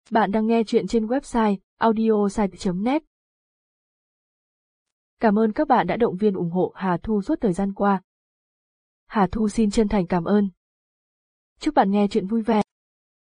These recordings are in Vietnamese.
Bạn đang nghe chuyện trên website audiosite.net. Cảm ơn các bạn đã động viên ủng hộ Hà Thu suốt thời gian qua. Hà Thu xin chân thành cảm ơn. Chúc bạn nghe chuyện vui vẻ.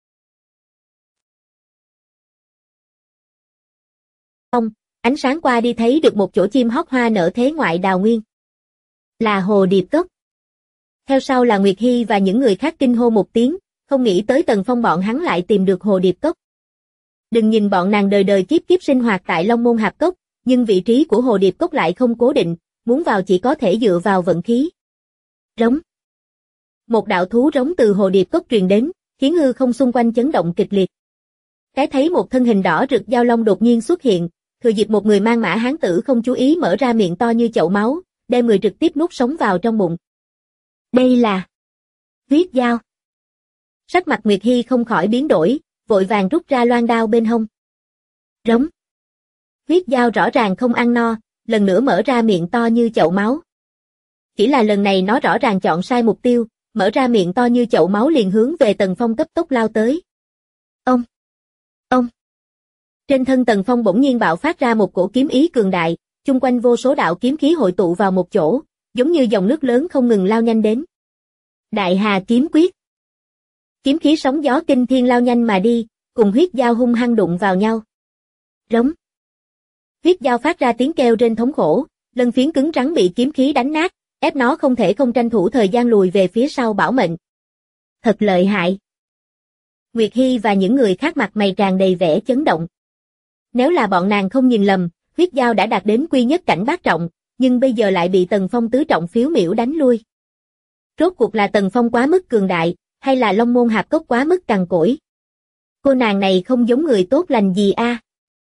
Ánh sáng qua đi thấy được một chỗ chim hót hoa nở thế ngoại đào nguyên. Là hồ điệp cốc. Theo sau là Nguyệt Hy và những người khác kinh hô một tiếng, không nghĩ tới Tần Phong bọn hắn lại tìm được hồ điệp cốc. Đừng nhìn bọn nàng đời đời kiếp kiếp sinh hoạt tại Long Môn Hạp Cốc, nhưng vị trí của hồ điệp cốc lại không cố định, muốn vào chỉ có thể dựa vào vận khí. Rống. Một đạo thú rống từ hồ điệp cốc truyền đến, khiến hư không xung quanh chấn động kịch liệt. Cái thấy một thân hình đỏ rực giao long đột nhiên xuất hiện, thừa dịp một người mang mã hán tử không chú ý mở ra miệng to như chậu máu, đem người trực tiếp nuốt sống vào trong bụng. Đây là huyết dao. Sắc mặt Nguyệt Hy không khỏi biến đổi, vội vàng rút ra loan đao bên hông. Rống. Huyết dao rõ ràng không ăn no, lần nữa mở ra miệng to như chậu máu. Chỉ là lần này nó rõ ràng chọn sai mục tiêu, mở ra miệng to như chậu máu liền hướng về Tần Phong cấp tốc lao tới. Ông! Trên thân Tần Phong bỗng nhiên bạo phát ra một cổ kiếm ý cường đại, chung quanh vô số đạo kiếm khí hội tụ vào một chỗ, giống như dòng nước lớn không ngừng lao nhanh đến. Đại Hà kiếm quyết. Kiếm khí sóng gió kinh thiên lao nhanh mà đi, cùng huyết dao hung hăng đụng vào nhau. Rống. Huyết dao phát ra tiếng kêu rên thống khổ, lân phiến cứng rắn bị kiếm khí đánh nát, ép nó không thể không tranh thủ thời gian lùi về phía sau bảo mệnh. Thật lợi hại. Nguyệt Hy và những người khác mặt mày tràn đầy vẻ chấn động. Nếu là bọn nàng không nhìn lầm, huyết dao đã đạt đến quy nhất cảnh bát trọng, nhưng bây giờ lại bị Tần Phong tứ trọng phiếu miểu đánh lui. Rốt cuộc là Tần Phong quá mức cường đại, hay là Long Môn Hạp Cốc quá mức cằn cỗi? Cô nàng này không giống người tốt lành gì a.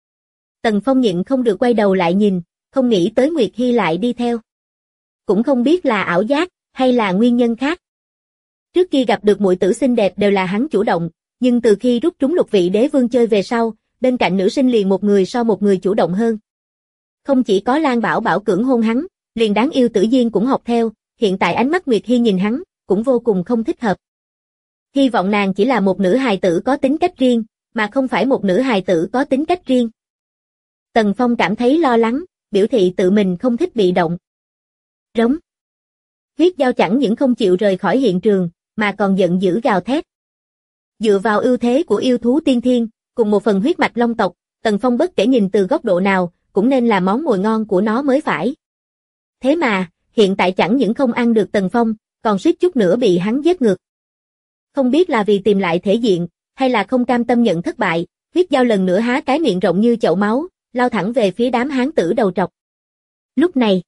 Tần Phong nhịn không được quay đầu lại nhìn, không nghĩ tới Nguyệt Hy lại đi theo. Cũng không biết là ảo giác, hay là nguyên nhân khác. Trước khi gặp được muội tử xinh đẹp đều là hắn chủ động, nhưng từ khi rút trúng Lục Vị Đế Vương chơi về sau, bên cạnh nữ sinh liền một người so một người chủ động hơn. Không chỉ có Lan Bảo Bảo cưỡng hôn hắn, liền đáng yêu Tử Duyên cũng học theo, hiện tại ánh mắt Nguyệt Hy nhìn hắn, cũng vô cùng không thích hợp. Hy vọng nàng chỉ là một nữ hài tử có tính cách riêng, mà không phải một nữ hài tử có tính cách riêng. Tần Phong cảm thấy lo lắng, biểu thị tự mình không thích bị động. Rống. Huyết dao chẳng những không chịu rời khỏi hiện trường, mà còn giận dữ gào thét. Dựa vào ưu thế của yêu thú tiên thiên, cùng một phần huyết mạch long tộc, Tần Phong bất kể nhìn từ góc độ nào, cũng nên là món mồi ngon của nó mới phải. Thế mà, hiện tại chẳng những không ăn được Tần Phong, còn suýt chút nữa bị hắn giết ngược. Không biết là vì tìm lại thể diện, hay là không cam tâm nhận thất bại, huyết dao lần nữa há cái miệng rộng như chậu máu, lao thẳng về phía đám hán tử đầu trọc. Lúc này,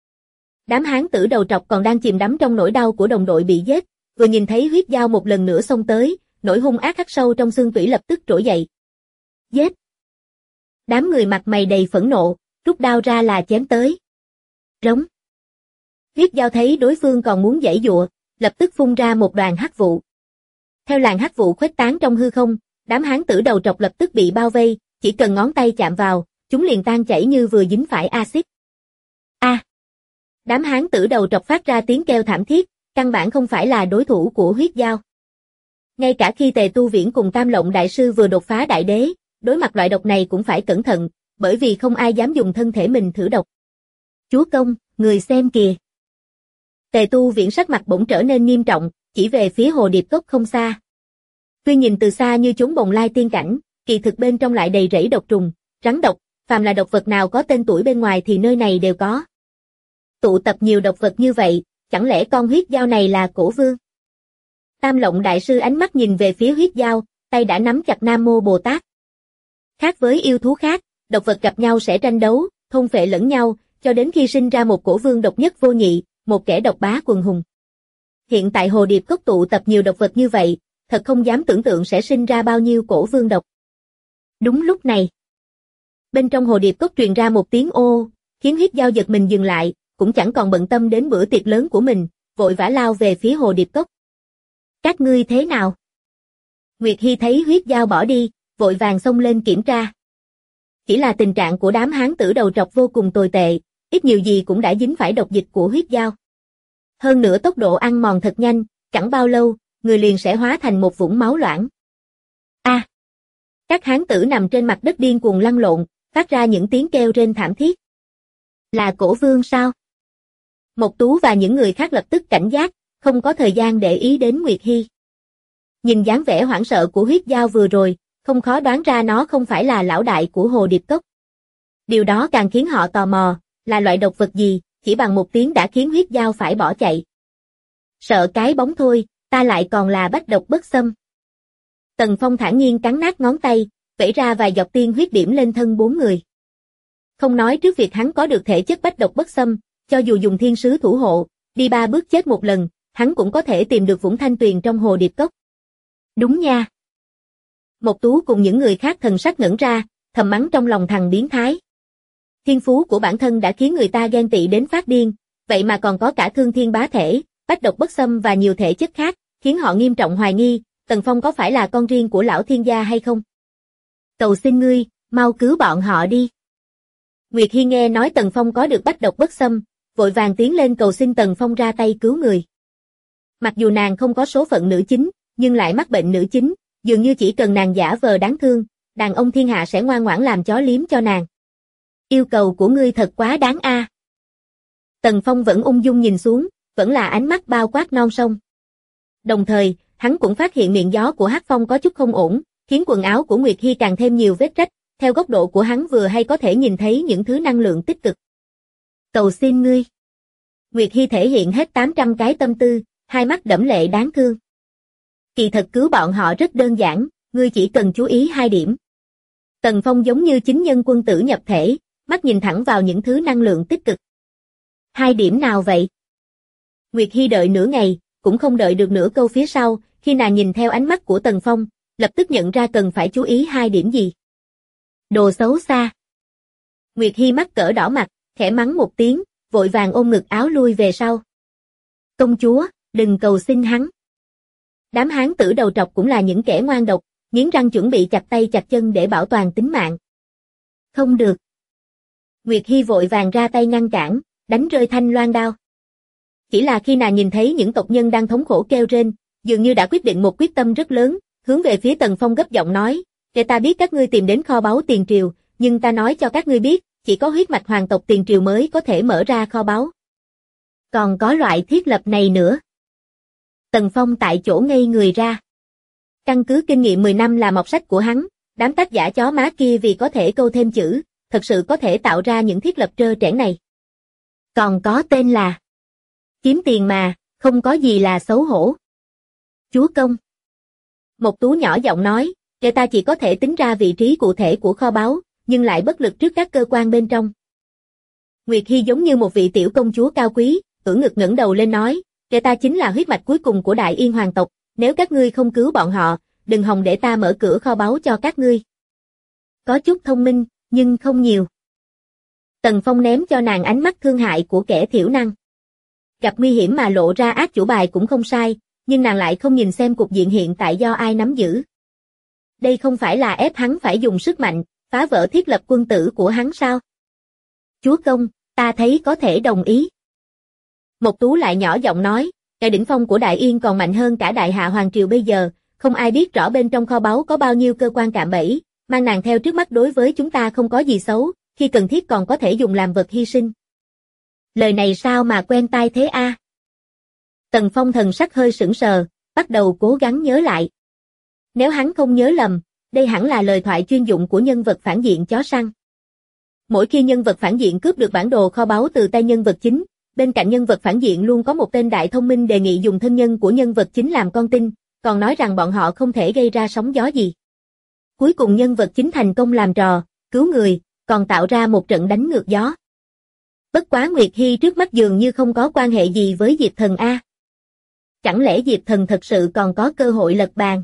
đám hán tử đầu trọc còn đang chìm đắm trong nỗi đau của đồng đội bị giết, vừa nhìn thấy huyết dao một lần nữa xông tới, nỗi hung ác khắc sâu trong xương tủy lập tức trỗi dậy. Giết! Đám người mặt mày đầy phẫn nộ, rút đao ra là chém tới. Rống! Huyết dao thấy đối phương còn muốn giãy giụa, lập tức phun ra một đoàn hắc vụ. Theo làn hắc vụ khuếch tán trong hư không, đám hán tử đầu trọc lập tức bị bao vây, chỉ cần ngón tay chạm vào, chúng liền tan chảy như vừa dính phải axit. A! Đám hán tử đầu trọc phát ra tiếng kêu thảm thiết, căn bản không phải là đối thủ của huyết dao. Ngay cả khi Tề Tu Viễn cùng Tam Lộng Đại Sư vừa đột phá đại đế, đối mặt loại độc này cũng phải cẩn thận, bởi vì không ai dám dùng thân thể mình thử độc. Chúa công, người xem kìa. Tề Tu Viễn sắc mặt bỗng trở nên nghiêm trọng, chỉ về phía hồ điệp cốc không xa. Tuy nhìn từ xa như chốn bồng lai tiên cảnh, kỳ thực bên trong lại đầy rẫy độc trùng, rắn độc, phàm là độc vật nào có tên tuổi bên ngoài thì nơi này đều có. Tụ tập nhiều độc vật như vậy, chẳng lẽ con huyết dao này là cổ vương? Tam Lộng Đại Sư ánh mắt nhìn về phía huyết dao, tay đã nắm chặt Nam Mô Bồ Tát. Khác với yêu thú khác, độc vật gặp nhau sẽ tranh đấu, thôn phệ lẫn nhau, cho đến khi sinh ra một cổ vương độc nhất vô nhị, một kẻ độc bá quần hùng. Hiện tại hồ điệp cốc tụ tập nhiều độc vật như vậy, thật không dám tưởng tượng sẽ sinh ra bao nhiêu cổ vương độc. Đúng lúc này, bên trong hồ điệp cốc truyền ra một tiếng ô, khiến huyết dao giật mình dừng lại, cũng chẳng còn bận tâm đến bữa tiệc lớn của mình, vội vã lao về phía hồ điệp cốc. Các ngươi thế nào? Nguyệt Hy thấy huyết dao bỏ đi, vội vàng xông lên kiểm tra. Chỉ là tình trạng của đám hán tử đầu trọc vô cùng tồi tệ, ít nhiều gì cũng đã dính phải độc dịch của huyết dao. Hơn nữa tốc độ ăn mòn thật nhanh, chẳng bao lâu, người liền sẽ hóa thành một vũng máu loãng. A! Các hán tử nằm trên mặt đất điên cuồng lăn lộn, phát ra những tiếng kêu rên thảm thiết. Là Cổ Vương sao? Mộc Tú và những người khác lập tức cảnh giác, không có thời gian để ý đến Nguyệt Hi. Nhìn dáng vẻ hoảng sợ của huyết dao vừa rồi, không khó đoán ra nó không phải là lão đại của Hồ Điệp Cốc. Điều đó càng khiến họ tò mò, là loại độc vật gì, chỉ bằng một tiếng đã khiến huyết dao phải bỏ chạy. Sợ cái bóng thôi, ta lại còn là bách độc bất xâm. Tần Phong thản nhiên cắn nát ngón tay, vẩy ra vài giọt tiên huyết điểm lên thân 4 người. Không nói trước việc hắn có được thể chất bách độc bất xâm, cho dù dùng thiên sứ thủ hộ, đi 3 bước chết một lần, hắn cũng có thể tìm được vũng thanh tuyền trong Hồ Điệp Cốc. Đúng nha. Mộc Tú cùng những người khác thần sắc ngẩn ra, thầm mắng trong lòng thằng biến thái. Thiên phú của bản thân đã khiến người ta ghen tị đến phát điên, vậy mà còn có cả thương thiên bá thể, bách độc bất xâm và nhiều thể chất khác, khiến họ nghiêm trọng hoài nghi, Tần Phong có phải là con riêng của lão thiên gia hay không? Cầu xin ngươi, mau cứu bọn họ đi. Nguyệt Hi nghe nói Tần Phong có được bách độc bất xâm, vội vàng tiến lên cầu xin Tần Phong ra tay cứu người. Mặc dù nàng không có số phận nữ chính, nhưng lại mắc bệnh nữ chính, dường như chỉ cần nàng giả vờ đáng thương, đàn ông thiên hạ sẽ ngoan ngoãn làm chó liếm cho nàng. Yêu cầu của ngươi thật quá đáng a. Tần Phong vẫn ung dung nhìn xuống, vẫn là ánh mắt bao quát non sông. Đồng thời, hắn cũng phát hiện miệng gió của Hắc Phong có chút không ổn, khiến quần áo của Nguyệt Hi càng thêm nhiều vết rách, theo góc độ của hắn vừa hay có thể nhìn thấy những thứ năng lượng tích cực. Cầu xin ngươi. Nguyệt Hi thể hiện hết 800 cái tâm tư, hai mắt đẫm lệ đáng thương. Kỳ thật cứu bọn họ rất đơn giản, ngươi chỉ cần chú ý 2 điểm. Tần Phong giống như chính nhân quân tử nhập thể, mắt nhìn thẳng vào những thứ năng lượng tích cực. 2 điểm nào vậy? Nguyệt Hi đợi nửa ngày, cũng không đợi được nửa câu phía sau, khi nàng nhìn theo ánh mắt của Tần Phong, lập tức nhận ra cần phải chú ý 2 điểm gì. Đồ xấu xa. Nguyệt Hi mắt cỡ đỏ mặt, khẽ mắng một tiếng, vội vàng ôm ngực áo lui về sau. Công chúa, đừng cầu xin hắn. Đám hán tử đầu trọc cũng là những kẻ ngoan độc, nghiến răng chuẩn bị chặt tay chặt chân để bảo toàn tính mạng. Không được. Nguyệt Hi vội vàng ra tay ngăn cản, đánh rơi thanh loan đao. Chỉ là khi nàng nhìn thấy những tộc nhân đang thống khổ kêu rên, dường như đã quyết định một quyết tâm rất lớn, hướng về phía Tần Phong gấp giọng nói, để ta biết các ngươi tìm đến kho báu tiền triều, nhưng ta nói cho các ngươi biết, chỉ có huyết mạch hoàng tộc tiền triều mới có thể mở ra kho báu. Còn có loại thiết lập này nữa. Tần Phong tại chỗ ngây người ra. Căn cứ kinh nghiệm 10 năm làm mọt sách của hắn, đám tác giả chó má kia vì có thể câu thêm chữ, thật sự có thể tạo ra những thiết lập trơ trẽn này. Còn có tên là kiếm tiền mà, không có gì là xấu hổ. Chúa công. Mộc Tú nhỏ giọng nói, người ta chỉ có thể tính ra vị trí cụ thể của kho báu, nhưng lại bất lực trước các cơ quan bên trong. Nguyệt Hi giống như một vị tiểu công chúa cao quý, ưỡn ngực ngẩng đầu lên nói, người ta chính là huyết mạch cuối cùng của Đại Yên hoàng tộc, nếu các ngươi không cứu bọn họ, đừng hòng để ta mở cửa kho báu cho các ngươi. Có chút thông minh, nhưng không nhiều. Tần Phong ném cho nàng ánh mắt thương hại của kẻ thiểu năng. Gặp nguy hiểm mà lộ ra ác chủ bài cũng không sai, nhưng nàng lại không nhìn xem cục diện hiện tại do ai nắm giữ. Đây không phải là ép hắn phải dùng sức mạnh, phá vỡ thiết lập quân tử của hắn sao? Chúa công, ta thấy có thể đồng ý. Mộc Tú lại nhỏ giọng nói, cái đỉnh phong của Đại Yên còn mạnh hơn cả Đại Hạ Hoàng Triều bây giờ, không ai biết rõ bên trong kho báu có bao nhiêu cơ quan cạm bẫy, mang nàng theo trước mắt đối với chúng ta không có gì xấu, khi cần thiết còn có thể dùng làm vật hy sinh. Lời này sao mà quen tai thế a? Tần Phong thần sắc hơi sững sờ, bắt đầu cố gắng nhớ lại. Nếu hắn không nhớ lầm, đây hẳn là lời thoại chuyên dụng của nhân vật phản diện chó săn. Mỗi khi nhân vật phản diện cướp được bản đồ kho báu từ tay nhân vật chính, bên cạnh nhân vật phản diện luôn có một tên đại thông minh đề nghị dùng thân nhân của nhân vật chính làm con tin, còn nói rằng bọn họ không thể gây ra sóng gió gì. Cuối cùng nhân vật chính thành công làm trò, cứu người, còn tạo ra một trận đánh ngược gió. Bất quá Nguyệt Hi trước mắt dường như không có quan hệ gì với Diệp Thần a. Chẳng lẽ Diệp Thần thật sự còn có cơ hội lật bàn?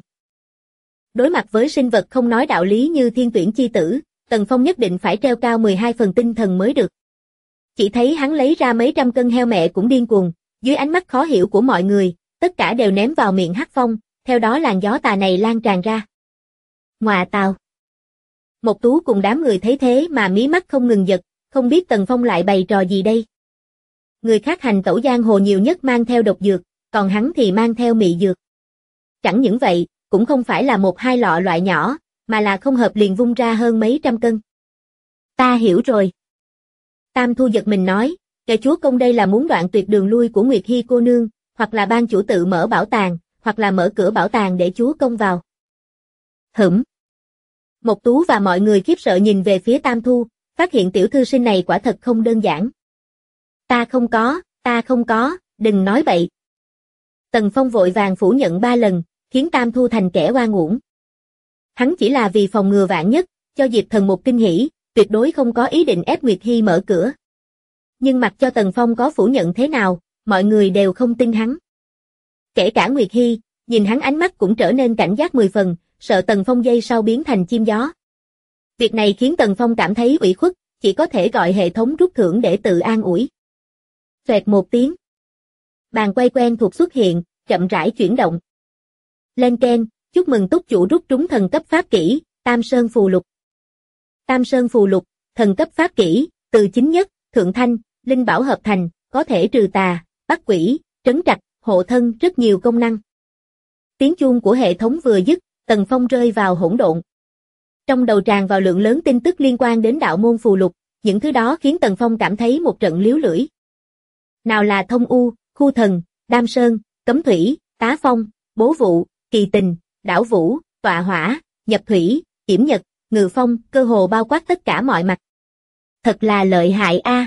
Đối mặt với sinh vật không nói đạo lý như thiên tuyển chi tử, Tần Phong nhất định phải treo cao 12 phần tinh thần mới được. Chỉ thấy hắn lấy ra mấy trăm cân heo mẹ cũng điên cuồng, dưới ánh mắt khó hiểu của mọi người, tất cả đều ném vào miệng Hắc Phong, theo đó làn gió tà này lan tràn ra. Ngoà tào. Mộc Tú cùng đám người thấy thế mà mí mắt không ngừng giật, không biết Tần Phong lại bày trò gì đây. Người khác hành tẩu giang hồ nhiều nhất mang theo độc dược, còn hắn thì mang theo mị dược. Chẳng những vậy, cũng không phải là 1-2 lọ loại nhỏ, mà là không hợp liền vung ra hơn mấy trăm cân. Ta hiểu rồi. Tam Thu giật mình nói, kẻ chúa công đây là muốn đoạn tuyệt đường lui của Nguyệt Hy cô nương, hoặc là ban chủ tự mở bảo tàng, hoặc là mở cửa bảo tàng để chúa công vào. Mộc Tú và mọi người khiếp sợ nhìn về phía Tam Thu, phát hiện tiểu thư sinh này quả thật không đơn giản. Ta không có, đừng nói bậy. Tần Phong vội vàng phủ nhận 3 lần, khiến Tam Thu thành kẻ oan uổng. Hắn chỉ là vì phòng ngừa vạn nhất, cho Diệp Thần một kinh hỉ, tuyệt đối không có ý định ép Nguyệt Hy mở cửa. Nhưng mặc cho Tần Phong có phủ nhận thế nào, mọi người đều không tin hắn. Kể cả Nguyệt Hy, nhìn hắn ánh mắt cũng trở nên cảnh giác 10 phần, sợ Tần Phong giây sau biến thành chim gió. Việc này khiến Tần Phong cảm thấy ủy khuất, chỉ có thể gọi hệ thống rút thưởng để tự an ủi. Xoẹt một tiếng. Bàn quay quen thuộc xuất hiện, chậm rãi chuyển động. Lên keng, chúc mừng túc chủ rút trúng thần cấp pháp kỹ, Tam Sơn Phù Lục. Tam Sơn Phù Lục, thần cấp pháp kỹ, từ chính nhất, thượng thanh, linh bảo hợp thành, có thể trừ tà, bắt quỷ, trấn trạch, hộ thân, rất nhiều công năng. Tiếng chuông của hệ thống vừa dứt, Tần Phong rơi vào hỗn độn. Trong đầu tràn vào lượng lớn tin tức liên quan đến đạo môn phù lục, những thứ đó khiến Tần Phong cảm thấy một trận líu lưỡi. Nào là thông u, khu thần, đam sơn, cấm thủy, tá phong, bố vụ, kỳ tình, đảo vũ, tọa hỏa, nhập thủy, yểm nhật, ngự phong, cơ hồ bao quát tất cả mọi mặt. Thật là lợi hại a.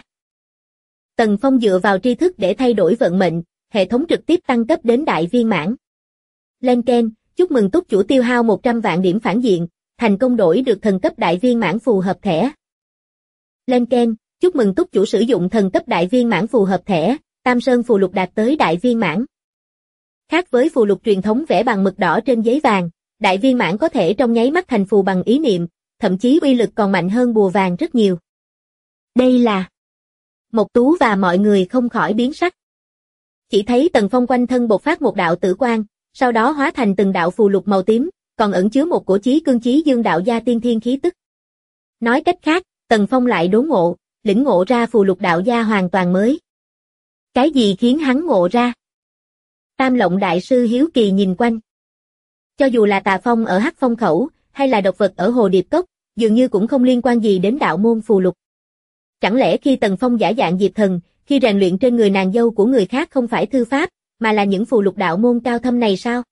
Tần Phong dựa vào tri thức để thay đổi vận mệnh, hệ thống trực tiếp tăng cấp đến đại viên mãn. Lên keng, chúc mừng túc chủ tiêu hao 100 vạn điểm phản diện, thành công đổi được thần cấp đại viên mãn phù hợp thẻ. Lên keng, chúc mừng túc chủ sử dụng thần cấp đại viên mãn phù hợp thẻ, Tam Sơn phù lục đạt tới đại viên mãn. Khác với phù lục truyền thống vẽ bằng mực đỏ trên giấy vàng, đại viên mãn có thể trong nháy mắt thành phù bằng ý niệm, thậm chí uy lực còn mạnh hơn bùa vàng rất nhiều. Đây là... Mộc Tú và mọi người không khỏi biến sắc. Chỉ thấy Tần Phong quanh thân bộc phát một đạo tử quang, sau đó hóa thành từng đạo phù lục màu tím, còn ẩn chứa một cổ chí cương chí dương đạo gia tiên thiên khí tức. Nói cách khác, Tần Phong lại đốn ngộ, lĩnh ngộ ra phù lục đạo gia hoàn toàn mới. Cái gì khiến hắn ngộ ra? Tam Lộng đại sư hiếu kỳ nhìn quanh. Cho dù là Tà Phong ở Hắc Phong khẩu, hay là độc vật ở Hồ Điệp Cốc, dường như cũng không liên quan gì đến đạo môn phù lục. Chẳng lẽ khi Tần Phong giả dạng Diệp Thần, khi rèn luyện trên người nàng dâu của người khác không phải thư pháp, mà là những phù lục đạo môn cao thâm này sao?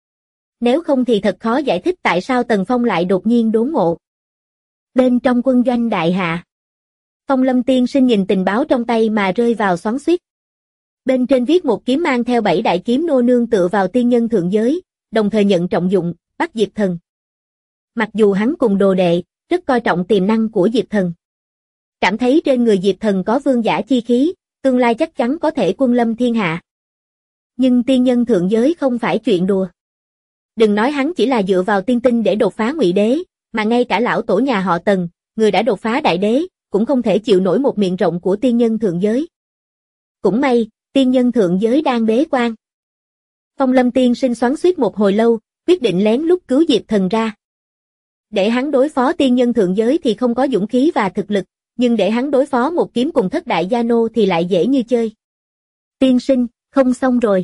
Nếu không thì thật khó giải thích tại sao Tần Phong lại đột nhiên đốn ngộ. Bên trong quân doanh đại hạ, Phong Lâm tiên sinh nhìn tình báo trong tay mà rơi vào xoắn xuýt. Bên trên viết một kiếm mang theo 7 đại kiếm nô nương tựa vào tiên nhân thượng giới, đồng thời nhận trọng dụng, bắt Diệp Thần. Mặc dù hắn cùng đồ đệ, rất coi trọng tiềm năng của Diệp Thần. Cảm thấy trên người Diệp Thần có vương giả chi khí, tương lai chắc chắn có thể quân lâm thiên hạ. Nhưng tiên nhân thượng giới không phải chuyện đùa. Đừng nói hắn chỉ là dựa vào tiên tinh để đột phá ngụy đế, mà ngay cả lão tổ nhà họ Tần, người đã đột phá đại đế, cũng không thể chịu nổi một miệng rộng của tiên nhân thượng giới. Cũng may, tiên nhân thượng giới đang bế quan. Phong Lâm tiên sinh xoắn xuýt một hồi lâu, quyết định lén lút cứu Diệp Thần ra. Để hắn đối phó tiên nhân thượng giới thì không có dũng khí và thực lực, nhưng để hắn đối phó một kiếm cùng thất đại gia nô thì lại dễ như chơi. Tiên sinh, không xong rồi.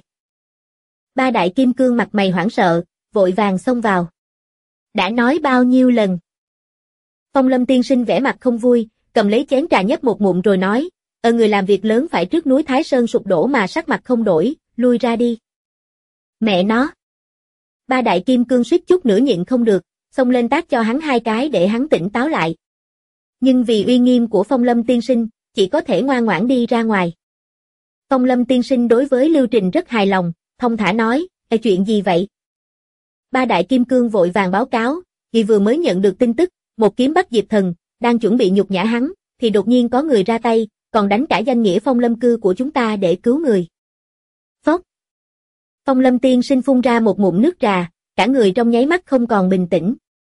3 đại kim cương mặt mày hoảng sợ, vội vàng xông vào. Đã nói bao nhiêu lần. Phong Lâm tiên sinh vẻ mặt không vui, cầm lấy chén trà nhấp một ngụm rồi nói, người làm việc lớn phải trước núi Thái Sơn sụp đổ mà sắc mặt không đổi, lui ra đi. Mẹ nó. 3 đại kim cương suýt chút nữa nhịn không được, xông lên tát cho hắn 2 cái để hắn tỉnh táo lại. Nhưng vì uy nghiêm của Phong Lâm tiên sinh, chỉ có thể ngoan ngoãn đi ra ngoài. Phong Lâm tiên sinh đối với lưu trình rất hài lòng, thông thả nói, chuyện gì vậy? 3 đại kim cương vội vàng báo cáo, vì vừa mới nhận được tin tức, một kiếm bắt Diệp Thần, đang chuẩn bị nhục nhã hắn, thì đột nhiên có người ra tay, còn đánh cả danh nghĩa Phong Lâm cư của chúng ta để cứu người. Phốc. Phong Lâm tiên sinh phun ra một ngụm nước trà, cả người trong nháy mắt không còn bình tĩnh.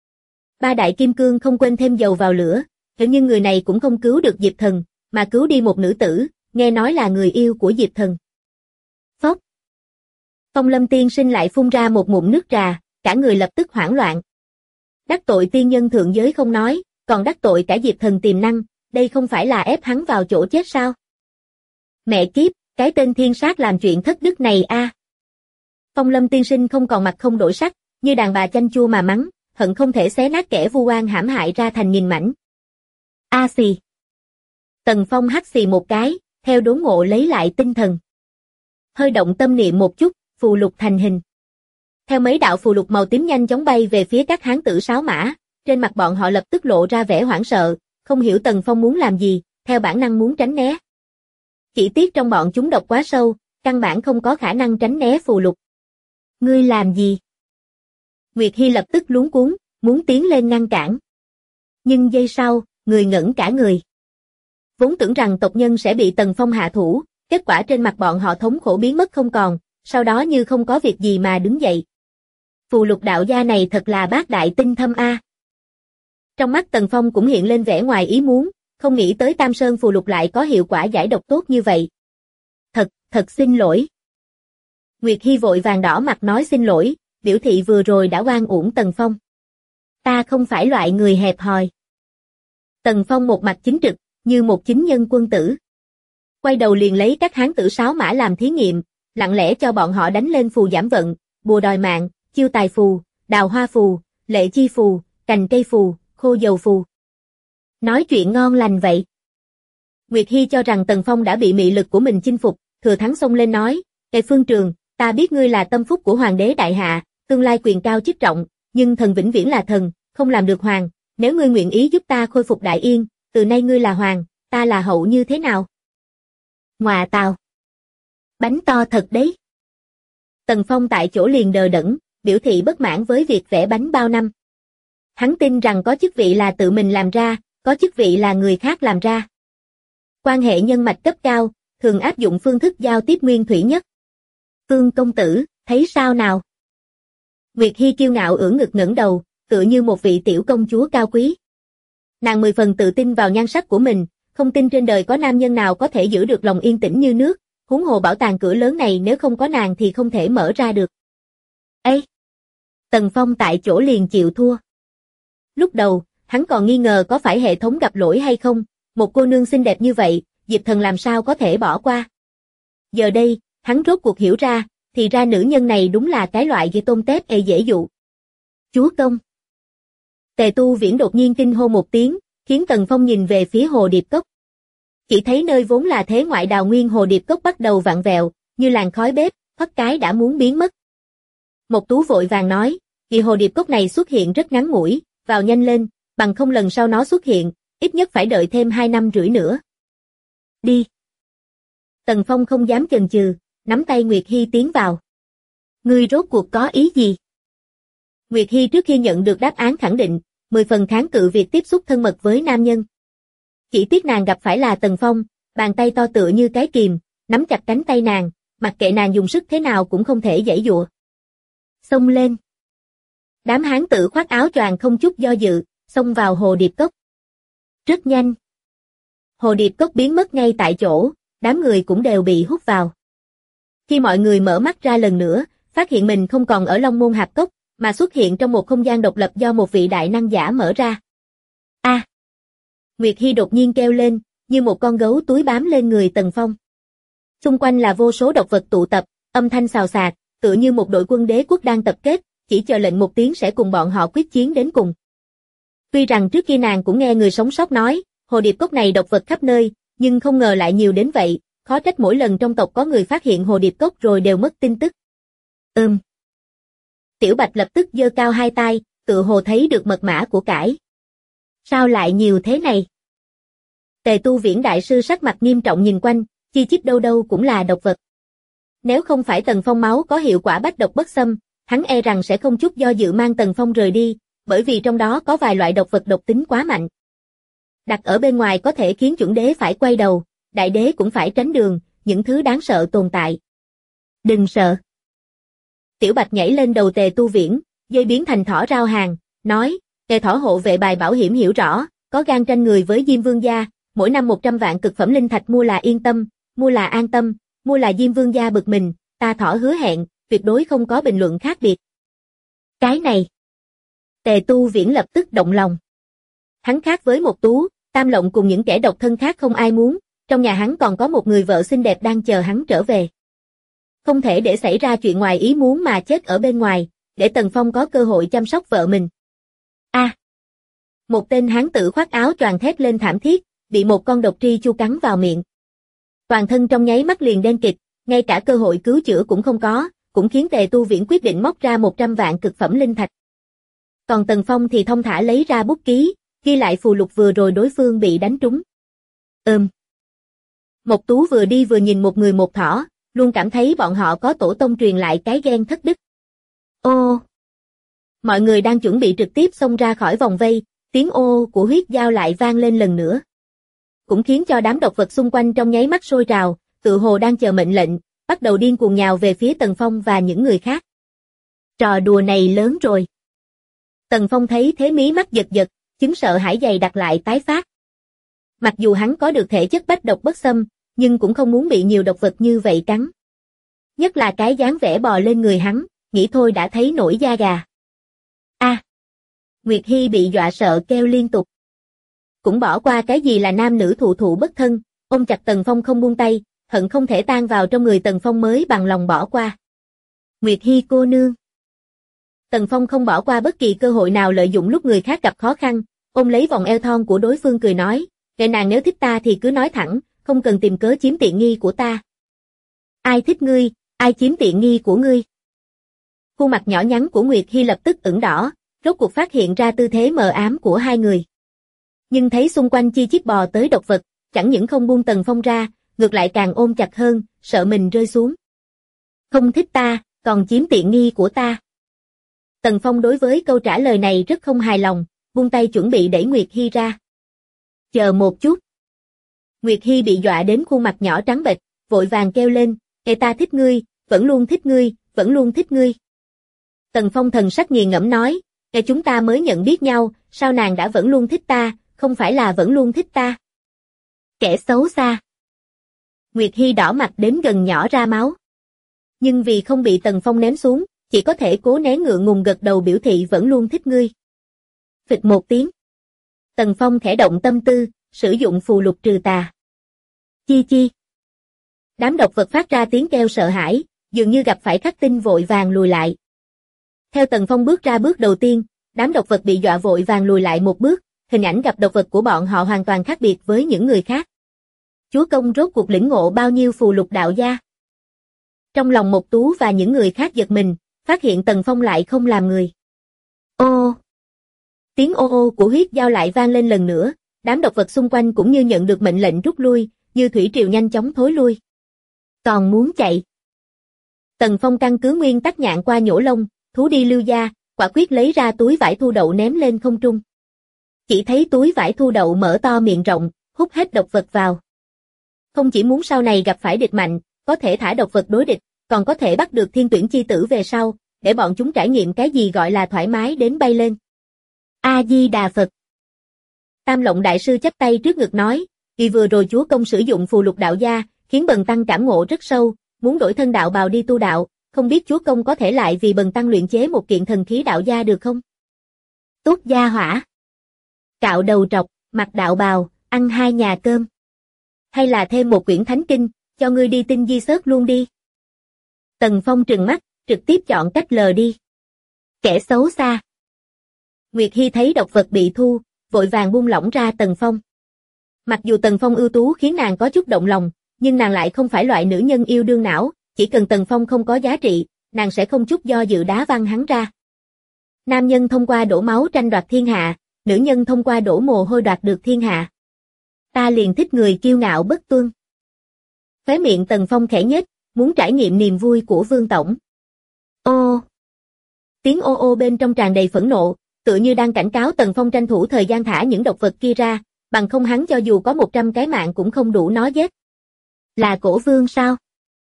3 đại kim cương không quên thêm dầu vào lửa, nhưng người này cũng không cứu được Diệp Thần, mà cứu đi một nữ tử, nghe nói là người yêu của Diệp Thần. Phốc. Phong Lâm tiên sinh lại phun ra một ngụm nước trà, cả người lập tức hoảng loạn. Đắc tội tiên nhân thượng giới không nói, còn đắc tội cả Diệp Thần tiềm năng, đây không phải là ép hắn vào chỗ chết sao? Mẹ kiếp, cái tên thiên sát làm chuyện thất đức này a. Phong Lâm tiên sinh không còn mặt không đổi sắc, như đàn bà chanh chua mà mắng, hận không thể xé nát kẻ vu oan hãm hại ra thành nghìn mảnh. A xì. Tần Phong hắt xì một cái, theo đốn ngộ lấy lại tinh thần. Hơi động tâm niệm một chút, phù lục thành hình. Theo mấy đạo phù lục màu tím nhanh chóng bay về phía các hán tử sáo mã, trên mặt bọn họ lập tức lộ ra vẻ hoảng sợ, không hiểu Tần Phong muốn làm gì, theo bản năng muốn tránh né. Chỉ tiếc trong bọn chúng độc quá sâu, căn bản không có khả năng tránh né phù lục. Ngươi làm gì? Nguyệt Hi lập tức luống cuống, muốn tiến lên ngăn cản. Nhưng giây sau, người ngẩn cả người. Vốn tưởng rằng tộc nhân sẽ bị Tần Phong hạ thủ, kết quả trên mặt bọn họ thống khổ biến mất không còn, sau đó như không có việc gì mà đứng dậy. Phù lục đạo gia này thật là bác đại tinh thâm a. Trong mắt Tần Phong cũng hiện lên vẻ ngoài ý muốn, không nghĩ tới Tam Sơn phù lục lại có hiệu quả giải độc tốt như vậy. Thật xin lỗi. Nguyệt Hi vội vàng đỏ mặt nói xin lỗi, biểu thị vừa rồi đã oan uổng Tần Phong. Ta không phải loại người hẹp hòi. Tần Phong một mặt chính trực, như một chính nhân quân tử. Quay đầu liền lấy các hán tử sáo mã làm thí nghiệm, lặng lẽ cho bọn họ đánh lên phù giảm vận, bùa đòi mạng, chiêu tài phù, đào hoa phù, lệ chi phù, cành cây phù, khô dầu phù. Nói chuyện ngon lành vậy. Nguyệt Hi cho rằng Tần Phong đã bị mị lực của mình chinh phục, thừa thắng xông lên nói, Ê Phương Trường, ta biết ngươi là tâm phúc của hoàng đế đại hạ, tương lai quyền cao chức trọng, nhưng thần vĩnh viễn là thần, không làm được hoàng, nếu ngươi nguyện ý giúp ta khôi phục Đại Yên, từ nay ngươi là hoàng, ta là hậu như thế nào? Ngoà tào. Bánh to thật đấy. Tần Phong tại chỗ liền đờ đẫn, biểu thị bất mãn với việc vẽ bánh bao năm. Hắn tin rằng có chức vị là tự mình làm ra, có chức vị là người khác làm ra. Quan hệ nhân mạch cấp cao, thường áp dụng phương thức giao tiếp nguyên thủy nhất. Phương công tử, thấy sao nào? Nguyệt Hi kiêu ngạo ưỡn ngực ngẩng đầu, tựa như một vị tiểu công chúa cao quý. Nàng 10 phần tự tin vào nhan sắc của mình, không tin trên đời có nam nhân nào có thể giữ được lòng yên tĩnh như nước, huống hồ bảo tàng cửa lớn này nếu không có nàng thì không thể mở ra được. Ê! Tần Phong tại chỗ liền chịu thua. Lúc đầu, hắn còn nghi ngờ có phải hệ thống gặp lỗi hay không, một cô nương xinh đẹp như vậy, Diệp Thần làm sao có thể bỏ qua. Giờ đây, hắn rốt cuộc hiểu ra, thì ra nữ nhân này đúng là cái loại ghê tôm tép dễ dụ. Chúa công! Tề Tu Viễn đột nhiên kinh hô một tiếng, khiến Tần Phong nhìn về phía hồ điệp cốc. Chỉ thấy nơi vốn là thế ngoại đào nguyên hồ điệp cốc bắt đầu vặn vẹo, như làn khói bếp, thoát cái đã muốn biến mất. Một Tú vội vàng nói, vì hồ điệp cốc này xuất hiện rất ngắn ngủi, vào nhanh lên, bằng không lần sau nó xuất hiện, ít nhất phải đợi thêm 2 năm rưỡi nữa. Đi. Tần Phong không dám chần chừ, nắm tay Nguyệt Hi tiến vào. Ngươi rốt cuộc có ý gì? Nguyệt Hi trước khi nhận được đáp án khẳng định, 10 phần kháng cự việc tiếp xúc thân mật với nam nhân. Chỉ tiếc nàng gặp phải là Tần Phong, bàn tay to tựa như cái kìm, nắm chặt cánh tay nàng, mặc kệ nàng dùng sức thế nào cũng không thể giãy giụa. Xông lên. Đám hán tử khoác áo choàng không chút do dự, xông vào hồ điệp cốc. Rất nhanh. Hồ điệp cốc biến mất ngay tại chỗ, đám người cũng đều bị hút vào. Khi mọi người mở mắt ra lần nữa, phát hiện mình không còn ở Long Môn Hạp Cốc, mà xuất hiện trong một không gian độc lập do một vị đại năng giả mở ra. A! Nguyệt Hi đột nhiên kêu lên, như một con gấu túi bám lên người Tần Phong. Xung quanh là vô số độc vật tụ tập, âm thanh xào xạc, tựa như một đội quân đế quốc đang tập kết, chỉ chờ lệnh một tiếng sẽ cùng bọn họ quyết chiến đến cùng. Tuy rằng trước kia nàng cũng nghe người sống sót nói, hồ điệp cốc này độc vật khắp nơi, nhưng không ngờ lại nhiều đến vậy, khó trách mỗi lần trong tộc có người phát hiện hồ điệp cốc rồi đều mất tin tức. Tiểu Bạch lập tức giơ cao hai tay, tựa hồ thấy được mật mã của cải. Sao lại nhiều thế này? Tề Tu Viễn đại sư sắc mặt nghiêm trọng nhìn quanh, chi chít đâu đâu cũng là độc vật. Nếu không phải Tần Phong máu có hiệu quả bách độc bất xâm, hắn e rằng sẽ không chút do dự mang Tần Phong rời đi, bởi vì trong đó có vài loại độc vật độc tính quá mạnh. Đặt ở bên ngoài có thể khiến chuẩn đế phải quay đầu, đại đế cũng phải tránh đường, những thứ đáng sợ tồn tại. Đừng sợ. Tiểu Bạch nhảy lên đầu Tề Tu Viễn, dây biến thành thỏ rao hàng, nói, Tề thỏ hộ vệ bài bảo hiểm hiểu rõ, có gan tranh người với Diêm Vương gia, mỗi năm 100 vạn cực phẩm linh thạch mua là yên tâm, mua là an tâm, mua là Diêm Vương gia bực mình, ta thỏ hứa hẹn, tuyệt đối không có bình luận khác biệt. Cái này. Tề Tu Viễn lập tức động lòng. Hắn khác với một Tú, Tam Lộng cùng những kẻ độc thân khác không ai muốn, trong nhà hắn còn có một người vợ xinh đẹp đang chờ hắn trở về. Không thể để xảy ra chuyện ngoài ý muốn mà chết ở bên ngoài, để Tần Phong có cơ hội chăm sóc vợ mình. A! Một tên hán tử khoác áo choàng thét lên thảm thiết, bị một con độc tri chu cắn vào miệng. Toàn thân trong nháy mắt liền đen kịt, ngay cả cơ hội cứu chữa cũng không có, cũng khiến Tề Tu Viễn quyết định móc ra 100 vạn cực phẩm linh thạch. Còn Tần Phong thì thong thả lấy ra bút ký, ghi lại phù lục vừa rồi đối phương bị đánh trúng. Mộc Tú vừa đi vừa nhìn một người một thỏ, luôn cảm thấy bọn họ có tổ tông truyền lại cái gen thất đức. Ô! Mọi người đang chuẩn bị trực tiếp xông ra khỏi vòng vây, tiếng ô của huyết dao lại vang lên lần nữa. Cũng khiến cho đám độc vật xung quanh trong nháy mắt sôi trào, tự hồ đang chờ mệnh lệnh, bắt đầu điên cuồng nhào về phía Tần Phong và những người khác. Trò đùa này lớn rồi. Tần Phong thấy thế mí mắt giật giật, chứng sợ hãi dày đặt lại tái phát. Mặc dù hắn có được thể chất bách độc bất xâm, nhưng cũng không muốn bị nhiều độc vật như vậy cắn. Nhất là cái dáng vẻ bò lên người hắn, nghĩ thôi đã thấy nổi da gà. Nguyệt Hi bị dọa sợ kêu liên tục. Cũng bỏ qua cái gì là nam nữ thụ thụ bất thân, ôm chặt Tần Phong không buông tay, hận không thể tan vào trong người Tần Phong mới bằng lòng bỏ qua. Nguyệt Hi cô nương. Tần Phong không bỏ qua bất kỳ cơ hội nào lợi dụng lúc người khác gặp khó khăn, ôm lấy vòng eo thon của đối phương cười nói, kệ nàng nếu thích ta thì cứ nói thẳng, không cần tìm cớ chiếm tiện nghi của ta. Ai thích ngươi, ai chiếm tiện nghi của ngươi? Khuôn mặt nhỏ nhắn của Nguyệt Hi lập tức ửng đỏ, rốt cuộc phát hiện ra tư thế mờ ám của hai người. Nhưng thấy xung quanh chi chít bò tới độc vật, chẳng những không buông Tần Phong ra, ngược lại càng ôm chặt hơn, sợ mình rơi xuống. Không thích ta, còn chiếm tiện nghi của ta. Tần Phong đối với câu trả lời này rất không hài lòng, buông tay chuẩn bị đẩy Nguyệt Hi ra. Chờ một chút. Nguyệt Hi bị dọa đến khuôn mặt nhỏ trắng bệch, vội vàng kêu lên, ta thích ngươi, vẫn luôn thích ngươi, vẫn luôn thích ngươi. Tần Phong thần sắc nghiền ngẫm nói, chúng ta mới nhận biết nhau, sao nàng đã vẫn luôn thích ta, không phải là vẫn luôn thích ta. Kẻ xấu xa. Nguyệt Hi đỏ mặt đến gần nhỏ ra máu. Nhưng vì không bị Tần Phong ném xuống, chỉ có thể cố nén ngượng ngùng gật đầu biểu thị vẫn luôn thích ngươi. Phịch một tiếng. Tần Phong khẽ động tâm tư, sử dụng phù lục trừ tà. Chi chi. Đám độc vật phát ra tiếng kêu sợ hãi, dường như gặp phải khắc tinh vội vàng lùi lại. Theo Tần Phong bước ra bước đầu tiên, đám độc vật bị dọa vội vàng lùi lại một bước, hình ảnh gặp độc vật của bọn họ hoàn toàn khác biệt với những người khác. Chúa công rốt cuộc lĩnh ngộ bao nhiêu phù lục đạo gia? Trong lòng Mộc Tú và những người khác giật mình, phát hiện Tần Phong lại không làm người. Ô! Tiếng ô ô của huyết dao lại vang lên lần nữa, đám độc vật xung quanh cũng như nhận được mệnh lệnh rút lui, như thủy triều nhanh chóng thối lui. Còn muốn chạy. Tần Phong căn cứ nguyên tắc nhạn qua nhổ lông, thú đi lưu gia, quả quyết lấy ra túi vải thu đậu ném lên không trung. Chỉ thấy túi vải thu đậu mở to miệng rộng, hút hết độc vật vào. Không chỉ muốn sau này gặp phải địch mạnh, có thể thả độc vật đối địch, còn có thể bắt được thiên tuyển chi tử về sau, để bọn chúng trải nghiệm cái gì gọi là thoải mái đến bay lên. A-di-đà Phật. Tam Lộng đại sư chắp tay trước ngực nói, vì vừa rồi chúa công sử dụng phù lục đạo gia, khiến bần tăng cảm ngộ rất sâu, muốn đổi thân đạo bào đi tu đạo, không biết chúa công có thể lại vì bần tăng luyện chế một kiện thần khí đạo gia được không? Tốt gia hỏa. Cạo đầu trọc, mặc đạo bào, ăn 2 nhà cơm. Hay là thêm một quyển thánh kinh, cho ngươi đi tinh di xớt luôn đi. Tần Phong trừng mắt, trực tiếp chọn cách lờ đi. Kẻ xấu xa. Nguyệt Hi thấy độc vật bị thu, vội vàng buông lỏng ra Tần Phong. Mặc dù Tần Phong ưu tú khiến nàng có chút động lòng, nhưng nàng lại không phải loại nữ nhân yêu đương não, chỉ cần Tần Phong không có giá trị, nàng sẽ không chút do dự đá văng hắn ra. Nam nhân thông qua đổ máu tranh đoạt thiên hạ, nữ nhân thông qua đổ mồ hôi đoạt được thiên hạ. Ta liền thích người kiêu ngạo bất tuân. Khóe miệng Tần Phong khẽ nhếch, muốn trải nghiệm niềm vui của Vương tổng. Ô! Tiếng ô ô bên trong tràn đầy phẫn nộ, tựa như đang cảnh cáo Tần Phong tranh thủ thời gian thả những độc vật kia ra, bằng không hắn cho dù có 100 cái mạng cũng không đủ nó giết. Là Cổ Vương sao?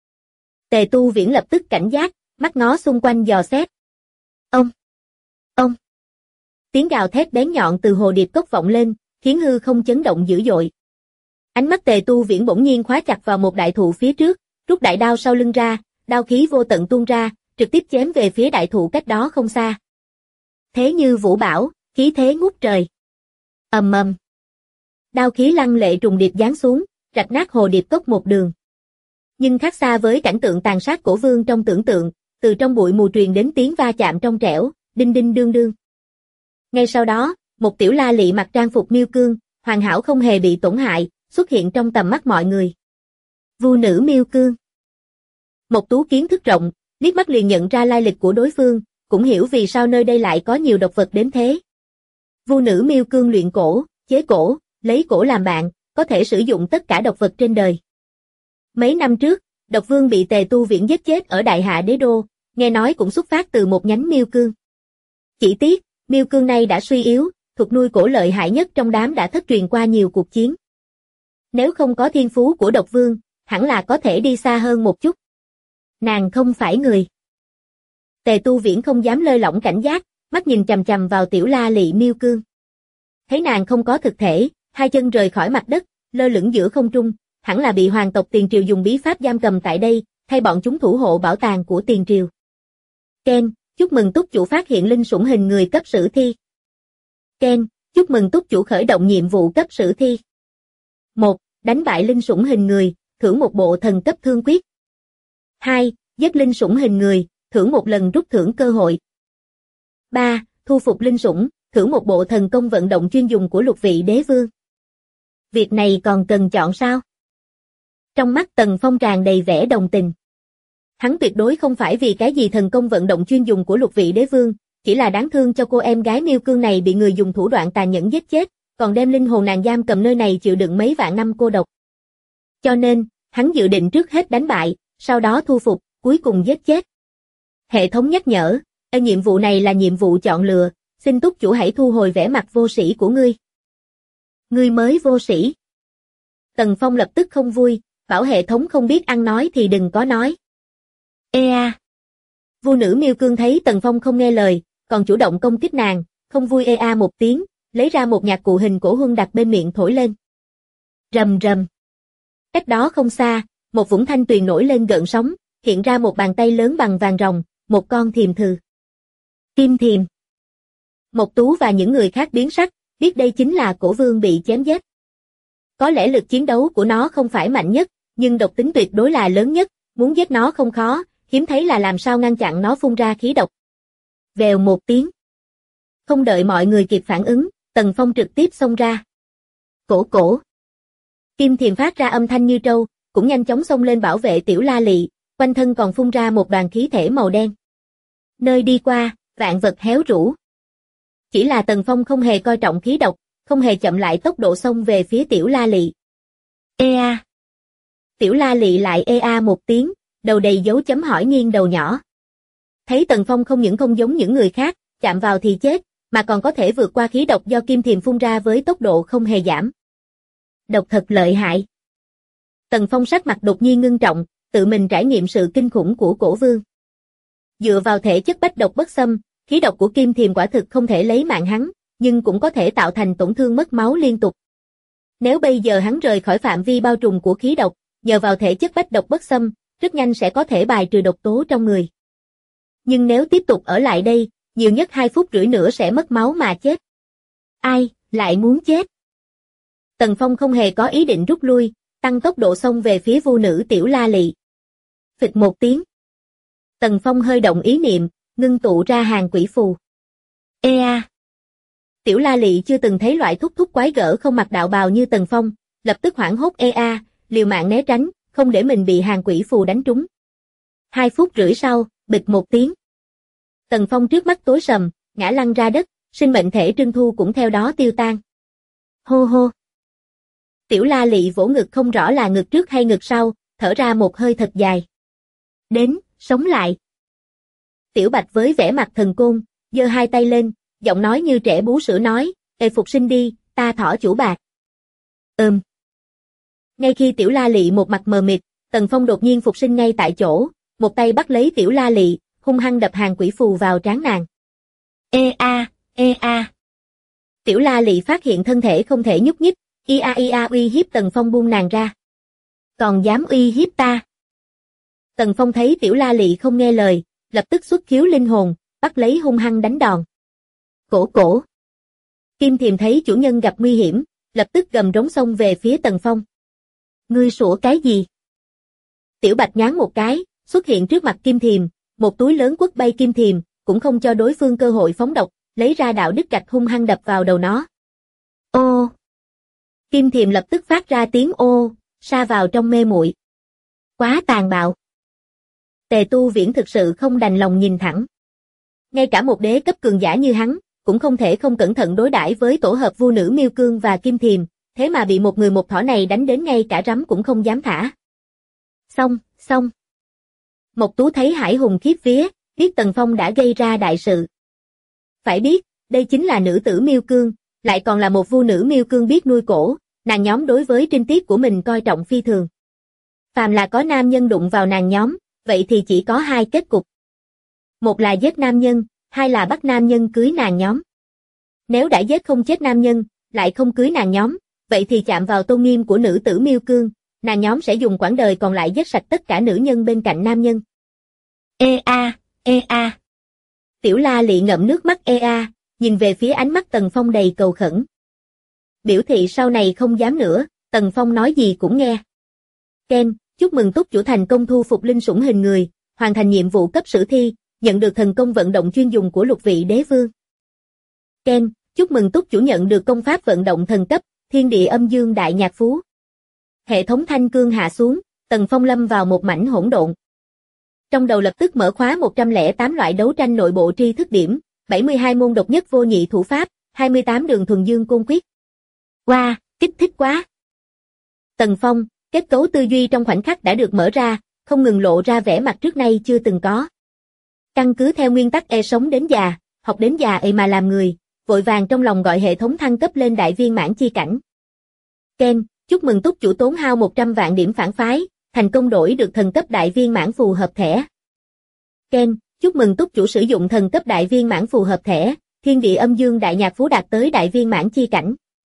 Tề Tu Viễn lập tức cảnh giác, mắt ngó xung quanh dò xét. Ông! Tiếng gào thét bén nhọn từ hồ điệp cốc vọng lên, khiến hư không chấn động dữ dội. Ánh mắt Tề Tu Viễn bỗng nhiên khóa chặt vào một đại thụ phía trước, rút đại đao sau lưng ra, đao khí vô tận tuôn ra, trực tiếp chém về phía đại thụ cách đó không xa. Thế như vũ bão, khí thế ngút trời. Ầm ầm. Đao khí lăng lệ trùng điệp giáng xuống, rạch nát hồ điệp cốc một đường. Nhưng khác xa với cảnh tượng tàn sát Cổ Vương trong tưởng tượng, từ trong bụi mù truyền đến tiếng va chạm trong trẻo, đinh đinh đương đương. Ngay sau đó, một tiểu la lị mặc trang phục miêu cương, hoàn hảo không hề bị tổn hại, xuất hiện trong tầm mắt mọi người. Vu nữ miêu cương. Một Tú kiến thức rộng, liếc mắt liền nhận ra lai lịch của đối phương, cũng hiểu vì sao nơi đây lại có nhiều độc vật đến thế. Vu nữ miêu cương luyện cổ, chế cổ, lấy cổ làm bạn, có thể sử dụng tất cả độc vật trên đời. Mấy năm trước, độc vương bị Tề Tu Viễn giết chết ở Đại Hạ Đế Đô, nghe nói cũng xuất phát từ một nhánh miêu cương. Chỉ tiếc, miêu cương này đã suy yếu, thuật nuôi cổ lợi hại nhất trong đám đã thất truyền qua nhiều cuộc chiến. Nếu không có thiên phú của độc vương, hẳn là có thể đi xa hơn một chút. Nàng không phải người. Tề Tu Viễn không dám lơi lỏng cảnh giác, mắt nhìn chằm chằm vào tiểu la lị miêu cương. Thấy nàng không có thực thể, hai chân rời khỏi mặt đất, lơ lửng giữa không trung, hẳn là bị hoàng tộc Tiền Triều dùng bí pháp giam cầm tại đây, thay bọn chúng thủ hộ bảo tàng của Tiền Triều. Ken, chúc mừng túc chủ phát hiện linh sủng hình người cấp sử thi. Ken, chúc mừng túc chủ khởi động nhiệm vụ cấp sử thi. 1. Đánh bại linh sủng hình người, thưởng một bộ thần cấp thương quyết. 2. Giết linh sủng hình người, thưởng một lần rút thưởng cơ hội. 3. Thu phục linh sủng, thưởng một bộ thần công vận động chuyên dùng của lục vị đế vương. Việc này còn cần chọn sao? Trong mắt Tần Phong tràn đầy vẻ đồng tình. Hắn tuyệt đối không phải vì cái gì thần công vận động chuyên dùng của lục vị đế vương, chỉ là đáng thương cho cô em gái miêu cương này bị người dùng thủ đoạn tàn nhẫn giết chết, còn đem linh hồn nàng giam cầm nơi này chịu đựng mấy vạn năm cô độc. Cho nên, hắn dự định trước hết đánh bại, sau đó thu phục, cuối cùng giết chết. Hệ thống nhắc nhở, nhiệm vụ này là nhiệm vụ chọn lựa, xin túc chủ hãy thu hồi vẻ mặt vô sĩ của ngươi. Ngươi mới vô sĩ. Tần Phong lập tức không vui, bảo hệ thống không biết ăn nói thì đừng có nói. Vu nữ miêu cương thấy Tần Phong không nghe lời, còn chủ động công kích nàng, không vui một tiếng, lấy ra một nhạc cụ hình cổ huân đặt bên miệng thổi lên. Rầm rầm. Cách đó không xa, một vũng thanh tuyền nổi lên gợn sóng, hiện ra một bàn tay lớn bằng vàng ròng, một con thiềm thừ. Kim thiềm. Mộc Tú và những người khác biến sắc, biết đây chính là cổ vương bị chém giết. Có lẽ lực chiến đấu của nó không phải mạnh nhất, nhưng độc tính tuyệt đối là lớn nhất, muốn giết nó không khó, hiếm thấy là làm sao ngăn chặn nó phun ra khí độc. Vèo một tiếng. Không đợi mọi người kịp phản ứng, Tần Phong trực tiếp xông ra. Cổ. Kim thiềm phát ra âm thanh như trâu, cũng nhanh chóng xông lên bảo vệ tiểu la lị, quanh thân còn phun ra một đoàn khí thể màu đen. Nơi đi qua, vạn vật héo rũ. Chỉ là Tần Phong không hề coi trọng khí độc, không hề chậm lại tốc độ xông về phía tiểu la lị. Tiểu la lị lại một tiếng, đầu đầy dấu chấm hỏi nghiêng đầu nhỏ. Thấy Tần Phong không những không giống những người khác, chạm vào thì chết, mà còn có thể vượt qua khí độc do kim thiềm phun ra với tốc độ không hề giảm. Độc thật lợi hại. Tần Phong sắc mặt đột nhiên ngưng trọng, tự mình trải nghiệm sự kinh khủng của cổ vương. Dựa vào thể chất bách độc bất xâm, khí độc của kim thiềm quả thực không thể lấy mạng hắn, nhưng cũng có thể tạo thành tổn thương mất máu liên tục. Nếu bây giờ hắn rời khỏi phạm vi bao trùm của khí độc, nhờ vào thể chất bách độc bất xâm, rất nhanh sẽ có thể bài trừ độc tố trong người. Nhưng nếu tiếp tục ở lại đây, nhiều nhất 2 phút rưỡi nữa sẽ mất máu mà chết. Ai, lại muốn chết? Tần Phong không hề có ý định rút lui, tăng tốc độ xông về phía vu nữ tiểu la lị. Phịch một tiếng. Tần Phong hơi động ý niệm, ngưng tụ ra hàng quỷ phù. Tiểu la lị chưa từng thấy loại thúc quái gở không mặc đạo bào như Tần Phong, lập tức hoảng hốt liều mạng né tránh, không để mình bị hàng quỷ phù đánh trúng. 2 phút rưỡi sau, bịch một tiếng. Tần Phong trước mắt tối sầm, ngã lăn ra đất, sinh mệnh thể Trưng Thu cũng theo đó tiêu tan. Hô hô. Tiểu la lị vỗ ngực không rõ là ngực trước hay ngực sau, thở ra một hơi thật dài. Đến, sống lại. Tiểu Bạch với vẻ mặt thần côn, giơ 2 tay lên, giọng nói như trẻ bú sữa nói, phục sinh đi, ta thỏ chủ bạc. Ngay khi tiểu la lị một mặt mờ mịt, Tần Phong đột nhiên phục sinh ngay tại chỗ, một tay bắt lấy tiểu la lị, hung hăng đập hàng quỷ phù vào trán nàng. Tiểu la lị phát hiện thân thể không thể nhúc nhích, uy hiếp Tần Phong buông nàng ra. Còn dám uy hiếp ta? Tần Phong thấy tiểu la lị không nghe lời, lập tức xuất khiếu linh hồn, bắt lấy hung hăng đánh đòn. Cổ. Kim thiềm thấy chủ nhân gặp nguy hiểm, lập tức gầm rống xông về phía Tần Phong. Ngươi sủa cái gì? Tiểu Bạch nhán một cái, xuất hiện trước mặt kim thiềm, một túi lớn quất bay kim thiềm, cũng không cho đối phương cơ hội phóng độc, lấy ra đạo đức gạch hung hăng đập vào đầu nó. Ô! Kim Thiềm lập tức phát ra tiếng ô, sa vào trong mê muội. Quá tàn bạo. Tề Tu Viễn thực sự không đành lòng nhìn thẳng. Ngay cả một đế cấp cường giả như hắn, cũng không thể không cẩn thận đối đãi với tổ hợp vu nữ Miêu Cương và Kim Thiềm, thế mà bị một người một thỏ này đánh đến ngay cả rắm cũng không dám thả. Xong. Mộc Tú thấy hải hùng khiếp vía, biết Tần Phong đã gây ra đại sự. Phải biết, đây chính là nữ tử Miêu Cương, lại còn là một vu nữ Miêu Cương biết nuôi cổ, nàng nhóm đối với trinh tiết của mình coi trọng phi thường. Phàm là có nam nhân đụng vào nàng nhóm, vậy thì chỉ có hai kết cục. Một là giết nam nhân, hai là bắt nam nhân cưới nàng nhóm. Nếu đã giết không chết nam nhân, lại không cưới nàng nhóm, vậy thì chạm vào tôn nghiêm của nữ tử Miêu Cương, nàng nhóm sẽ dùng quãng đời còn lại giết sạch tất cả nữ nhân bên cạnh nam nhân. Tiểu La Lị ngậm nước mắt nhìn về phía ánh mắt Tần Phong đầy cầu khẩn. Biểu thị sau này không dám nữa, Tần Phong nói gì cũng nghe. Ken, chúc mừng túc chủ thành công thu phục linh sủng hình người, hoàn thành nhiệm vụ cấp sử thi, nhận được thần công vận động chuyên dùng của lục vị đế vương. Ken, chúc mừng túc chủ nhận được công pháp vận động thần cấp, thiên địa âm dương đại nhạc phú. Hệ thống thanh cương hạ xuống, Tần Phong lâm vào một mảnh hỗn độn. Trong đầu lập tức mở khóa 108 loại đấu tranh nội bộ tri thức điểm, 72 môn độc nhất vô nhị thủ pháp, 28 đường thuần dương côn quyết. Wow, kích thích quá. Tần Phong, kết cấu tư duy trong khoảnh khắc đã được mở ra, không ngừng lộ ra vẻ mặt trước nay chưa từng có. Căn cứ theo nguyên tắc sống đến già, học đến già mà làm người, vội vàng trong lòng gọi hệ thống thăng cấp lên đại viên mãn chi cảnh. Ken, chúc mừng túc chủ tốn hao 100 vạn điểm phản phái, thành công đổi được thần cấp đại viên mãn phù hợp thẻ. Ken, chúc mừng túc chủ sử dụng thần cấp đại viên mãn phù hợp thẻ, thiên địa âm dương đại nhạc phú đạt tới đại viên mãn chi cảnh.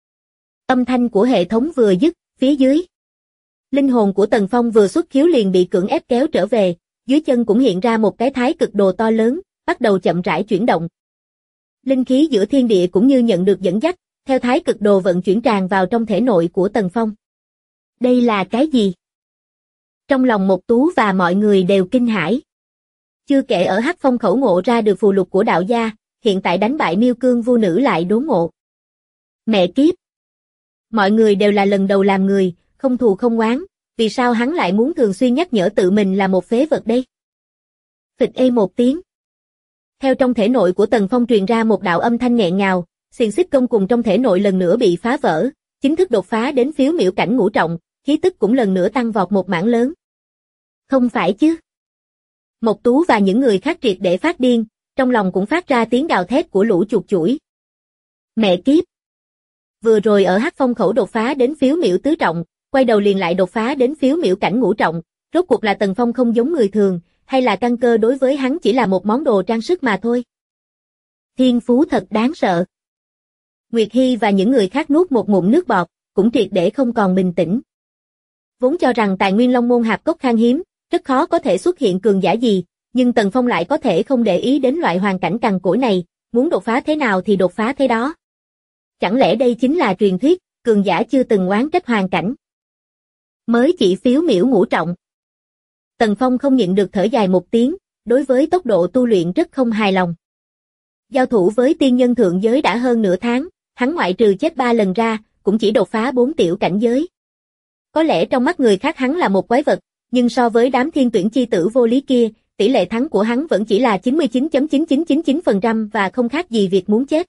Âm thanh của hệ thống vừa dứt, phía dưới. Linh hồn của Tần Phong vừa xuất khiếu liền bị cưỡng ép kéo trở về, dưới chân cũng hiện ra một cái thái cực đồ to lớn, bắt đầu chậm rãi chuyển động. Linh khí giữa thiên địa cũng như nhận được dẫn dắt, theo thái cực đồ vận chuyển tràn vào trong thể nội của Tần Phong. Đây là cái gì? Trong lòng Mộc Tú và mọi người đều kinh hãi. Chưa kể ở Hắc Phong khẩu ngộ ra được phù lục của đạo gia, hiện tại đánh bại Miêu Cương vu nữ lại đốn ngộ. Mẹ kiếp! Mọi người đều là lần đầu làm người, không thù không oán, vì sao hắn lại muốn thường xuyên nhắc nhở tự mình là một phế vật đây? Phịch một tiếng. Theo trong thể nội của Tần Phong truyền ra một đạo âm thanh nghẹn ngào, xiềng xích công cùng trong thể nội lần nữa bị phá vỡ, chính thức đột phá đến phiếu miểu cảnh ngũ trọng, khí tức cũng lần nữa tăng vọt một mảng lớn. Không phải chứ? Mộc Tú và những người khác triệt để phát điên, trong lòng cũng phát ra tiếng gào thét của lũ chuột chuỗi. Mẹ kiếp! Vừa rồi ở Hắc Phong khẩu đột phá đến phiếu miểu tứ trọng, quay đầu liền lại đột phá đến phiếu miểu cảnh ngũ trọng, rốt cuộc là Tần Phong không giống người thường, hay là căn cơ đối với hắn chỉ là một món đồ trang sức mà thôi. Thiên phú thật đáng sợ. Nguyệt Hy và những người khác nuốt một ngụm nước bọt, cũng triệt để không còn bình tĩnh. Vốn cho rằng tài nguyên Long Môn hạp cốc khan hiếm, rất khó có thể xuất hiện cường giả gì, nhưng Tần Phong lại có thể không để ý đến loại hoàn cảnh cằn cỗi này, muốn đột phá thế nào thì đột phá thế đó. Chẳng lẽ đây chính là truyền thuyết, cường giả chưa từng oán trách hoàn cảnh. Mới chỉ phiếu miểu ngũ trọng. Tần Phong không nhịn được thở dài một tiếng, đối với tốc độ tu luyện rất không hài lòng. Giao thủ với tiên nhân thượng giới đã hơn nửa tháng, hắn ngoại trừ chết 3 lần ra, cũng chỉ đột phá 4 tiểu cảnh giới. Có lẽ trong mắt người khác hắn là một quái vật, nhưng so với đám thiên tuyển chi tử vô lý kia, tỷ lệ thắng của hắn vẫn chỉ là 99.9999% và không khác gì việc muốn chết.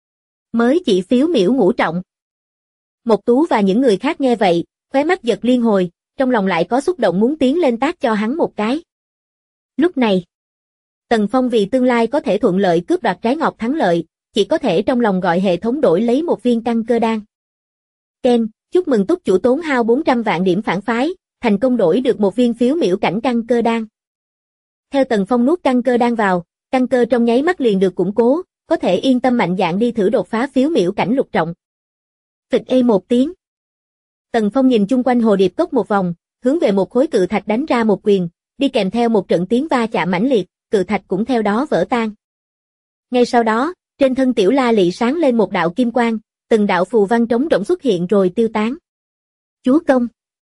Mới chỉ phiếu miểu ngũ trọng. Mộc Tú và những người khác nghe vậy, khóe mắt giật liên hồi, trong lòng lại có xúc động muốn tiến lên tát cho hắn một cái. Lúc này, Tần Phong vì tương lai có thể thuận lợi cướp đoạt trái ngọc thắng lợi, chỉ có thể trong lòng gọi hệ thống đổi lấy một viên căn cơ đan. Ken, chúc mừng túc chủ tốn hao 400 vạn điểm phản phái, thành công đổi được một viên phiếu miểu cảnh căn cơ đan. Theo Tần Phong nuốt căn cơ đan vào, căn cơ trong nháy mắt liền được củng cố, có thể yên tâm mạnh dạn đi thử đột phá phiếu miểu cảnh lục trọng. Phịch một tiếng. Tần Phong nhìn chung quanh hồ điệp cốc một vòng, hướng về một khối cự thạch đánh ra một quyền, đi kèm theo một trận tiếng va chạm mãnh liệt, cự thạch cũng theo đó vỡ tan. Ngay sau đó, trên thân Tiểu La Lị sáng lên một đạo kim quang, từng đạo phù văn trống rỗng xuất hiện rồi tiêu tán. Chúa công.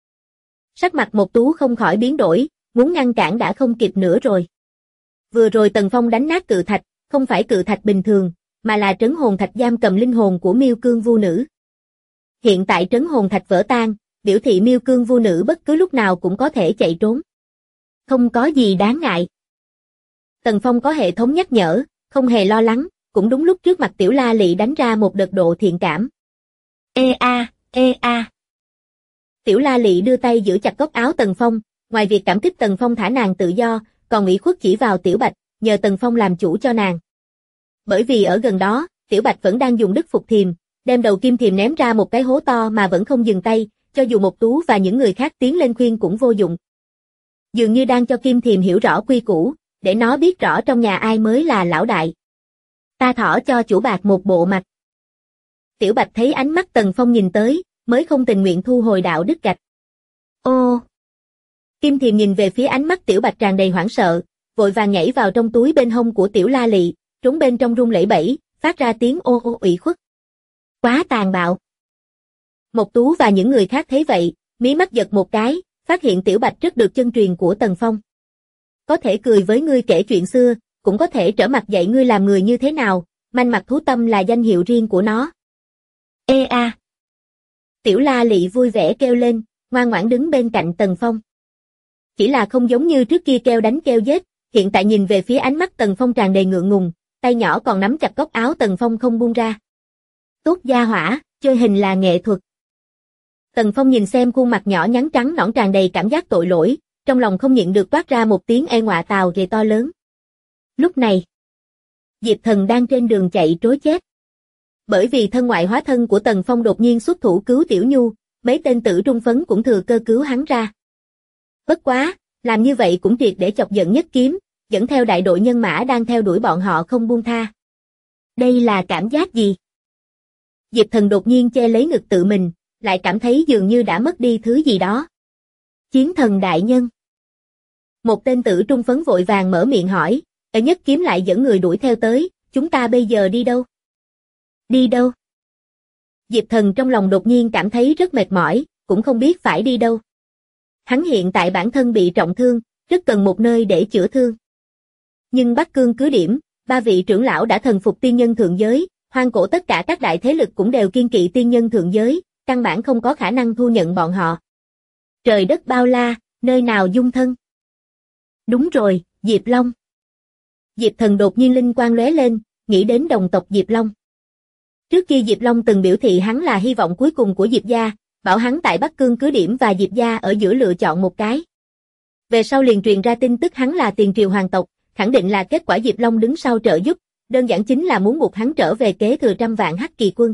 Sắc mặt Mộc Tú không khỏi biến đổi, muốn ngăn cản đã không kịp nữa rồi. Vừa rồi Tần Phong đánh nát cự thạch, không phải cự thạch bình thường, mà là trấn hồn thạch giam cầm linh hồn của Miêu Cương Vu Nữ. Hiện tại trấn hồn thạch vỡ tan, biểu thị Miêu Cương Vu Nữ bất cứ lúc nào cũng có thể chạy trốn. Không có gì đáng ngại. Tần Phong có hệ thống nhắc nhở, không hề lo lắng, cũng đúng lúc trước mặt Tiểu La Lị đánh ra một đợt độ thiện cảm. Ê a. Tiểu La Lị đưa tay giữ chặt góc áo Tần Phong, ngoài việc cảm kích Tần Phong thả nàng tự do, còn ủy khuất chỉ vào Tiểu Bạch, nhờ Tần Phong làm chủ cho nàng. Bởi vì ở gần đó, Tiểu Bạch vẫn đang dùng đức phục thiềm, đem đầu kim thiềm ném ra một cái hố to mà vẫn không dừng tay, cho dù Mộc Tú và những người khác tiến lên khuyên cũng vô dụng. Dường như đang cho kim thiềm hiểu rõ quy củ, để nó biết rõ trong nhà ai mới là lão đại. Ta thỏ cho chủ bạc một bộ mặt. Tiểu Bạch thấy ánh mắt Tần Phong nhìn tới, mới không tình nguyện thu hồi đạo đức gạch. Ô! Kim thiềm nhìn về phía ánh mắt Tiểu Bạch tràn đầy hoảng sợ, vội vàng nhảy vào trong túi bên hông của Tiểu La Lị, trốn bên trong run lẩy bẩy, phát ra tiếng ô ô ủy khuất. Quá tàn bạo. Mộc Tú và những người khác thấy vậy, mí mắt giật một cái, phát hiện Tiểu Bạch rất được chân truyền của Tần Phong. Có thể cười với ngươi kể chuyện xưa, cũng có thể trở mặt dạy ngươi làm người như thế nào, manh mặt thú tâm là danh hiệu riêng của nó. Ê a. Tiểu La Lị vui vẻ kêu lên, ngoan ngoãn đứng bên cạnh Tần Phong. Chỉ là không giống như trước kia kêu đánh kêu giết, hiện tại nhìn về phía ánh mắt Tần Phong tràn đầy ngượng ngùng, tay nhỏ còn nắm chặt góc áo Tần Phong không buông ra. Tốt gia hỏa, chơi hình là nghệ thuật. Tần Phong nhìn xem khuôn mặt nhỏ nhắn trắng nõn tràn đầy cảm giác tội lỗi, trong lòng không nhịn được toát ra một tiếng ê ngọa tào ghê to lớn. Lúc này, Diệp Thần đang trên đường chạy trối chết. Bởi vì thân ngoại hóa thân của Tần Phong đột nhiên xuất thủ cứu Tiểu Nhu, mấy tên tử trung phấn cũng thừa cơ cứu hắn ra. Bất quá, làm như vậy cũng triệt để chọc giận Nhất Kiếm, dẫn theo đại đội nhân mã đang theo đuổi bọn họ không buông tha. Đây là cảm giác gì? Diệp Thần đột nhiên che lấy ngực tự mình, lại cảm thấy dường như đã mất đi thứ gì đó. Chiến thần đại nhân. Một tên tử trung phấn vội vàng mở miệng hỏi, Nhất Kiếm lại dẫn người đuổi theo tới, chúng ta bây giờ đi đâu? Đi đâu? Diệp Thần trong lòng đột nhiên cảm thấy rất mệt mỏi, cũng không biết phải đi đâu. Hắn hiện tại bản thân bị trọng thương, rất cần một nơi để chữa thương. Nhưng Bắc Cương cứ điểm, 3 vị trưởng lão đã thần phục tiên nhân thượng giới, hoang cổ tất cả các đại thế lực cũng đều kiêng kỵ tiên nhân thượng giới, căn bản không có khả năng thu nhận bọn họ. Trời đất bao la, nơi nào dung thân? Đúng rồi, Diệp Long. Diệp Thần đột nhiên linh quang lóe lên, nghĩ đến đồng tộc Diệp Long. Trước kia Diệp Long từng biểu thị hắn là hy vọng cuối cùng của Diệp gia, bảo hắn tại Bắc Cương cứ điểm và Diệp gia ở giữa lựa chọn một cái. Về sau liền truyền ra tin tức hắn là tiền triều hoàng tộc, khẳng định là kết quả Diệp Long đứng sau trợ giúp, đơn giản chính là muốn buộc hắn trở về kế thừa 100 vạn Hắc Kỳ quân.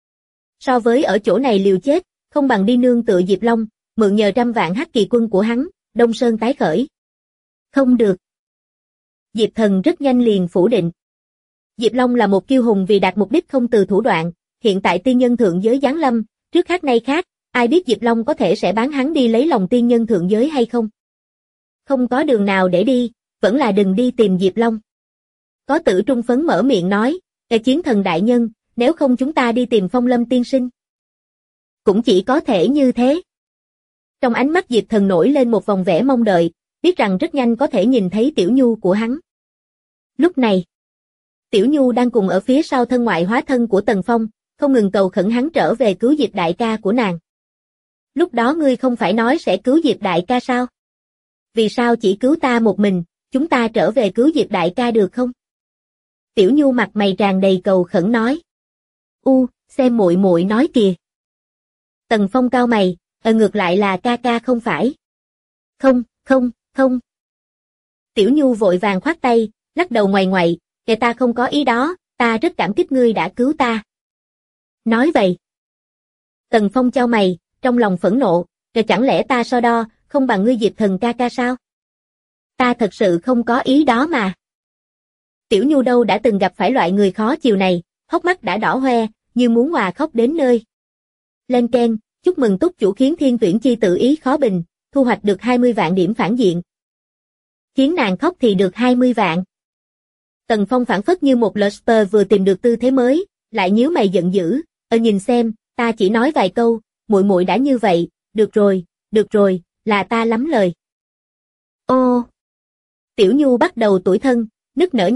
So với ở chỗ này liều chết, không bằng đi nương tựa Diệp Long, mượn nhờ 100 vạn Hắc Kỳ quân của hắn, Đông Sơn tái khởi. Không được. Diệp Thần rất nhanh liền phủ định. Diệp Long là một kiêu hùng vì đạt mục đích không từ thủ đoạn, hiện tại tiên nhân thượng giới giáng lâm, trước khác nay khác, ai biết Diệp Long có thể sẽ bán hắn đi lấy lòng tiên nhân thượng giới hay không? Không có đường nào để đi, vẫn là đừng đi tìm Diệp Long. Có tử trung phấn mở miệng nói, chiến thần đại nhân, nếu không chúng ta đi tìm Phong Lâm tiên sinh. Cũng chỉ có thể như thế. Trong ánh mắt Diệp Thần nổi lên một vòng vẻ mong đợi, biết rằng rất nhanh có thể nhìn thấy Tiểu Nhu của hắn. Lúc này, Tiểu Nhu đang cùng ở phía sau thân ngoại hóa thân của Tần Phong, không ngừng cầu khẩn hắn trở về cứu Diệp đại ca của nàng. Lúc đó ngươi không phải nói sẽ cứu Diệp đại ca sao? Vì sao chỉ cứu ta một mình, chúng ta trở về cứu Diệp đại ca được không? Tiểu Nhu mặt mày tràn đầy cầu khẩn nói. Xem muội muội nói kìa. Tần Phong cau mày, ngược lại là ca ca không phải. Không. Tiểu Nhu vội vàng khoát tay, lắc đầu ngoại ngoại, ta không có ý đó, ta rất cảm kích ngươi đã cứu ta. Nói vậy. Tần Phong chau mày, trong lòng phẫn nộ, chẳng lẽ ta so đo, không bằng ngươi Diệp Thần ca ca sao? Ta thật sự không có ý đó mà. Tiểu Nhu đâu đã từng gặp phải loại người khó chiều này, hốc mắt đã đỏ hoe, như muốn hòa khóc đến nơi. Lên keng, chúc mừng túc chủ khiến thiên tuyển chi tự ý khó bình, thu hoạch được 20 vạn điểm phản diện. Khiến nàng khóc thì được 20 vạn. Tần Phong phản phất như một Lester vừa tìm được tư thế mới, lại nhíu mày giận dữ, nhìn xem, ta chỉ nói vài câu, muội muội đã như vậy, được rồi, là ta lắm lời. Ô! Tiểu Nhu bắt đầu tủi thân, nức nở nhỏ,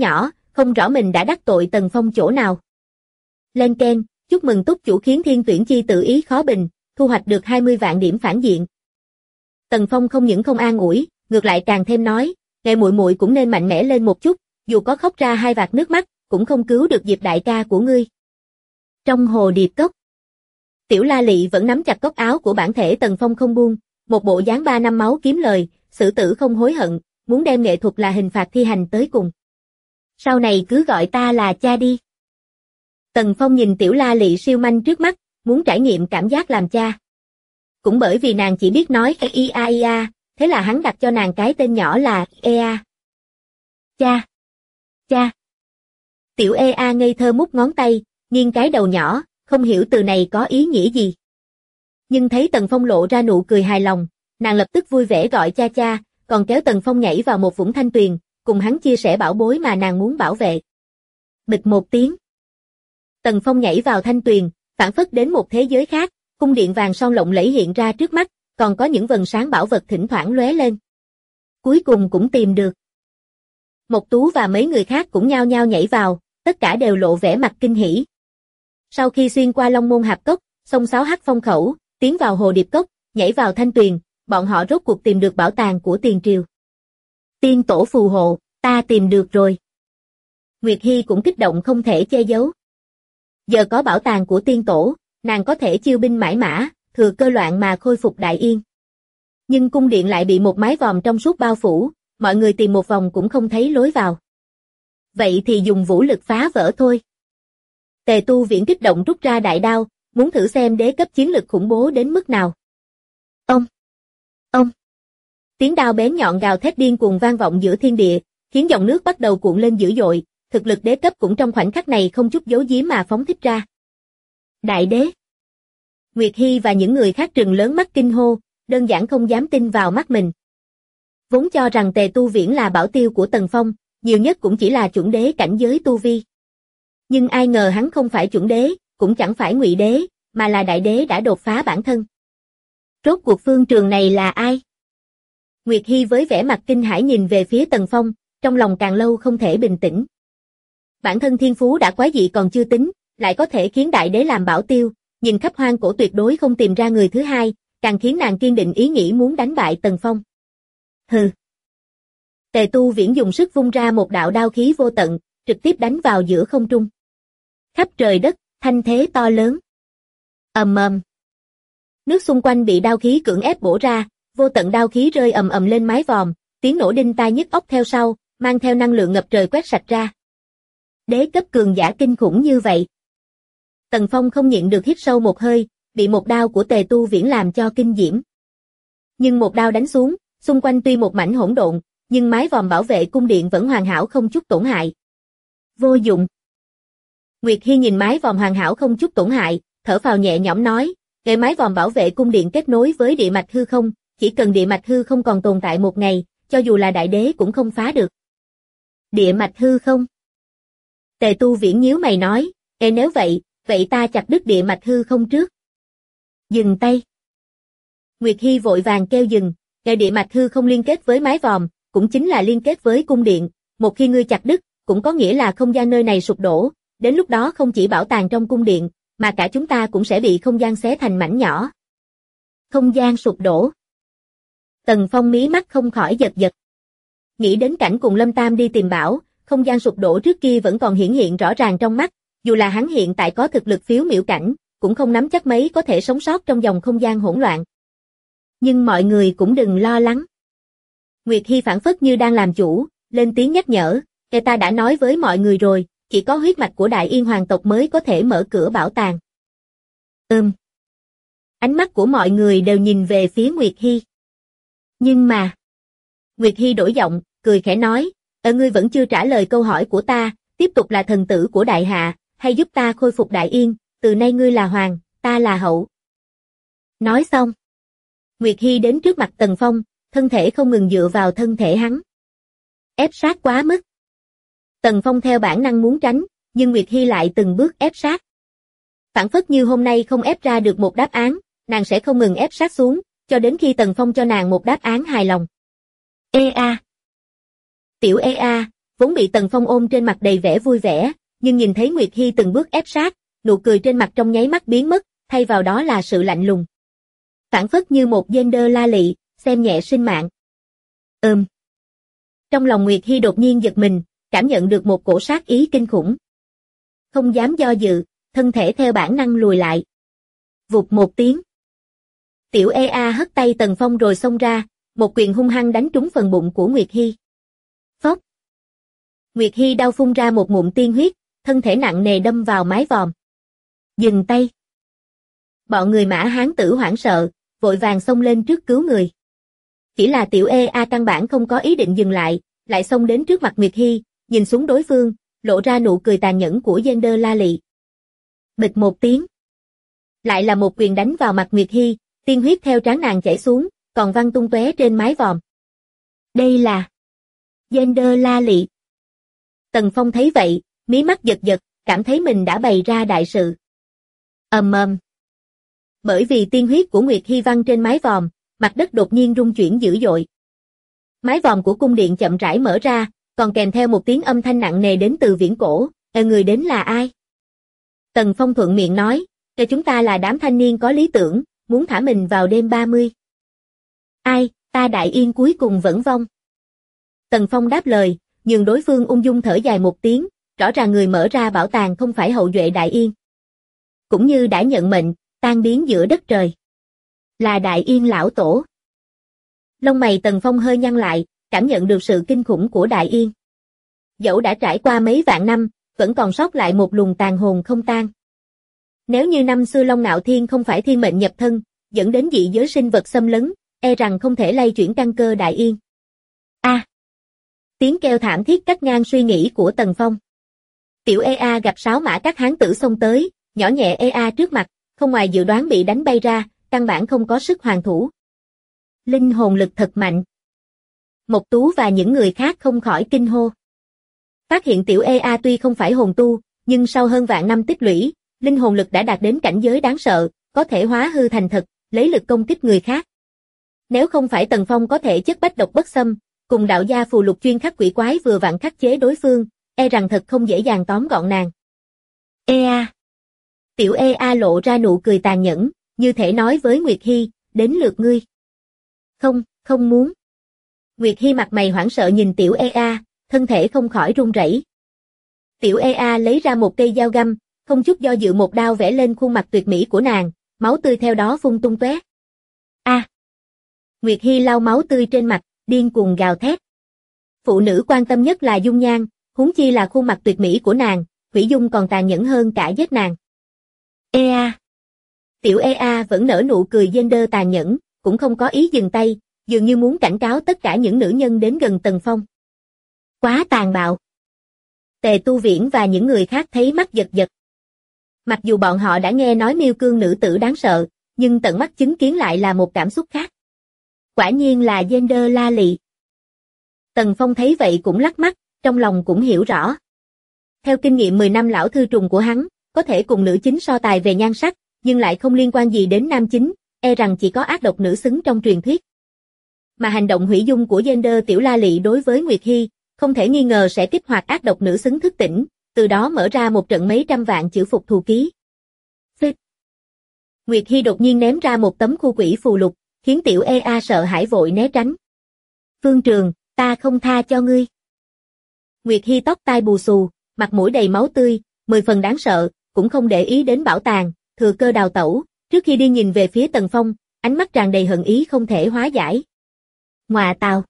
không rõ mình đã đắc tội Tần Phong chỗ nào. Lên keng, chúc mừng túc chủ khiến thiên tuyển chi tự ý khó bình, thu hoạch được 20 vạn điểm phản diện. Tần Phong không những không an ủi, ngược lại càng thêm nói, ngày muội muội cũng nên mạnh mẽ lên một chút, dù có khóc ra 2 vạt nước mắt, cũng không cứu được Diệp đại ca của ngươi. Trong hồ điệp cốc, Tiểu La Lị vẫn nắm chặt cốc áo của bản thể Tần Phong không buông, một bộ dáng 3 năm máu kiếm lời, xử tử không hối hận, muốn đem nghệ thuật là hình phạt thi hành tới cùng. Sau này cứ gọi ta là cha đi. Tần Phong nhìn Tiểu La Lị siêu manh trước mắt, muốn trải nghiệm cảm giác làm cha. Cũng bởi vì nàng chỉ biết nói ia, thế là hắn đặt cho nàng cái tên nhỏ là Ea. Cha. Cha. Tiểu Ea ngây thơ mút ngón tay, nghiêng cái đầu nhỏ, không hiểu từ này có ý nghĩa gì. Nhưng thấy Tần Phong lộ ra nụ cười hài lòng, nàng lập tức vui vẻ gọi cha cha, còn kéo Tần Phong nhảy vào một vũng thanh tuyền, cùng hắn chia sẻ bảo bối mà nàng muốn bảo vệ. Bịch một tiếng. Tần Phong nhảy vào thanh tuyền, phảng phất đến một thế giới khác, cung điện vàng son lộng lẫy hiện ra trước mắt, còn có những vầng sáng bảo vật thỉnh thoảng lóe lên. Cuối cùng cũng tìm được. Mộc Tú và mấy người khác cũng nhao nhao nhảy vào, tất cả đều lộ vẻ mặt kinh hỉ. Sau khi xuyên qua Long Môn Hạp Cốc, xông xáo Hắc Phong Khẩu, tiến vào Hồ Điệp Cốc, nhảy vào thanh tuyền, bọn họ rốt cuộc tìm được bảo tàng của Tiền Triều. Tiên tổ phù hộ, ta tìm được rồi. Nguyệt Hi cũng kích động không thể che giấu. Giờ có bảo tàng của tiên tổ, nàng có thể chiêu binh mãi mã, thừa cơ loạn mà khôi phục Đại Yên. Nhưng cung điện lại bị một mái vòm trong suốt bao phủ, mọi người tìm một vòng cũng không thấy lối vào. Vậy thì dùng vũ lực phá vỡ thôi. Tề Tu Viễn kích động rút ra đại đao, muốn thử xem đế cấp chiến lực khủng bố đến mức nào. Ông. Tiếng đao bén nhọn gào thét điên cuồng vang vọng giữa thiên địa, khiến dòng nước bắt đầu cuộn lên dữ dội, thực lực đế cấp cũng trong khoảnh khắc này không chút giấu giếm mà phóng thích ra. Đại đế. Nguyệt Hi và những người khác trừng lớn mắt kinh hô, đơn giản không dám tin vào mắt mình. Vốn cho rằng Tề Tu Viễn là bảo tiêu của Tần Phong, nhiều nhất cũng chỉ là chuẩn đế cảnh giới tu vi. Nhưng ai ngờ hắn không phải chuẩn đế, cũng chẳng phải ngụy đế, mà là đại đế đã đột phá bản thân. Rốt cuộc phương trường này là ai? Nguyệt Hi với vẻ mặt kinh hãi nhìn về phía Tần Phong, trong lòng càng lâu không thể bình tĩnh. Bản thân thiên phú đã quái dị còn chưa tính, lại có thể khiến đại đế làm bảo tiêu, nhìn khắp hoang cổ tuyệt đối không tìm ra người thứ hai, càng khiến nàng kiên định ý nghĩ muốn đánh bại Tần Phong. Hừ. Tề Tu Viễn dùng sức vung ra một đạo đao khí vô tận, trực tiếp đánh vào giữa không trung. Khắp trời đất, thanh thế to lớn. Ầm ầm. Nước xung quanh bị đao khí cưỡng ép bổ ra, vô tận đao khí rơi ầm ầm lên mái vòm, tiếng nổ đinh tai nhức óc theo sau, mang theo năng lượng ngập trời quét sạch ra. Đế cấp cường giả kinh khủng như vậy. Tần Phong không nhịn được hít sâu một hơi, bị một đao của Tề Tu Viễn làm cho kinh diễm. Nhưng một đao đánh xuống, xung quanh tuy một mảnh hỗn độn, nhưng mái vòm bảo vệ cung điện vẫn hoàn hảo không chút tổn hại. Vô dụng. Nguyệt Hi nhìn mái vòm hoàn hảo không chút tổn hại, thở phào nhẹ nhõm nói, cái mái vòm bảo vệ cung điện kết nối với địa mạch hư không, chỉ cần địa mạch hư không còn tồn tại một ngày, cho dù là đại đế cũng không phá được. Địa mạch hư không? Tề Tu Viễn nhíu mày nói, nếu vậy ta chặt đứt địa mạch hư không trước. Dừng tay. Nguyệt Hi vội vàng kêu dừng, địa mạch hư không liên kết với mái vòm, cũng chính là liên kết với cung điện, một khi ngươi chặt đứt, cũng có nghĩa là không gian nơi này sụp đổ, đến lúc đó không chỉ bảo tàng trong cung điện, mà cả chúng ta cũng sẽ bị không gian xé thành mảnh nhỏ. Không gian sụp đổ. Tần Phong mí mắt không khỏi giật giật. Nghĩ đến cảnh cùng Lâm Tam đi tìm bảo, không gian sụp đổ trước kia vẫn còn hiển hiện rõ ràng trong mắt, dù là hắn hiện tại có thực lực phiếu miểu cảnh, cũng không nắm chắc mấy có thể sống sót trong dòng không gian hỗn loạn. Nhưng mọi người cũng đừng lo lắng. Nguyệt Hi phảng phất như đang làm chủ, lên tiếng nhắc nhở, ta đã nói với mọi người rồi, chỉ có huyết mạch của Đại Yên hoàng tộc mới có thể mở cửa bảo tàng. Ánh mắt của mọi người đều nhìn về phía Nguyệt Hi. Nhưng mà... Nguyệt Hi đổi giọng, cười khẽ nói, ngươi vẫn chưa trả lời câu hỏi của ta, tiếp tục là thần tử của Đại Hạ, hay giúp ta khôi phục Đại Yên, từ nay ngươi là hoàng, ta là hậu. Nói xong. Nguyệt Hi đến trước mặt Tần Phong, thân thể không ngừng dựa vào thân thể hắn. Ép sát quá mức. Tần Phong theo bản năng muốn tránh, nhưng Nguyệt Hi lại từng bước ép sát. Phản phất như hôm nay không ép ra được một đáp án, nàng sẽ không ngừng ép sát xuống, cho đến khi Tần Phong cho nàng một đáp án hài lòng. Ea. Tiểu Ea, vốn bị Tần Phong ôm trên mặt đầy vẻ vui vẻ, nhưng nhìn thấy Nguyệt Hi từng bước ép sát, nụ cười trên mặt trong nháy mắt biến mất, thay vào đó là sự lạnh lùng. Phảng phất như một gender la lị, xem nhẹ sinh mạng. Trong lòng Nguyệt Hi đột nhiên giật mình, cảm nhận được một cổ sát ý kinh khủng. Không dám do dự, thân thể theo bản năng lùi lại. Vụt một tiếng. Tiểu EA hất tay Tần Phong rồi xông ra, một quyền hung hăng đánh trúng phần bụng của Nguyệt Hi. Phốc. Nguyệt Hi đau phun ra một ngụm tiên huyết, thân thể nặng nề đâm vào mái vòm. Dừng tay. Bọn người Mã Hán tử hoảng sợ, vội vàng xông lên trước cứu người. Chỉ là tiểu EA căn bản không có ý định dừng lại, lại xông đến trước mặt Nguyệt Hi, nhìn xuống đối phương, lộ ra nụ cười tàn nhẫn của gender la lị. Bịch một tiếng. Lại là một quyền đánh vào mặt Nguyệt Hi, tiên huyết theo trán nàng chảy xuống, còn văng tung tóe trên mái vòm. Đây là gender la lị. Tần Phong thấy vậy, mí mắt giật giật, cảm thấy mình đã bày ra đại sự. Ầm ầm. Bởi vì tiên huyết của Nguyệt Hi văng trên mái vòm, mặt đất đột nhiên rung chuyển dữ dội. Mái vòm của cung điện chậm rãi mở ra, còn kèm theo một tiếng âm thanh nặng nề đến từ viễn cổ. Người đến là ai? Tần Phong thuận miệng nói, chúng ta là đám thanh niên có lý tưởng, muốn thả mình vào đêm 30. Ai, ta Đại Yên cuối cùng vẫn vong. Tần Phong đáp lời, nhường đối phương ung dung thở dài một tiếng, rõ ràng người mở ra bảo tàng không phải hậu duệ Đại Yên. Cũng như đã nhận mệnh, tan biến giữa đất trời. Là Đại Yên lão tổ. Lông mày Tần Phong hơi nhăn lại, cảm nhận được sự kinh khủng của Đại Yên. Dẫu đã trải qua mấy vạn năm, vẫn còn sót lại một luồng tàn hồn không tan. Nếu như năm xưa Long Nạo Thiên không phải thiên mệnh nhập thân, dẫn đến dị giới sinh vật xâm lấn, e rằng không thể lay chuyển căn cơ Đại Yên. Tiếng kêu thảm thiết cắt ngang suy nghĩ của Tần Phong. Tiểu EA gặp 6 mã các hán tử xông tới, nhỏ nhẹ EA trước mặt, không ngoài dự đoán bị đánh bay ra, căn bản không có sức hoàn thủ. Linh hồn lực thật mạnh. Mộc Tú và những người khác không khỏi kinh hô. Phát hiện tiểu EA tuy không phải hồn tu, nhưng sau hơn vạn năm tích lũy, linh hồn lực đã đạt đến cảnh giới đáng sợ, có thể hóa hư thành thật, lấy lực công kích người khác. Nếu không phải Tần Phong có thể chất bách độc bất xâm, cùng đạo gia phù lục chuyên khắc quỷ quái vừa vặn khắc chế đối phương, e rằng thật không dễ dàng tóm gọn nàng. EA. Tiểu EA lộ ra nụ cười tàn nhẫn, như thể nói với Nguyệt Hi, đến lượt ngươi. Không muốn. Nguyệt Hi mặt mày hoảng sợ nhìn tiểu EA, thân thể không khỏi run rẩy. Tiểu EA lấy ra một cây dao găm, không chút do dự một đao vẽ lên khuôn mặt tuyệt mỹ của nàng, máu tươi theo đó phun tung tóe. Nguyệt Hi lau máu tươi trên mặt, điên cuồng gào thét. Phụ nữ quan tâm nhất là dung nhan, huống chi là khuôn mặt tuyệt mỹ của nàng, hủy dung còn tàn nhẫn hơn cả giết nàng. EA. Tiểu EA vẫn nở nụ cười gender tàn nhẫn, cũng không có ý dừng tay, dường như muốn cảnh cáo tất cả những nữ nhân đến gần Tần Phong. Quá tàn bạo. Tề Tu Viễn và những người khác thấy mắt giật giật. Mặc dù bọn họ đã nghe nói miêu cương nữ tử đáng sợ, nhưng tận mắt chứng kiến lại là một cảm xúc khác. Quả nhiên là gender la lị. Tần Phong thấy vậy cũng lắc mắt, trong lòng cũng hiểu rõ. Theo kinh nghiệm 10 năm lão thư trùng của hắn, có thể cùng nữ chính so tài về nhan sắc, nhưng lại không liên quan gì đến nam chính, e rằng chỉ có ác độc nữ xứng trong truyền thuyết. Mà hành động hủy dung của gender tiểu la lị đối với Nguyệt Hi, không thể nghi ngờ sẽ kích hoạt ác độc nữ xứng thức tỉnh, từ đó mở ra một trận mấy trăm vạn chữ phục thù ký. Phích. Nguyệt Hi đột nhiên ném ra một tấm khu quỷ phù lục, khiến tiểu EA sợ hãi vội né tránh. Phương Trường, ta không tha cho ngươi. Nguyệt Hi tóc tai bù xù, mặt mũi đầy máu tươi, 10 phần đáng sợ, cũng không để ý đến bảo tàng, thừa cơ đào tẩu, trước khi đi nhìn về phía Tần Phong, ánh mắt tràn đầy hận ý không thể hóa giải. Ngoà tào.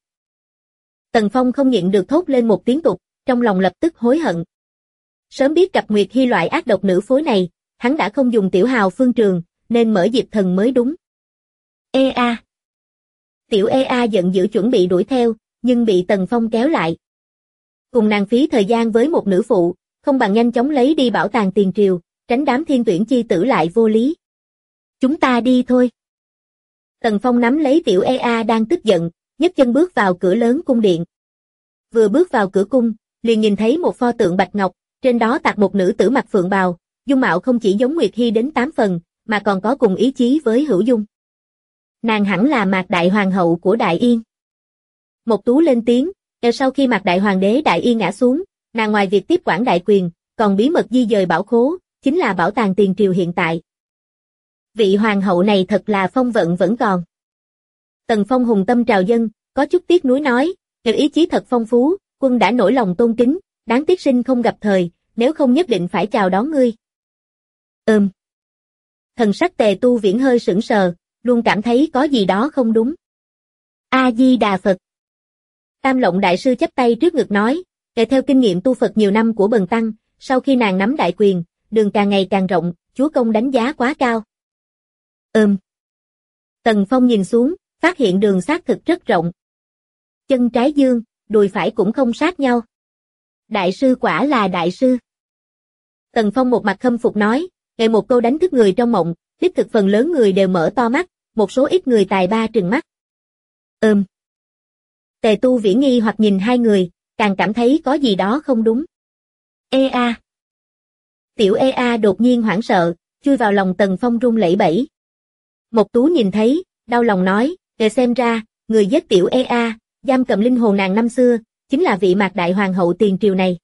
Tần Phong không nhịn được thốt lên một tiếng tục, trong lòng lập tức hối hận. Sớm biết gặp Nguyệt Hi loại ác độc nữ phối này, hắn đã không dùng tiểu hào Phương Trường, nên mở Diệp Thần mới đúng. EA. Tiểu EA giận dữ chuẩn bị đuổi theo, nhưng bị Tần Phong kéo lại. Cùng nàng phí thời gian với một nữ phụ, không bằng nhanh chóng lấy đi bảo tàng tiền triều, tránh đám thiên tuyển chi tử lại vô lý. Chúng ta đi thôi. Tần Phong nắm lấy tiểu EA đang tức giận, nhấc chân bước vào cửa lớn cung điện. Vừa bước vào cửa cung, liền nhìn thấy một pho tượng bạch ngọc, trên đó tạc một nữ tử mặc phượng bào, dung mạo không chỉ giống Nguyệt Hi đến 8 phần, mà còn có cùng ý chí với Hữu Dung. Nàng hẳn là Mạc Đại Hoàng hậu của Đại Yên. Mộc Tú lên tiếng, Sau khi Mạc Đại Hoàng đế Đại Yên ngã xuống, nàng ngoài việc tiếp quản đại quyền, còn bí mật di dời bảo khố, chính là bảo tàng tiền triều hiện tại. Vị hoàng hậu này thật là phong vận vẫn còn. Tần Phong hùng tâm trào dâng, có chút tiếc nuối nói, ý chí thật phong phú, quân đã nổi lòng tôn kính, đáng tiếc sinh không gặp thời, nếu không nhất định phải chào đón ngươi. Thần sắc Tề Tu Viễn hơi sững sờ, luôn cảm thấy có gì đó không đúng. A Di Đà Phật. Tam Lộng đại sư chắp tay trước ngực nói, theo kinh nghiệm tu Phật nhiều năm của Bần tăng, sau khi nàng nắm đại quyền, đường càng ngày càng rộng, chúa công đánh giá quá cao. Tần Phong nhìn xuống, phát hiện đường xác thực rất rộng. Chân trái dương, đùi phải cũng không sát nhau. Đại sư quả là đại sư. Tần Phong một mặt khâm phục nói, một câu đánh thức người trong mộng, đích thực phần lớn người đều mở to mắt, một số ít người tài ba trừng mắt. Tề Tu Viễn nghi hoặc nhìn hai người, càng cảm thấy có gì đó không đúng. Ea. Tiểu Ea đột nhiên hoảng sợ, chui vào lòng Tần Phong run lẩy bẩy. Mộc Tú nhìn thấy, đau lòng nói, xem ra, người giết Tiểu Ea, giam cầm linh hồn nàng năm xưa, chính là vị Mạc Đại Hoàng hậu tiền triều này.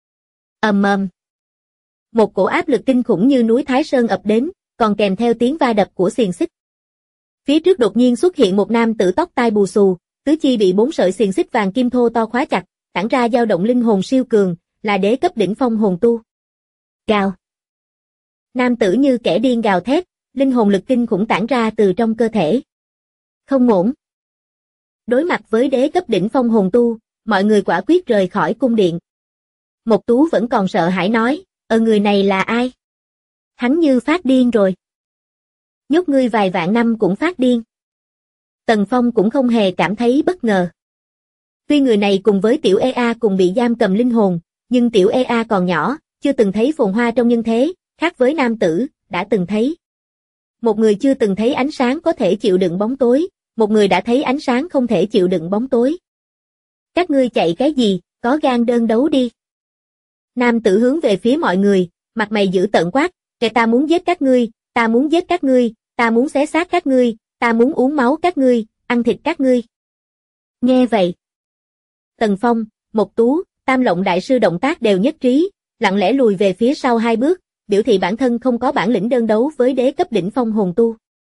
Một cổ áp lực kinh khủng như núi Thái Sơn ập đến, còn kèm theo tiếng va đập của xiềng xích. Phía trước đột nhiên xuất hiện một nam tử tóc tai bù xù, tứ chi bị 4 sợi xiềng xích vàng kim thô to khóa chặt, tản ra dao động linh hồn siêu cường, là đế cấp đỉnh phong hồn tu. Gào. Nam tử như kẻ điên gào thét, linh hồn lực kinh khủng tản ra từ trong cơ thể. Không ổn. Đối mặt với đế cấp đỉnh phong hồn tu, mọi người quả quyết rời khỏi cung điện. Mộc Tú vẫn còn sợ hãi nói, người này là ai? Hắn như phát điên rồi. Nhốt ngươi vài vạn năm cũng phát điên. Tần Phong cũng không hề cảm thấy bất ngờ. Tuy người này cùng với Tiểu Ea cùng bị giam cầm linh hồn, nhưng Tiểu Ea còn nhỏ, chưa từng thấy phồn hoa trong nhân thế, khác với nam tử, đã từng thấy. Một người chưa từng thấy ánh sáng có thể chịu đựng bóng tối, một người đã thấy ánh sáng không thể chịu đựng bóng tối. Các ngươi chạy cái gì, có gan đơn đấu đi. Nam tử hướng về phía mọi người, mặt mày dữ tợn quát, ta muốn giết các ngươi, ta muốn giết các ngươi, ta muốn xé xác các ngươi, ta muốn uống máu các ngươi, ăn thịt các ngươi. Nghe vậy, Tần Phong, Mộc Tú, Tam Lộng đại sư động tác đều nhất trí, lặng lẽ lùi về phía sau 2 bước, biểu thị bản thân không có bản lĩnh đơn đấu với đế cấp đỉnh phong hồn tu.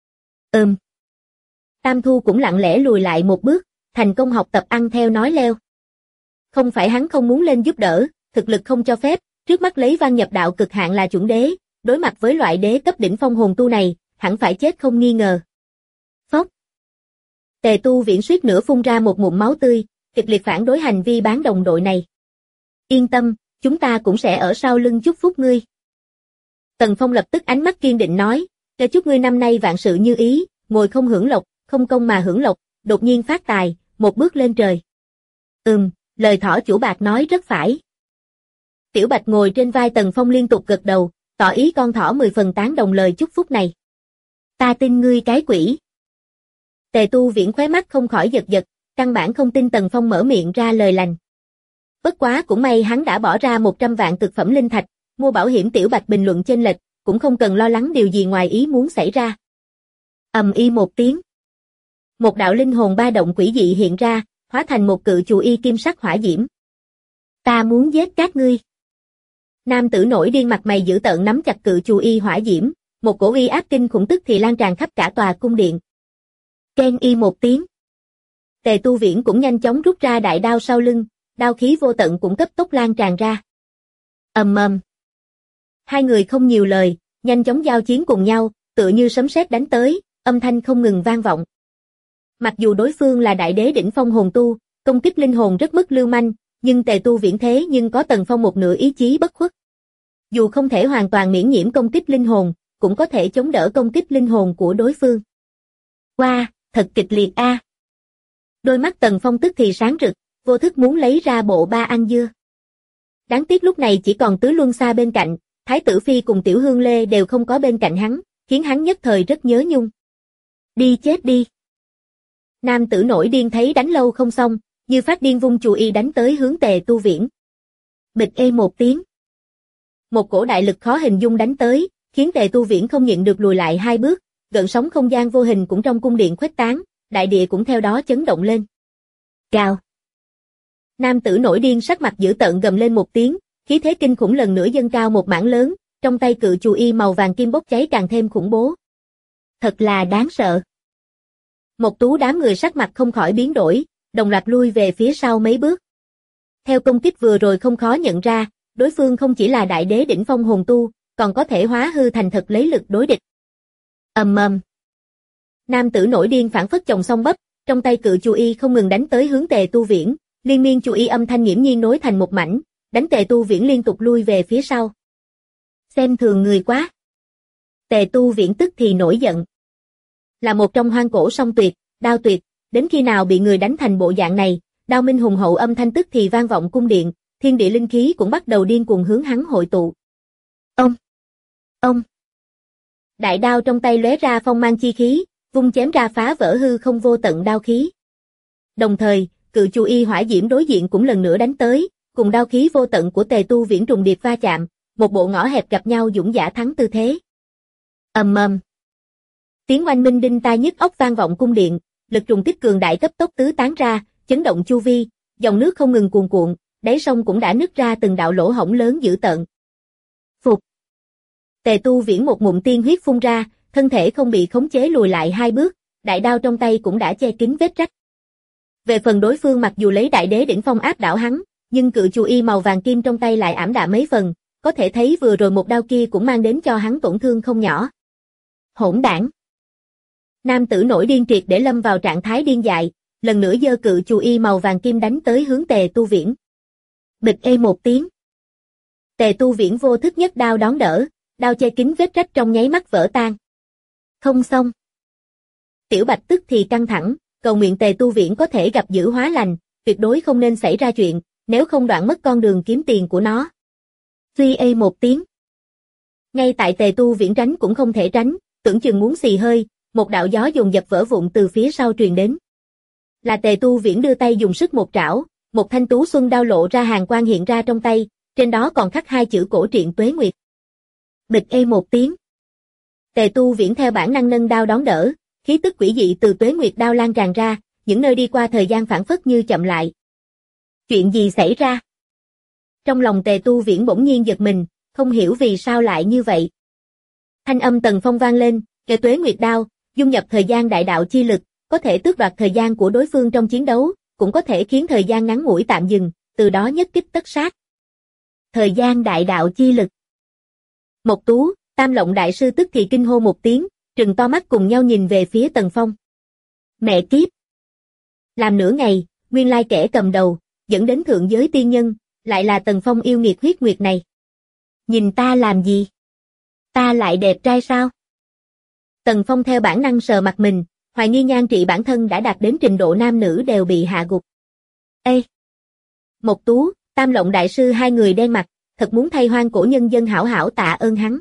Tam Thu cũng lặng lẽ lùi lại 1 bước, thành công học tập ăn theo nói leo. Không phải hắn không muốn lên giúp đỡ, thực lực không cho phép, trước mắt lấy Văn Nhập Đạo cực hạn là chuẩn đế, đối mặt với loại đế cấp đỉnh phong hồn tu này, hẳn phải chết không nghi ngờ. Phốc. Tề Tu Viễn suýt nữa phun ra một ngụm máu tươi, kịch liệt phản đối hành vi bán đồng đội này. Yên tâm, chúng ta cũng sẽ ở sau lưng chúc phúc ngươi. Tần Phong lập tức ánh mắt kiên định nói, chúc ngươi năm nay vạn sự như ý, ngồi không hưởng lộc, không công mà hưởng lộc, đột nhiên phát tài, 1 bước lên trời. Lời thỏ chủ bạc nói rất phải. Tiểu Bạch ngồi trên vai Tần Phong liên tục gật đầu, tỏ ý con thỏ 10 phần tán đồng lời chúc phúc này. Ta tin ngươi cái quỷ. Tề Tu Viễn khóe mắt không khỏi giật giật, căn bản không tin Tần Phong mở miệng ra lời lành. Bất quá cũng may hắn đã bỏ ra 100 vạn cực phẩm linh thạch, mua bảo hiểm Tiểu Bạch bình luận chênh lệch, cũng không cần lo lắng điều gì ngoài ý muốn xảy ra. Ầm ĩ một tiếng. Một đạo linh hồn ba động quỷ dị hiện ra, hóa thành một cự chù y kim sắc hỏa diễm. Ta muốn giết các ngươi. Nam tử nổi điên mặt mày dữ tợn nắm chặt cự chù y hỏa diễm, một cổ uy áp kinh khủng tức thì lan tràn khắp cả tòa cung điện. Keng y một tiếng. Tề Tu Viễn cũng nhanh chóng rút ra đại đao sau lưng, đao khí vô tận cũng cấp tốc lan tràn ra. Ầm ầm. Hai người không nhiều lời, nhanh chóng giao chiến cùng nhau, tựa như sấm sét đánh tới, âm thanh không ngừng vang vọng. Mặc dù đối phương là đại đế đỉnh phong hồn tu, công kích linh hồn rất mức lưu manh, nhưng Tề Tu Viễn thế nhưng có Tần Phong một nửa ý chí bất khuất. Dù không thể hoàn toàn miễn nhiễm công kích linh hồn, cũng có thể chống đỡ công kích linh hồn của đối phương. Wow, thật kịch liệt a. Đôi mắt Tần Phong tức thì sáng rực, vô thức muốn lấy ra bộ ba ăn dưa. Đáng tiếc lúc này chỉ còn Tứ Luân Xa bên cạnh, Thái tử Phi cùng Tiểu Hương Lê đều không có bên cạnh hắn, khiến hắn nhất thời rất nhớ nhung. Đi chết đi. Nam tử nổi điên thấy đánh lâu không xong, như phát điên vung chù y đánh tới hướng Tề Tu Viễn. Bịch ê một tiếng. Một cổ đại lực khó hình dung đánh tới, khiến Tề Tu Viễn không nhịn được lùi lại 2 bước, gợn sóng không gian vô hình cũng trong cung điện khuếch tán, đại địa cũng theo đó chấn động lên. Gào. Nam tử nổi điên sắc mặt dữ tợn gầm lên một tiếng, khí thế kinh khủng lần nữa dâng cao một mảng lớn, trong tay cự chù y màu vàng kim bốc cháy càng thêm khủng bố. Thật là đáng sợ. Một Tú đám người sắc mặt không khỏi biến đổi, đồng loạt lui về phía sau mấy bước. Theo công kích vừa rồi không khó nhận ra, đối phương không chỉ là đại đế đỉnh phong hồn tu, còn có thể hóa hư thành thật lấy lực đối địch. Ầm ầm. Nam tử nổi điên phảng phất chồng song bắp, trong tay cự chù y không ngừng đánh tới hướng Tề Tu Viễn, liên miên chù y âm thanh nghiễm nhiên nối thành một mảnh, đánh Tề Tu Viễn liên tục lui về phía sau. Xem thường người quá. Tề Tu Viễn tức thì nổi giận. Là một trong hoang cổ song tuyệt, đao tuyệt, đến khi nào bị người đánh thành bộ dạng này, đao minh hùng hậu âm thanh tức thì vang vọng cung điện, thiên địa linh khí cũng bắt đầu điên cuồng hướng hắn hội tụ. Ông. Đại đao trong tay lóe ra phong mang chi khí, vung chém ra phá vỡ hư không vô tận đao khí. Đồng thời, cự chù y hỏa diễm đối diện cũng lần nữa đánh tới, cùng đao khí vô tận của Tề Tu Viễn trùng điệp va chạm, một bộ ngõ hẹp gặp nhau dũng dã thắng tư thế. Ầm ầm. Tiếng oanh minh đinh tai nhức óc vang vọng cung điện, lực trùng kích cường đại cấp tốc tứ tán ra, chấn động chu vi, dòng nước không ngừng cuồn cuộn, đáy sông cũng đã nứt ra từng đạo lỗ hổng lớn dữ tợn. Phục. Tề Tu Viễn một ngụm tiên huyết phun ra, thân thể không bị khống chế lùi lại hai bước, đại đao trong tay cũng đã che kín vết rách. Về phần đối phương mặc dù lấy đại đế đỉnh phong áp đảo hắn, nhưng cự chù y màu vàng kim trong tay lại ảm đạm mấy phần, có thể thấy vừa rồi một đao kia cũng mang đến cho hắn tổn thương không nhỏ. Hỗn đảng. Nam tử nổi điên triệt để lâm vào trạng thái điên dại, lần nữa giơ cự chù y màu vàng kim đánh tới hướng Tề Tu Viễn. Bịch ê một tiếng. Tề Tu Viễn vô thức nhất đao đón đỡ, đao che kín vết rách trong nháy mắt vỡ tan. Không xong. Tiểu Bạch tức thì căng thẳng, cầu nguyện Tề Tu Viễn có thể gặp dữ hóa lành, tuyệt đối không nên xảy ra chuyện, nếu không đoạn mất con đường kiếm tiền của nó. Suy ê một tiếng. Ngay tại Tề Tu Viễn tránh cũng không thể tránh, tưởng chừng muốn xì hơi, một đạo gió dồn dập vỡ vụn từ phía sau truyền đến. Là Tề Tu Viễn đưa tay dùng sức một trảo, một thanh tú xuân đao lộ ra hàng quang hiện ra trong tay, trên đó còn khắc hai chữ cổ truyện Tuế Nguyệt. Bịch ê một tiếng. Tề Tu Viễn theo bản năng nâng đao đón đỡ, khí tức quỷ dị từ Tuế Nguyệt đao lan tràn ra, những nơi đi qua thời gian phảng phất như chậm lại. Chuyện gì xảy ra? Trong lòng Tề Tu Viễn bỗng nhiên giật mình, không hiểu vì sao lại như vậy. Thanh âm Tần Phong vang lên, kẻ Tuế Nguyệt đao, dung nhập thời gian đại đạo chi lực, có thể tước đoạt thời gian của đối phương trong chiến đấu, cũng có thể khiến thời gian ngắn ngủi tạm dừng, từ đó nhất kích tất sát. Thời gian đại đạo chi lực. Mộc Tú, Tam Lộng đại sư tức thì kinh hô một tiếng, trừng to mắt cùng nhau nhìn về phía Tần Phong. Mẹ kiếp. Làm nửa ngày, nguyên lai kẻ cầm đầu, dẫn đến thượng giới tiên nhân, lại là Tần Phong yêu nghiệt huyết nguyệt này. Nhìn ta làm gì? Ta lại đẹp trai sao? Tần Phong theo bản năng sờ mặt mình, hoài nghi nhan trị bản thân đã đạt đến trình độ nam nữ đều bị hạ gục. Ê! Mộc Tú, Tam Lộng đại sư hai người đen mặt, thật muốn thay hoang cổ nhân dân hảo hảo tạ ơn hắn.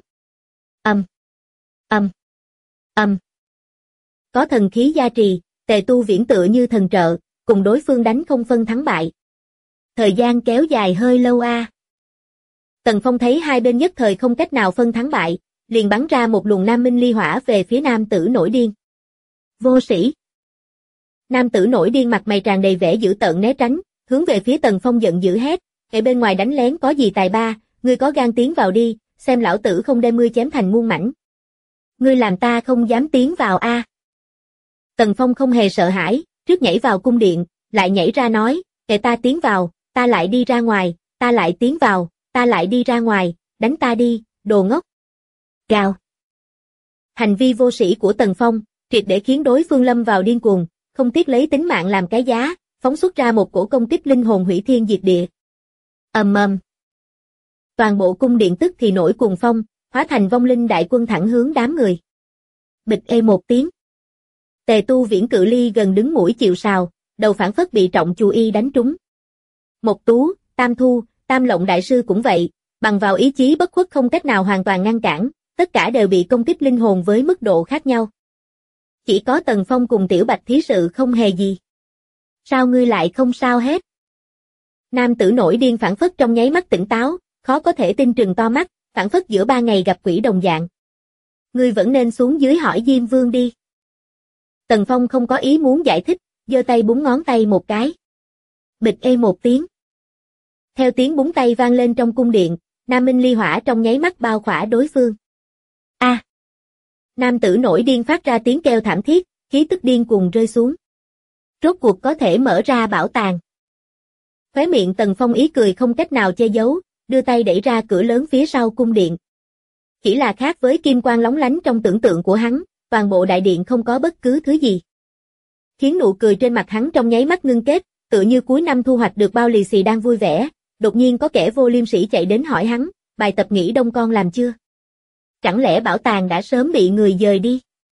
Có thần khí gia trì, Tề Tu Viễn tựa như thần trợ, cùng đối phương đánh không phân thắng bại. Thời gian kéo dài hơi lâu a. Tần Phong thấy hai bên nhất thời không cách nào phân thắng bại, liền bắn ra một luồng nam minh ly hỏa về phía nam tử nổi điên. Vô sĩ. Nam tử nổi điên mặt mày tràn đầy vẻ dữ tợn né tránh, hướng về phía Tần Phong giận dữ hét, ở bên ngoài đánh lén có gì tài ba, ngươi có gan tiến vào đi, xem lão tử không đem ngươi chém thành muôn mảnh. Ngươi làm ta không dám tiến vào a. Tần Phong không hề sợ hãi, trước nhảy vào cung điện, lại nhảy ra nói, kệ ta tiến vào, ta lại đi ra ngoài, ta lại tiến vào, ta lại đi ra ngoài, đánh ta đi, đồ ngốc. Gào. Hành vi vô sĩ của Tần Phong, triệt để khiến đối phương lâm vào điên cuồng, không tiếc lấy tính mạng làm cái giá, phóng xuất ra một cổ công kích linh hồn hủy thiên diệt địa. Ầm ầm. Toàn bộ cung điện tức thì nổi cuồng phong, hóa thành vong linh đại quân thẳng hướng đám người. Bịch ê một tiếng. Tề Tu Viễn cự ly gần đứng mũi chịu sào, đầu phản phất bị trọng chù y đánh trúng. Mộc Tú, Tam Thu, Tam Lộng đại sư cũng vậy, bằng vào ý chí bất khuất không cách nào hoàn toàn ngăn cản, tất cả đều bị công kích linh hồn với mức độ khác nhau. Chỉ có Tần Phong cùng Tiểu Bạch thí sự không hề gì. Sao ngươi lại không sao hết? Nam tử nổi điên phản phất trong nháy mắt tỉnh táo, khó có thể tin trừng to mắt, phản phất giữa ba ngày gặp quỷ đồng dạng. Ngươi vẫn nên xuống dưới hỏi Diêm Vương đi. Tần Phong không có ý muốn giải thích, giơ tay búng ngón tay một cái. Bịch ê một tiếng. Theo tiếng búng tay vang lên trong cung điện, Nam Minh ly hỏa trong nháy mắt bao khỏa đối phương. A! Nam tử nổi điên phát ra tiếng kêu thảm thiết, khí tức điên cuồng rơi xuống. Rốt cuộc có thể mở ra bảo tàng. Khóe miệng Tần Phong ý cười không cách nào che giấu, đưa tay đẩy ra cửa lớn phía sau cung điện. Chỉ là khác với kim quang lóng lánh trong tưởng tượng của hắn, toàn bộ đại điện không có bất cứ thứ gì. Khiến nụ cười trên mặt hắn trong nháy mắt ngưng kết, tựa như cuối năm thu hoạch được bao lì xì đang vui vẻ, đột nhiên có kẻ vô liêm sỉ chạy đến hỏi hắn, bài tập nghỉ đông con làm chưa? Chẳng lẽ bảo tàng đã sớm bị người dời đi?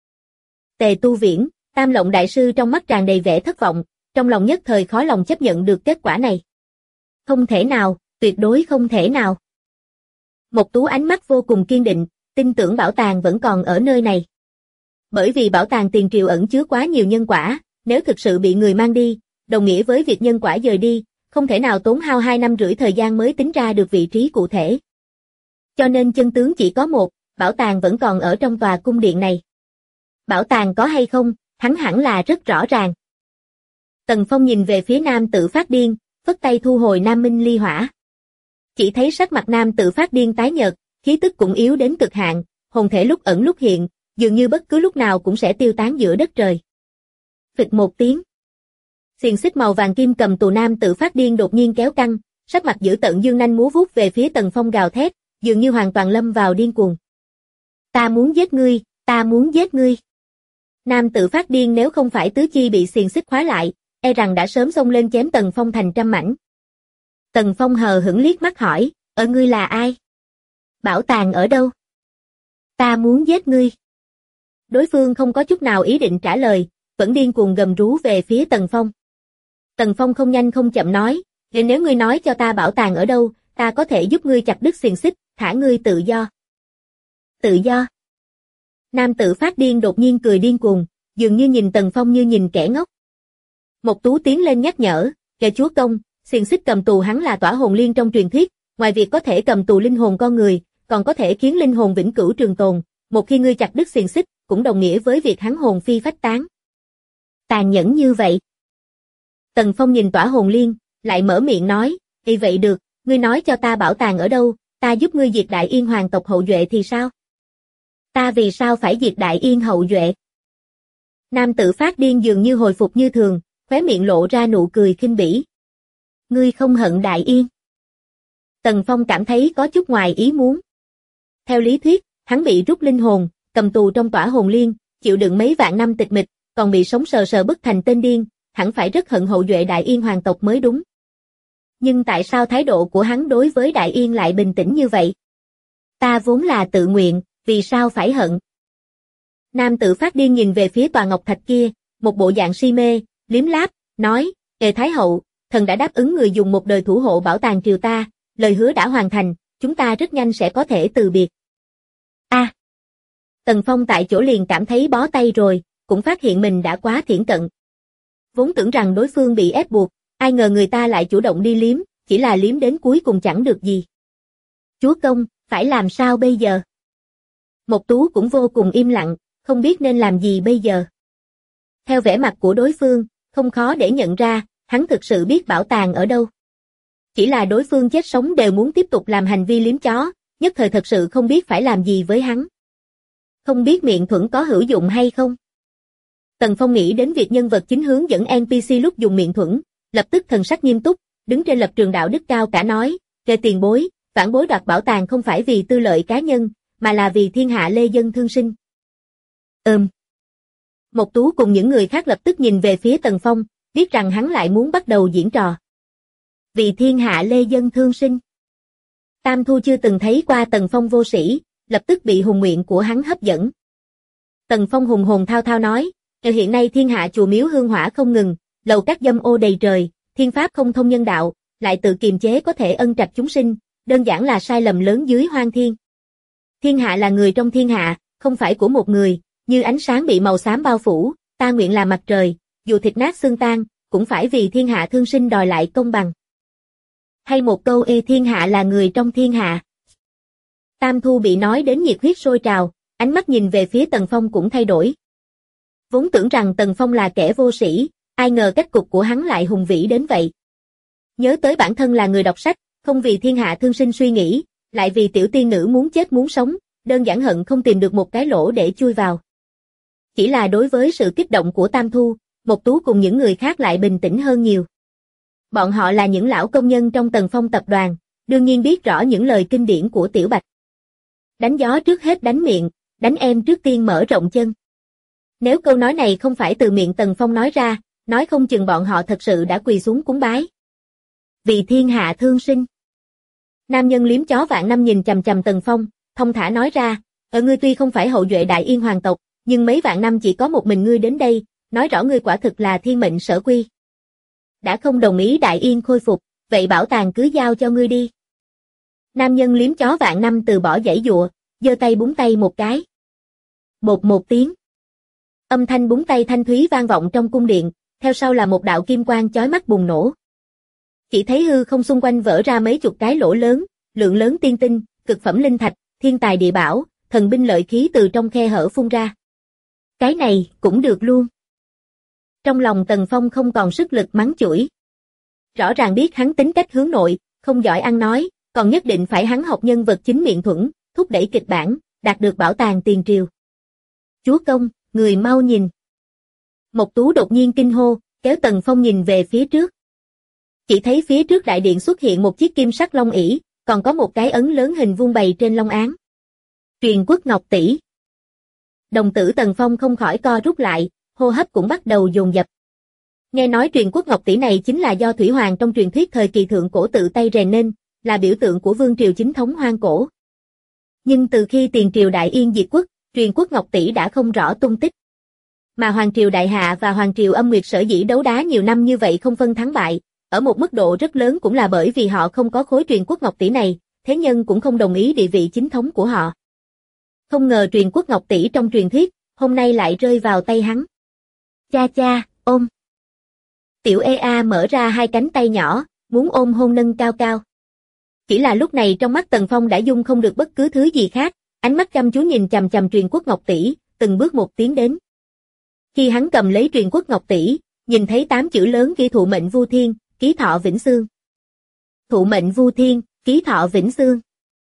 Tề Tu Viễn, Tam Lộng đại sư trong mắt tràn đầy vẻ thất vọng, trong lòng nhất thời khó lòng chấp nhận được kết quả này. Không thể nào, tuyệt đối không thể nào. Mộc Tú ánh mắt vô cùng kiên định, tin tưởng bảo tàng vẫn còn ở nơi này. Bởi vì bảo tàng tiền triều ẩn chứa quá nhiều nhân quả, nếu thực sự bị người mang đi, đồng nghĩa với việc nhân quả dời đi, không thể nào tốn hao 2 năm rưỡi thời gian mới tính ra được vị trí cụ thể. Cho nên chân tướng chỉ có một, bảo tàng vẫn còn ở trong tòa cung điện này. Bảo tàng có hay không, hắn hẳn là rất rõ ràng. Tần Phong nhìn về phía nam tử phát điên, phất tay thu hồi Nam Minh ly hỏa. Chỉ thấy sắc mặt nam tử phát điên tái nhợt, khí tức cũng yếu đến cực hạn, hồn thể lúc ẩn lúc hiện, dường như bất cứ lúc nào cũng sẽ tiêu tán giữa đất trời. Phịch một tiếng. Xiềng xích màu vàng kim cầm tù nam tử phát điên đột nhiên kéo căng, sắc mặt dữ tợn dương nanh múa vuốt về phía Tần Phong gào thét, dường như hoàn toàn lâm vào điên cuồng. Ta muốn giết ngươi, ta muốn giết ngươi. Nam tử phát điên nếu không phải tứ chi bị xiềng xích khóa lại, e rằng đã sớm xông lên chém Tần Phong thành trăm mảnh. Tần Phong hờ hững liếc mắt hỏi, ở ngươi là ai? Bảo tàng ở đâu? Ta muốn giết ngươi. Đối phương không có chút nào ý định trả lời, vẫn điên cuồng gầm rú về phía Tần Phong. Tần Phong không nhanh không chậm nói, nếu ngươi nói cho ta bảo tàng ở đâu, ta có thể giúp ngươi chặt đứt xiềng xích, thả ngươi tự do. Tự do? Nam tử phát điên đột nhiên cười điên cuồng, dường như nhìn Tần Phong như nhìn kẻ ngốc. Mộc Tú tiến lên nhắc nhở, kẻ chúa công, xiềng xích cầm tù hắn là tỏa hồn liên trong truyền thuyết, ngoài việc có thể cầm tù linh hồn con người, còn có thể khiến linh hồn vĩnh cửu trường tồn, một khi ngươi chặt đứt xiềng xích, cũng đồng nghĩa với việc hắn hồn phi phách tán. Tàn nhẫn như vậy. Tần Phong nhìn tỏa hồn liên, lại mở miệng nói, vậy được, ngươi nói cho ta bảo tàng ở đâu, ta giúp ngươi diệt Đại Yên hoàng tộc hậu duệ thì sao? Ta vì sao phải diệt Đại Yên hậu duệ? Nam tử phát điên dường như hồi phục như thường, khóe miệng lộ ra nụ cười khinh bỉ. Ngươi không hận Đại Yên? Tần Phong cảm thấy có chút ngoài ý muốn. Theo lý thuyết, hắn bị rút linh hồn, cầm tù trong tỏa hồn liên, chịu đựng mấy vạn năm tịch mịch, còn bị sống sờ sờ bức thành tên điên, hẳn phải rất hận hậu duệ Đại Yên hoàng tộc mới đúng. Nhưng tại sao thái độ của hắn đối với Đại Yên lại bình tĩnh như vậy? Ta vốn là tự nguyện, vì sao phải hận? Nam tử phát điên nhìn về phía tòa ngọc thạch kia, một bộ dạng si mê, liếm láp, nói, Thái hậu, thần đã đáp ứng người dùng một đời thủ hộ bảo tàng triều ta, lời hứa đã hoàn thành, chúng ta rất nhanh sẽ có thể từ biệt. Tần Phong tại chỗ liền cảm thấy bó tay rồi, cũng phát hiện mình đã quá thiển cận. Vốn tưởng rằng đối phương bị ép buộc, ai ngờ người ta lại chủ động đi liếm, chỉ là liếm đến cuối cùng chẳng được gì. Chúa công, phải làm sao bây giờ? Mộc Tú cũng vô cùng im lặng, không biết nên làm gì bây giờ. Theo vẻ mặt của đối phương, không khó để nhận ra, hắn thực sự biết bảo tàng ở đâu. Chỉ là đối phương chết sống đều muốn tiếp tục làm hành vi liếm chó, nhất thời thật sự không biết phải làm gì với hắn. Không biết miệng thuẫn có hữu dụng hay không? Tần Phong nghĩ đến việc nhân vật chính hướng dẫn NPC lúc dùng miệng thuẫn, lập tức thần sắc nghiêm túc, đứng trên lập trường đạo đức cao cả nói, kề tiền bối, vãn bối đoạt bảo tàng không phải vì tư lợi cá nhân, mà là vì thiên hạ lê dân thương sinh. Mộc Tú cùng những người khác lập tức nhìn về phía Tần Phong, biết rằng hắn lại muốn bắt đầu diễn trò. Vì thiên hạ lê dân thương sinh. Tam Thu chưa từng thấy qua Tần Phong vô sĩ, lập tức bị hùng nguyện của hắn hấp dẫn. Tần Phong hùng hồn thao thao nói, hiện nay thiên hạ chùa miếu hương hỏa không ngừng, lầu các dâm ô đầy trời, thiên pháp không thông nhân đạo, lại tự kiềm chế có thể ân trạch chúng sinh, đơn giản là sai lầm lớn dưới hoang thiên. Thiên hạ là người trong thiên hạ, không phải của một người, như ánh sáng bị màu xám bao phủ, ta nguyện là mặt trời, dù thịt nát xương tan, cũng phải vì thiên hạ thương sinh đòi lại công bằng. Hay một câu thiên hạ là người trong thiên hạ. Tam Thu bị nói đến nhiệt huyết sôi trào, ánh mắt nhìn về phía Tần Phong cũng thay đổi. Vốn tưởng rằng Tần Phong là kẻ vô sĩ, ai ngờ cách cục của hắn lại hùng vĩ đến vậy. Nhớ tới bản thân là người đọc sách, không vì thiên hạ thương sinh suy nghĩ, lại vì tiểu tiên nữ muốn chết muốn sống, đơn giản hận không tìm được một cái lỗ để chui vào. Chỉ là đối với sự kích động của Tam Thu, Mộc Tú cùng những người khác lại bình tĩnh hơn nhiều. Bọn họ là những lão công nhân trong Tần Phong tập đoàn, đương nhiên biết rõ những lời kinh điển của Tiểu Bạch. Đánh gió trước hết đánh miệng, đánh em trước tiên mở rộng chân. Nếu câu nói này không phải từ miệng Tần Phong nói ra, nói không chừng bọn họ thật sự đã quỳ xuống cúng bái. Vì thiên hạ thương sinh. Nam nhân liếm chó vạn năm nhìn chằm chằm Tần Phong, thông thả nói ra, ngươi tuy không phải hậu duệ Đại Yên hoàng tộc, nhưng mấy vạn năm chỉ có một mình ngươi đến đây, nói rõ ngươi quả thực là thiên mệnh sở quy. Đã không đồng ý Đại Yên khôi phục, vậy bảo tàng cứ giao cho ngươi đi. Nam nhân liếm chó vạn năm từ bỏ giãy giụa, giơ tay búng tay một cái. Bột một tiếng. Âm thanh búng tay thanh thúy vang vọng trong cung điện, theo sau là một đạo kim quang chói mắt bùng nổ. Chỉ thấy hư không xung quanh vỡ ra mấy chục cái lỗ lớn, lượng lớn tiên tinh, cực phẩm linh thạch, thiên tài địa bảo, thần binh lợi khí từ trong khe hở phun ra. Cái này cũng được luôn. Trong lòng Tần Phong không còn sức lực mắng chửi. Rõ ràng biết hắn tính cách hướng nội, không giỏi ăn nói, còn nhất định phải hắn học nhân vật chính miệng thuẫn, thúc đẩy kịch bản, đạt được bảo tàng tiền triều. Chúa công, người mau nhìn. Mộc Tú đột nhiên kinh hô, kéo Tần Phong nhìn về phía trước. Chỉ thấy phía trước đại điện xuất hiện một chiếc kim sắc long ỷ, còn có một cái ấn lớn hình vuông bày trên long án. Truyền quốc ngọc tỷ. Đồng tử Tần Phong không khỏi co rút lại, hô hấp cũng bắt đầu dồn dập. Nghe nói truyền quốc ngọc tỷ này chính là do Thủy Hoàng trong truyền thuyết thời kỳ thượng cổ tự tay rèn nên, là biểu tượng của vương triều chính thống hoang cổ. Nhưng từ khi tiền triều Đại Yên diệt quốc, truyền quốc ngọc tỷ đã không rõ tung tích. Mà Hoàng triều Đại Hạ và Hoàng triều Âm Nguyệt sở dĩ đấu đá nhiều năm như vậy không phân thắng bại, ở một mức độ rất lớn cũng là bởi vì họ không có khối truyền quốc ngọc tỷ này, thế nhân cũng không đồng ý địa vị chính thống của họ. Không ngờ truyền quốc ngọc tỷ trong truyền thuyết, hôm nay lại rơi vào tay hắn. Cha cha, ôm. Tiểu Ea mở ra hai cánh tay nhỏ, muốn ôm hôn nâng cao cao. Chỉ là lúc này trong mắt Tần Phong đã dung không được bất cứ thứ gì khác, ánh mắt chăm chú nhìn chằm chằm truyền quốc ngọc tỷ, từng bước một tiến đến. Khi hắn cầm lấy truyền quốc ngọc tỷ, nhìn thấy 8 chữ lớn ghi thụ mệnh vu thiên, ký thọ vĩnh xương. Thụ mệnh vu thiên, ký thọ vĩnh xương.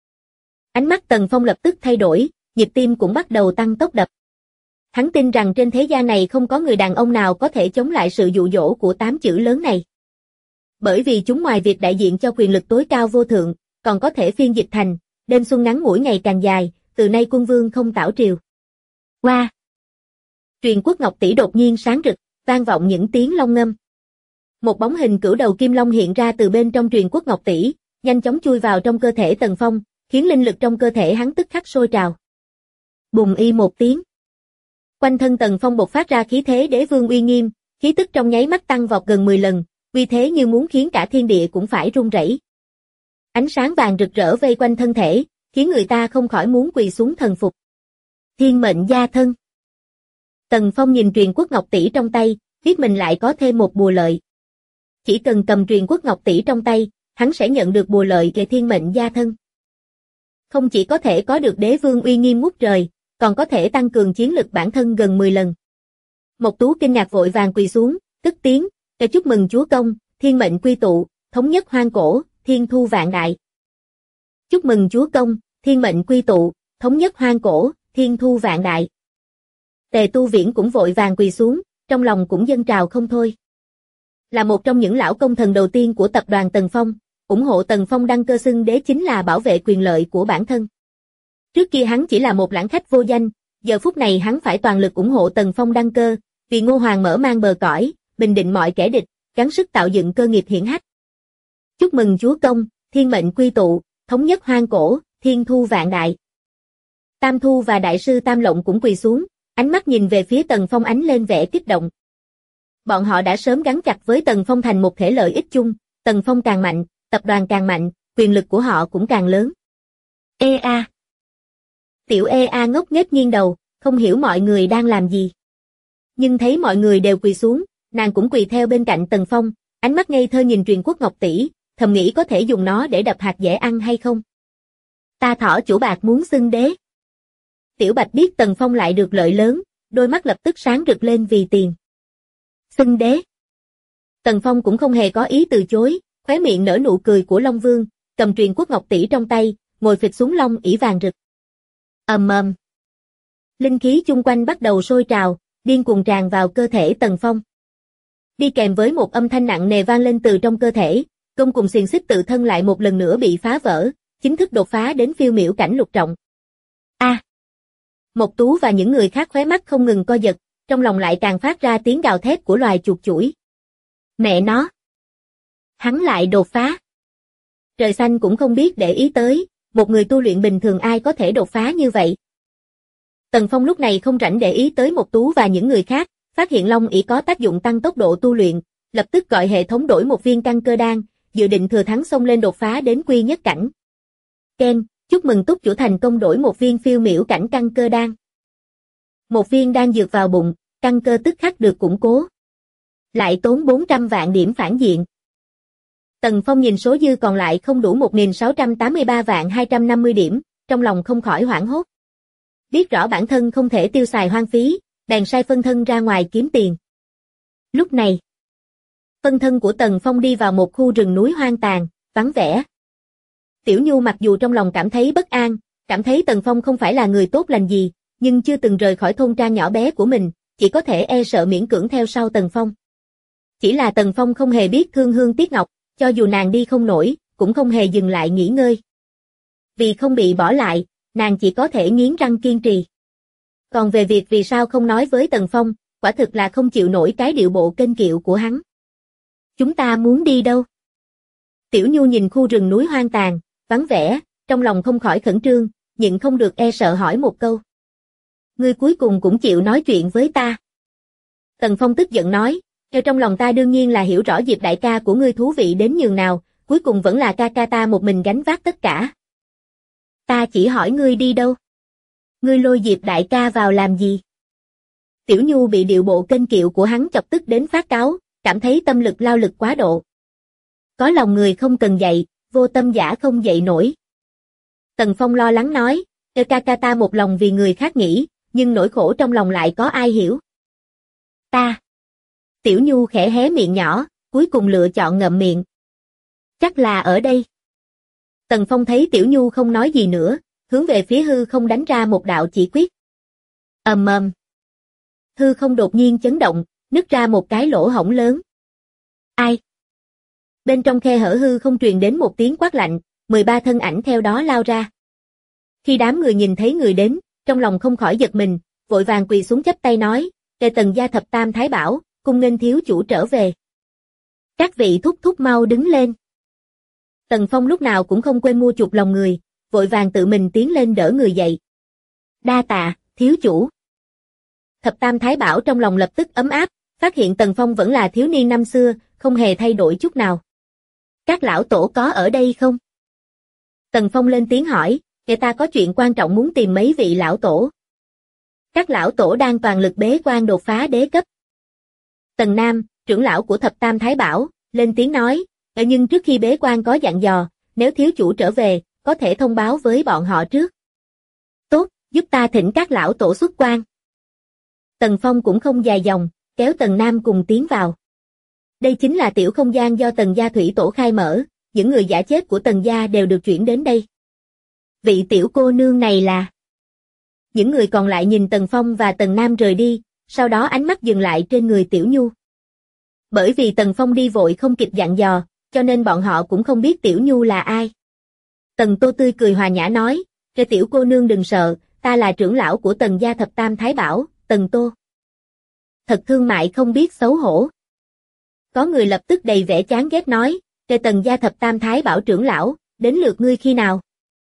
Ánh mắt Tần Phong lập tức thay đổi, nhịp tim cũng bắt đầu tăng tốc đập. Hắn tin rằng trên thế gian này không có người đàn ông nào có thể chống lại sự dụ dỗ của 8 chữ lớn này. Bởi vì chúng ngoài việc đại diện cho quyền lực tối cao vô thượng, còn có thể phiên dịch thành, đêm xuân ngắn ngủi ngày càng dài, từ nay quân vương không tảo triều. Qua. Truyền quốc ngọc tỷ đột nhiên sáng rực, vang vọng những tiếng long ngâm. Một bóng hình cửu đầu kim long hiện ra từ bên trong truyền quốc ngọc tỷ, nhanh chóng chui vào trong cơ thể Tần Phong, khiến linh lực trong cơ thể hắn tức khắc sôi trào. Bùng y một tiếng. Quanh thân Tần Phong bộc phát ra khí thế đế vương uy nghiêm, khí tức trong nháy mắt tăng vọt gần 10 lần, uy thế như muốn khiến cả thiên địa cũng phải rung rẩy. Ánh sáng vàng rực rỡ vây quanh thân thể, khiến người ta không khỏi muốn quỳ xuống thần phục. Thiên mệnh gia thân. Tần Phong nhìn truyền quốc ngọc tỷ trong tay, biết mình lại có thêm một bùa lợi. Chỉ cần cầm truyền quốc ngọc tỷ trong tay, hắn sẽ nhận được bùa lợi về thiên mệnh gia thân. Không chỉ có thể có được đế vương uy nghiêm ngút trời, còn có thể tăng cường chiến lực bản thân gần 10 lần. Mộc Tú kinh ngạc vội vàng quỳ xuống, cất tiếng, chúc mừng chúa công, thiên mệnh quy tụ, thống nhất hoang cổ, thiên thu vạn đại. Chúc mừng chúa công, thiên mệnh quy tụ, thống nhất hoang cổ, thiên thu vạn đại. Tề Tu Viễn cũng vội vàng quỳ xuống, trong lòng cũng dâng trào không thôi. Là một trong những lão công thần đầu tiên của tập đoàn Tần Phong, ủng hộ Tần Phong đăng cơ xưng đế chính là bảo vệ quyền lợi của bản thân. Trước kia hắn chỉ là một lãng khách vô danh, giờ phút này hắn phải toàn lực ủng hộ Tần Phong đăng cơ, vì Ngô Hoàng mở mang bờ cõi, bình định mọi kẻ địch, gắng sức tạo dựng cơ nghiệp hiển hách. Chúc mừng chúa công, thiên mệnh quy tụ, thống nhất hoang cổ, thiên thu vạn đại. Tam Thu và đại sư Tam Lộng cũng quỳ xuống, ánh mắt nhìn về phía Tần Phong ánh lên vẻ kích động. Bọn họ đã sớm gắn chặt với Tần Phong thành một thể lợi ích chung, Tần Phong càng mạnh, tập đoàn càng mạnh, quyền lực của họ cũng càng lớn. Ea. Tiểu Ea ngốc nghếch nghiêng đầu, không hiểu mọi người đang làm gì. Nhưng thấy mọi người đều quỳ xuống, nàng cũng quỳ theo bên cạnh Tần Phong, ánh mắt ngây thơ nhìn truyền quốc ngọc tỷ, thầm nghĩ có thể dùng nó để đập hạt dễ ăn hay không. Ta thỏ chủ bạc muốn xưng đế. Tiểu Bạch biết Tần Phong lại được lợi lớn, đôi mắt lập tức sáng rực lên vì tiền. Xưng đế. Tần Phong cũng không hề có ý từ chối, khóe miệng nở nụ cười của Long Vương, cầm truyền quốc ngọc tỷ trong tay, ngồi phịch xuống long ỷ vàng rực. Ầm ầm. Linh khí chung quanh bắt đầu sôi trào, điên cuồng tràn vào cơ thể Tần Phong. Đi kèm với một âm thanh nặng nề vang lên từ trong cơ thể, gông cùng xiềng xích tự thân lại một lần nữa bị phá vỡ, chính thức đột phá đến phiêu miểu cảnh lục trọng. A! Mộc Tú và những người khác khóe mắt không ngừng co giật, trong lòng lại càng phát ra tiếng gào thét của loài chuột chủi. Mẹ nó! Hắn lại đột phá. Trời xanh cũng không biết để ý tới, một người tu luyện bình thường ai có thể đột phá như vậy. Tần Phong lúc này không rảnh để ý tới Mộc Tú và những người khác, phát hiện long ỷ có tác dụng tăng tốc độ tu luyện, lập tức gọi hệ thống đổi một viên căn cơ đan, dự định thừa thắng xông lên đột phá đến quy nhất cảnh. Ken, chúc mừng túc chủ thành công đổi một viên phiêu miểu cảnh căn cơ đan. Một viên đan dược vào bụng, căn cơ tức khắc được củng cố. Lại tốn 400 vạn điểm phản diện. Tần Phong nhìn số dư còn lại không đủ 1.683 vạn 250 điểm, trong lòng không khỏi hoảng hốt. Biết rõ bản thân không thể tiêu xài hoang phí, bèn sai phân thân ra ngoài kiếm tiền. Lúc này, phân thân của Tần Phong đi vào một khu rừng núi hoang tàn, vắng vẻ. Tiểu Nhu mặc dù trong lòng cảm thấy bất an, cảm thấy Tần Phong không phải là người tốt lành gì, nhưng chưa từng rời khỏi thôn trang nhỏ bé của mình, chỉ có thể e sợ miễn cưỡng theo sau Tần Phong. Chỉ là Tần Phong không hề biết thương hương tiếc ngọc, cho dù nàng đi không nổi, cũng không hề dừng lại nghỉ ngơi. Vì không bị bỏ lại, nàng chỉ có thể nghiến răng kiên trì. Còn về việc vì sao không nói với Tần Phong, quả thực là không chịu nổi cái điệu bộ kênh kiệu của hắn. Chúng ta muốn đi đâu? Tiểu Nhu nhìn khu rừng núi hoang tàn, vắng vẻ, trong lòng không khỏi khẩn trương, nhịn không được e sợ hỏi một câu. Ngươi cuối cùng cũng chịu nói chuyện với ta. Tần Phong tức giận nói, trong lòng ta đương nhiên là hiểu rõ Diệp đại ca của ngươi thú vị đến nhường nào, cuối cùng vẫn là ca ca ta một mình gánh vác tất cả. Ta chỉ hỏi ngươi đi đâu? Ngươi lôi Diệp đại ca vào làm gì? Tiểu Nhu bị điệu bộ kênh kiệu của hắn chọc tức đến phát cáu, cảm thấy tâm lực lao lực quá độ. Có lòng người không cần dạy, vô tâm giả không dạy nổi. Tần Phong lo lắng nói, ca ca ta một lòng vì người khác nghĩ, nhưng nỗi khổ trong lòng lại có ai hiểu? Ta. Tiểu Nhu khẽ hé miệng nhỏ, cuối cùng lựa chọn ngậm miệng. Chắc là ở đây. Tần Phong thấy Tiểu Nhu không nói gì nữa, hướng về phía hư không đánh ra một đạo chỉ quyết. Ầm ầm. Hư không đột nhiên chấn động, nứt ra một cái lỗ hổng lớn. Ai? Bên trong khe hở hư không truyền đến một tiếng quát lạnh, 13 thân ảnh theo đó lao ra. Khi đám người nhìn thấy người đến, trong lòng không khỏi giật mình, vội vàng quỳ xuống chắp tay nói, Tề Tần gia thập tam thái bảo, cung nghênh thiếu chủ trở về. Các vị thúc thúc mau đứng lên. Tần Phong lúc nào cũng không quên mua chuộc lòng người, vội vàng tự mình tiến lên đỡ người dậy. Đa tạ, thiếu chủ. Thập tam thái bảo trong lòng lập tức ấm áp, phát hiện Tần Phong vẫn là thiếu niên năm xưa, không hề thay đổi chút nào. Các lão tổ có ở đây không? Tần Phong lên tiếng hỏi, người ta có chuyện quan trọng muốn tìm mấy vị lão tổ. Các lão tổ đang toàn lực bế quan đột phá đế cấp. Tần Nam, trưởng lão của thập tam thái bảo, lên tiếng nói, nhưng trước khi bế quan có dặn dò, nếu thiếu chủ trở về, có thể thông báo với bọn họ trước. Tốt, giúp ta thỉnh các lão tổ xuất quan. Tần Phong cũng không dài dòng, kéo Tần Nam cùng tiến vào. Đây chính là tiểu không gian do Tần gia thủy tổ khai mở, những người giả chết của Tần gia đều được chuyển đến đây. Vị tiểu cô nương này là... Những người còn lại nhìn Tần Phong và Tần Nam rời đi, sau đó ánh mắt dừng lại trên người Tiểu Nhu. Bởi vì Tần Phong đi vội không kịp dặn dò, cho nên bọn họ cũng không biết Tiểu Nhu là ai. Tần Tô tươi cười hòa nhã nói, cho tiểu cô nương đừng sợ, ta là trưởng lão của Tần gia thập tam thái bảo, Tần Tô. Thật thương mại không biết xấu hổ. Có người lập tức đầy vẻ chán ghét nói, cho Tần gia thập tam thái bảo trưởng lão, đến lượt ngươi khi nào?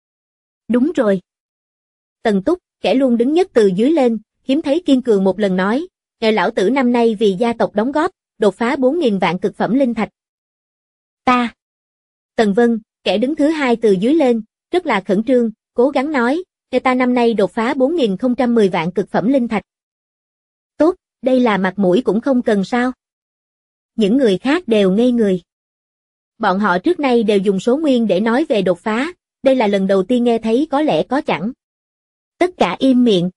Đúng rồi. Tần Túc, kẻ luôn đứng nhất từ dưới lên, hiếm thấy kiên cường một lần nói, ngài lão tử năm nay vì gia tộc đóng góp, đột phá 4.000 vạn cực phẩm linh thạch. Ta. Tần Vân, kẻ đứng thứ hai từ dưới lên, rất là khẩn trương, cố gắng nói, cho ta năm nay đột phá 4.010 vạn cực phẩm linh thạch. Tốt, đây là mặt mũi cũng không cần sao. Những người khác đều ngây người. Bọn họ trước nay đều dùng số nguyên để nói về đột phá, đây là lần đầu tiên nghe thấy có lẽ có chẳng. Tất cả im miệng.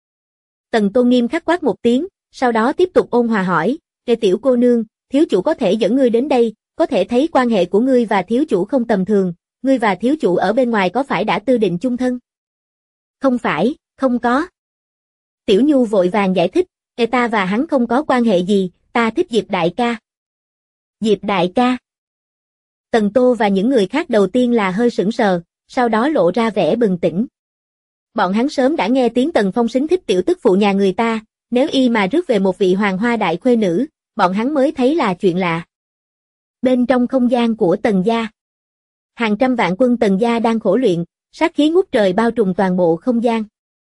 Tần Tô nghiêm khắc quát một tiếng, sau đó tiếp tục ôn hòa hỏi, "Tiểu cô nương, thiếu chủ có thể dẫn ngươi đến đây, có thể thấy quan hệ của ngươi và thiếu chủ không tầm thường, ngươi và thiếu chủ ở bên ngoài có phải đã tư định chung thân? Không phải, không có. Tiểu Nhu vội vàng giải thích, ta và hắn không có quan hệ gì, ta thích Diệp đại ca. Diệp đại ca. Tần Tô và những người khác đầu tiên là hơi sững sờ, sau đó lộ ra vẻ bừng tỉnh. Bọn hắn sớm đã nghe tiếng Tần Phong xính thích tiểu tức phụ nhà người ta, nếu y mà rước về một vị hoàng hoa đại khuê nữ, bọn hắn mới thấy là chuyện lạ. Bên trong không gian của Tần gia, hàng trăm vạn quân Tần gia đang khổ luyện, sát khí ngút trời bao trùm toàn bộ không gian.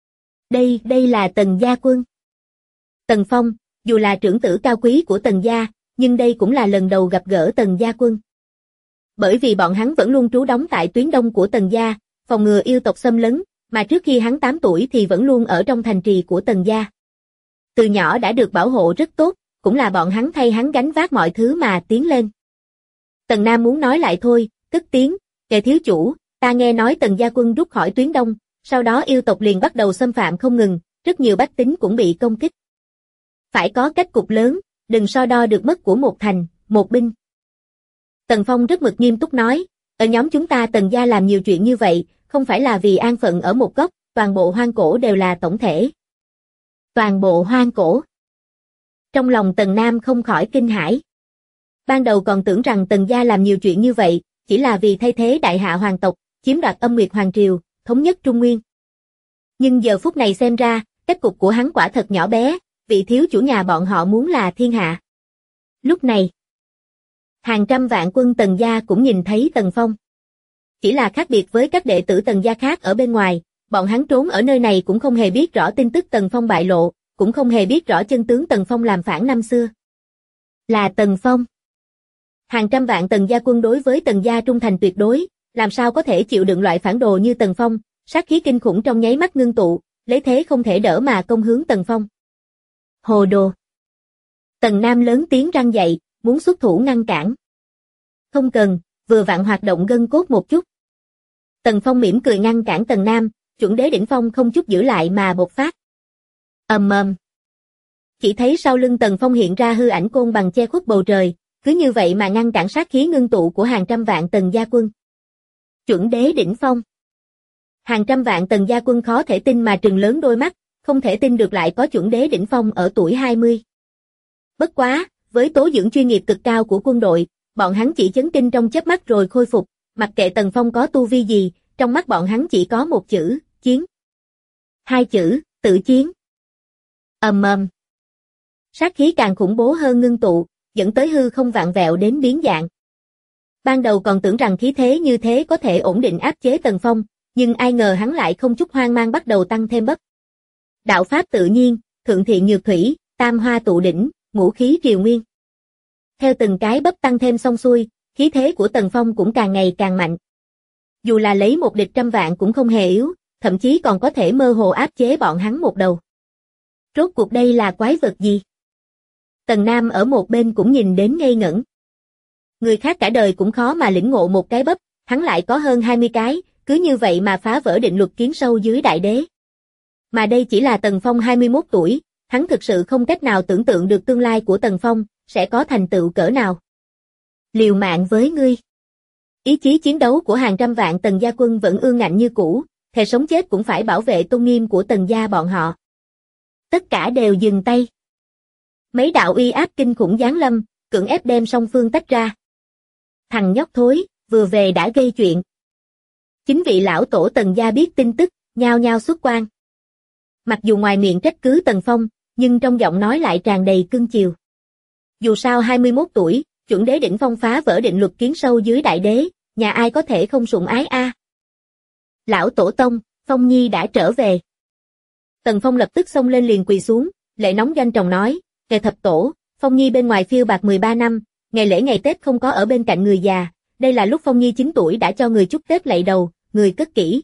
Đây là Tần gia quân. Tần Phong, dù là trưởng tử cao quý của Tần gia, nhưng đây cũng là lần đầu gặp gỡ Tần gia quân. Bởi vì bọn hắn vẫn luôn trú đóng tại tuyến đông của Tần gia, phòng ngừa yêu tộc xâm lấn, mà trước khi hắn 8 tuổi thì vẫn luôn ở trong thành trì của Tần gia. Từ nhỏ đã được bảo hộ rất tốt, cũng là bọn hắn thay hắn gánh vác mọi thứ mà tiến lên. Tần Nam muốn nói lại thôi, cất tiếng, kệ thiếu chủ, ta nghe nói Tần gia quân rút khỏi tuyến đông, sau đó yêu tộc liền bắt đầu xâm phạm không ngừng, rất nhiều bách tính cũng bị công kích. Phải có cách cục lớn, đừng so đo được mất của một thành, một binh. Tần Phong rất mực nghiêm túc nói, ở nhóm chúng ta Tần gia làm nhiều chuyện như vậy, không phải là vì an phận ở một góc, toàn bộ hoang cổ đều là tổng thể. Toàn bộ hoang cổ. Trong lòng Tần Nam không khỏi kinh hãi. Ban đầu còn tưởng rằng Tần gia làm nhiều chuyện như vậy, chỉ là vì thay thế đại hạ hoàng tộc, chiếm đoạt Âm Nguyệt Hoàng Triều, thống nhất Trung Nguyên. Nhưng giờ phút này xem ra, cách cục của hắn quả thật nhỏ bé, vị thiếu chủ nhà bọn họ muốn là thiên hạ. Lúc này, hàng trăm vạn quân Tần gia cũng nhìn thấy Tần Phong. Chỉ là khác biệt với các đệ tử Tần gia khác ở bên ngoài, bọn hắn trốn ở nơi này cũng không hề biết rõ tin tức Tần Phong bại lộ, cũng không hề biết rõ chân tướng Tần Phong làm phản năm xưa. Là Tần Phong. Hàng trăm vạn Tần gia quân đối với Tần gia trung thành tuyệt đối, làm sao có thể chịu đựng loại phản đồ như Tần Phong, sát khí kinh khủng trong nháy mắt ngưng tụ, lấy thế không thể đỡ mà công hướng Tần Phong. Hồ đồ. Tần Nam lớn tiếng răn dậy, muốn xuất thủ ngăn cản. Không cần, vừa vặn hoạt động gân cốt một chút. Tần Phong mỉm cười ngăn cản Tần Nam, chuẩn đế đỉnh phong không chút giữ lại mà bộc phát. Ầm ầm. Chỉ thấy sau lưng Tần Phong hiện ra hư ảnh côn bằng che khuất bầu trời, cứ như vậy mà ngăn cản sát khí ngưng tụ của hàng trăm vạn Tần gia quân. Chuẩn đế đỉnh phong. Hàng trăm vạn Tần gia quân khó thể tin mà trừng lớn đôi mắt, không thể tin được lại có chuẩn đế đỉnh phong ở tuổi 20. Bất quá, với tố dưỡng chuyên nghiệp cực cao của quân đội, bọn hắn chỉ chấn kinh trong chớp mắt rồi khôi phục, mặc kệ Tần Phong có tu vi gì, trong mắt bọn hắn chỉ có một chữ, chiến. Hai chữ, tự chiến. Ầm ầm. Sát khí càng khủng bố hơn ngưng tụ, dẫn tới hư không vạn vẹo đến biến dạng. Ban đầu còn tưởng rằng khí thế như thế có thể ổn định áp chế Tần Phong, nhưng ai ngờ hắn lại không chút hoang mang bắt đầu tăng thêm bấp. Đạo pháp tự nhiên, thượng thiện nhược thủy, tam hoa tụ đỉnh, ngũ khí triều nguyên. Theo từng cái bấp tăng thêm xong xuôi, khí thế của Tần Phong cũng càng ngày càng mạnh. Dù là lấy một địch trăm vạn cũng không hề yếu, thậm chí còn có thể mơ hồ áp chế bọn hắn một đầu. Rốt cuộc đây là quái vật gì? Tần Nam ở một bên cũng nhìn đến ngây ngẩn. Người khác cả đời cũng khó mà lĩnh ngộ một cái bấp, hắn lại có hơn 20 cái, cứ như vậy mà phá vỡ định luật kiến sâu dưới đại đế. Mà đây chỉ là Tần Phong 21 tuổi, hắn thực sự không cách nào tưởng tượng được tương lai của Tần Phong sẽ có thành tựu cỡ nào. Liều mạng với ngươi. Ý chí chiến đấu của hàng trăm vạn Tần gia quân vẫn ương ngạnh như cũ, thề sống chết cũng phải bảo vệ tôn nghiêm của Tần gia bọn họ. Tất cả đều dừng tay. Mấy đạo uy áp kinh khủng giáng lâm, cưỡng ép đem song phương tách ra. Thằng nhóc thối, vừa về đã gây chuyện. Chính vị lão tổ Tần gia biết tin tức, nhao nhao xuất quan. Mặc dù ngoài miệng trách cứ Tần Phong, nhưng trong giọng nói lại tràn đầy cưng chiều. Dù sao 21 tuổi, chuẩn đế đỉnh phong phá vỡ định luật kiến sâu dưới đại đế, nhà ai có thể không sủng ái a? Lão tổ tông, Phong Nhi đã trở về. Tần Phong lập tức xông lên liền quỳ xuống, lệ nóng doanh trọng nói, "Kề thập tổ, Phong Nhi bên ngoài phiêu bạt 13 năm, ngày lễ ngày Tết không có ở bên cạnh người già, đây là lúc Phong Nhi 9 tuổi đã cho người chúc Tết lạy đầu, người cất kỹ."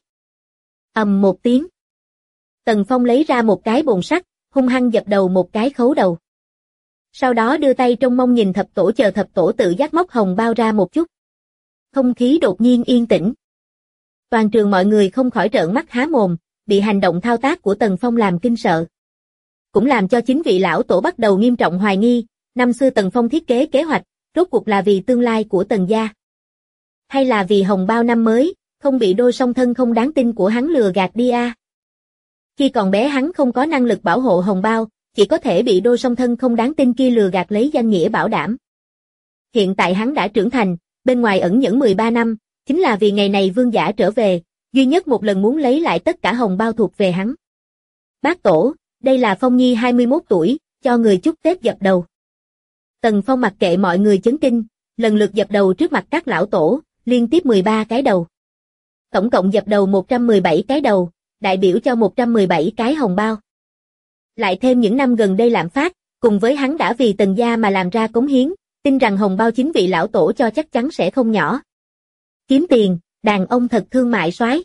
Ầm một tiếng. Tần Phong lấy ra một cái bồn sắt, hung hăng dập đầu một cái khấu đầu. Sau đó đưa tay trong mông nhìn thập tổ chờ thập tổ tự giác móc hồng bao ra một chút. Không khí đột nhiên yên tĩnh. Toàn trường mọi người không khỏi trợn mắt há mồm, bị hành động thao tác của Tần Phong làm kinh sợ. Cũng làm cho chính vị lão tổ bắt đầu nghiêm trọng hoài nghi, năm xưa Tần Phong thiết kế kế hoạch, rốt cuộc là vì tương lai của Tần gia. Hay là vì hồng bao năm mới, không bị đôi song thân không đáng tin của hắn lừa gạt đi a? Khi còn bé hắn không có năng lực bảo hộ hồng bao, chỉ có thể bị đôi song thân không đáng tin kia lừa gạt lấy danh nghĩa bảo đảm. Hiện tại hắn đã trưởng thành, bên ngoài ẩn nhẫn 13 năm, chính là vì ngày này vương giả trở về, duy nhất một lần muốn lấy lại tất cả hồng bao thuộc về hắn. Bác tổ, đây là Phong Nhi 21 tuổi, cho người chúc Tết dập đầu. Tần Phong mặc kệ mọi người chấn kinh, lần lượt dập đầu trước mặt các lão tổ, liên tiếp 13 cái đầu. Tổng cộng dập đầu 117 cái đầu, đại biểu cho 117 cái hồng bao. Lại thêm những năm gần đây lạm phát, cùng với hắn đã vì Tần gia mà làm ra cống hiến, tin rằng hồng bao chính vị lão tổ cho chắc chắn sẽ không nhỏ. Kiếm tiền, đàn ông thật thương mại soái.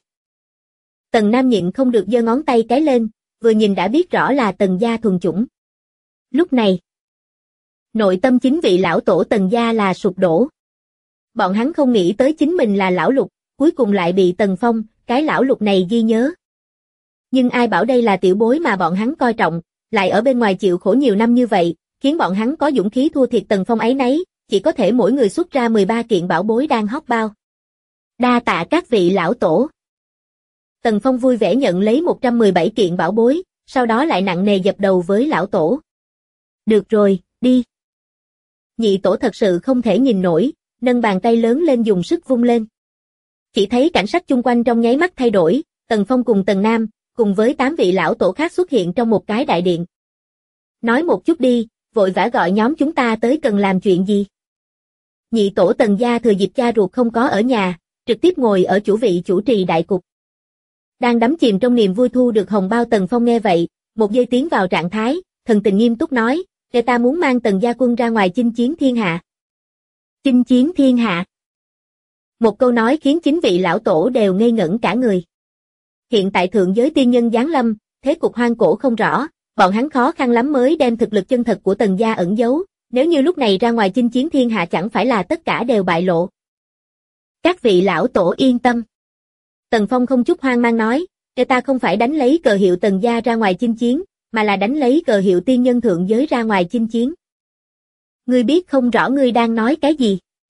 Tần Nam nhịn không được giơ ngón tay cái lên, vừa nhìn đã biết rõ là Tần gia thuần chủng. Lúc này, nội tâm chính vị lão tổ Tần gia là sụp đổ. Bọn hắn không nghĩ tới chính mình là lão lục, cuối cùng lại bị Tần Phong, cái lão lục này ghi nhớ. Nhưng ai bảo đây là tiểu bối mà bọn hắn coi trọng, lại ở bên ngoài chịu khổ nhiều năm như vậy, khiến bọn hắn có dũng khí thua thiệt Tần Phong ấy nấy, chỉ có thể mỗi người xuất ra 13 kiện bảo bối đang hóc bao. Đa tạ các vị lão tổ. Tần Phong vui vẻ nhận lấy 117 kiện bảo bối, sau đó lại nặng nề dập đầu với lão tổ. Được rồi, đi. Nhị tổ thật sự không thể nhìn nổi, nâng bàn tay lớn lên dùng sức vung lên. Chỉ thấy cảnh sắc chung quanh trong nháy mắt thay đổi, Tần Phong cùng Tần Nam, cùng với 8 vị lão tổ khác xuất hiện trong một cái đại điện. Nói một chút đi, vội vã gọi nhóm chúng ta tới cần làm chuyện gì? Nhị tổ Tần gia thừa dịp cha ruột không có ở nhà, trực tiếp ngồi ở chủ vị chủ trì đại cục. Đang đắm chìm trong niềm vui thu được hồng bao. Tần Phong nghe vậy, một giây tiến vào trạng thái, thần tình nghiêm túc nói, người ta muốn mang Tần gia quân ra ngoài chinh chiến thiên hạ. Chinh chiến thiên hạ. Một câu nói khiến chính vị lão tổ đều ngây ngẩn cả người. Hiện tại thượng giới tiên nhân giáng lâm, thế cục hoang cổ không rõ, bọn hắn khó khăn lắm mới đem thực lực chân thật của Tần gia ẩn giấu, nếu như lúc này ra ngoài chinh chiến thiên hạ chẳng phải là tất cả đều bại lộ. Các vị lão tổ yên tâm. Tần Phong không chút hoang mang nói, người ta không phải đánh lấy cờ hiệu Tần gia ra ngoài chinh chiến, mà là đánh lấy cờ hiệu tiên nhân thượng giới ra ngoài chinh chiến. Ngươi biết không rõ ngươi đang nói cái gì.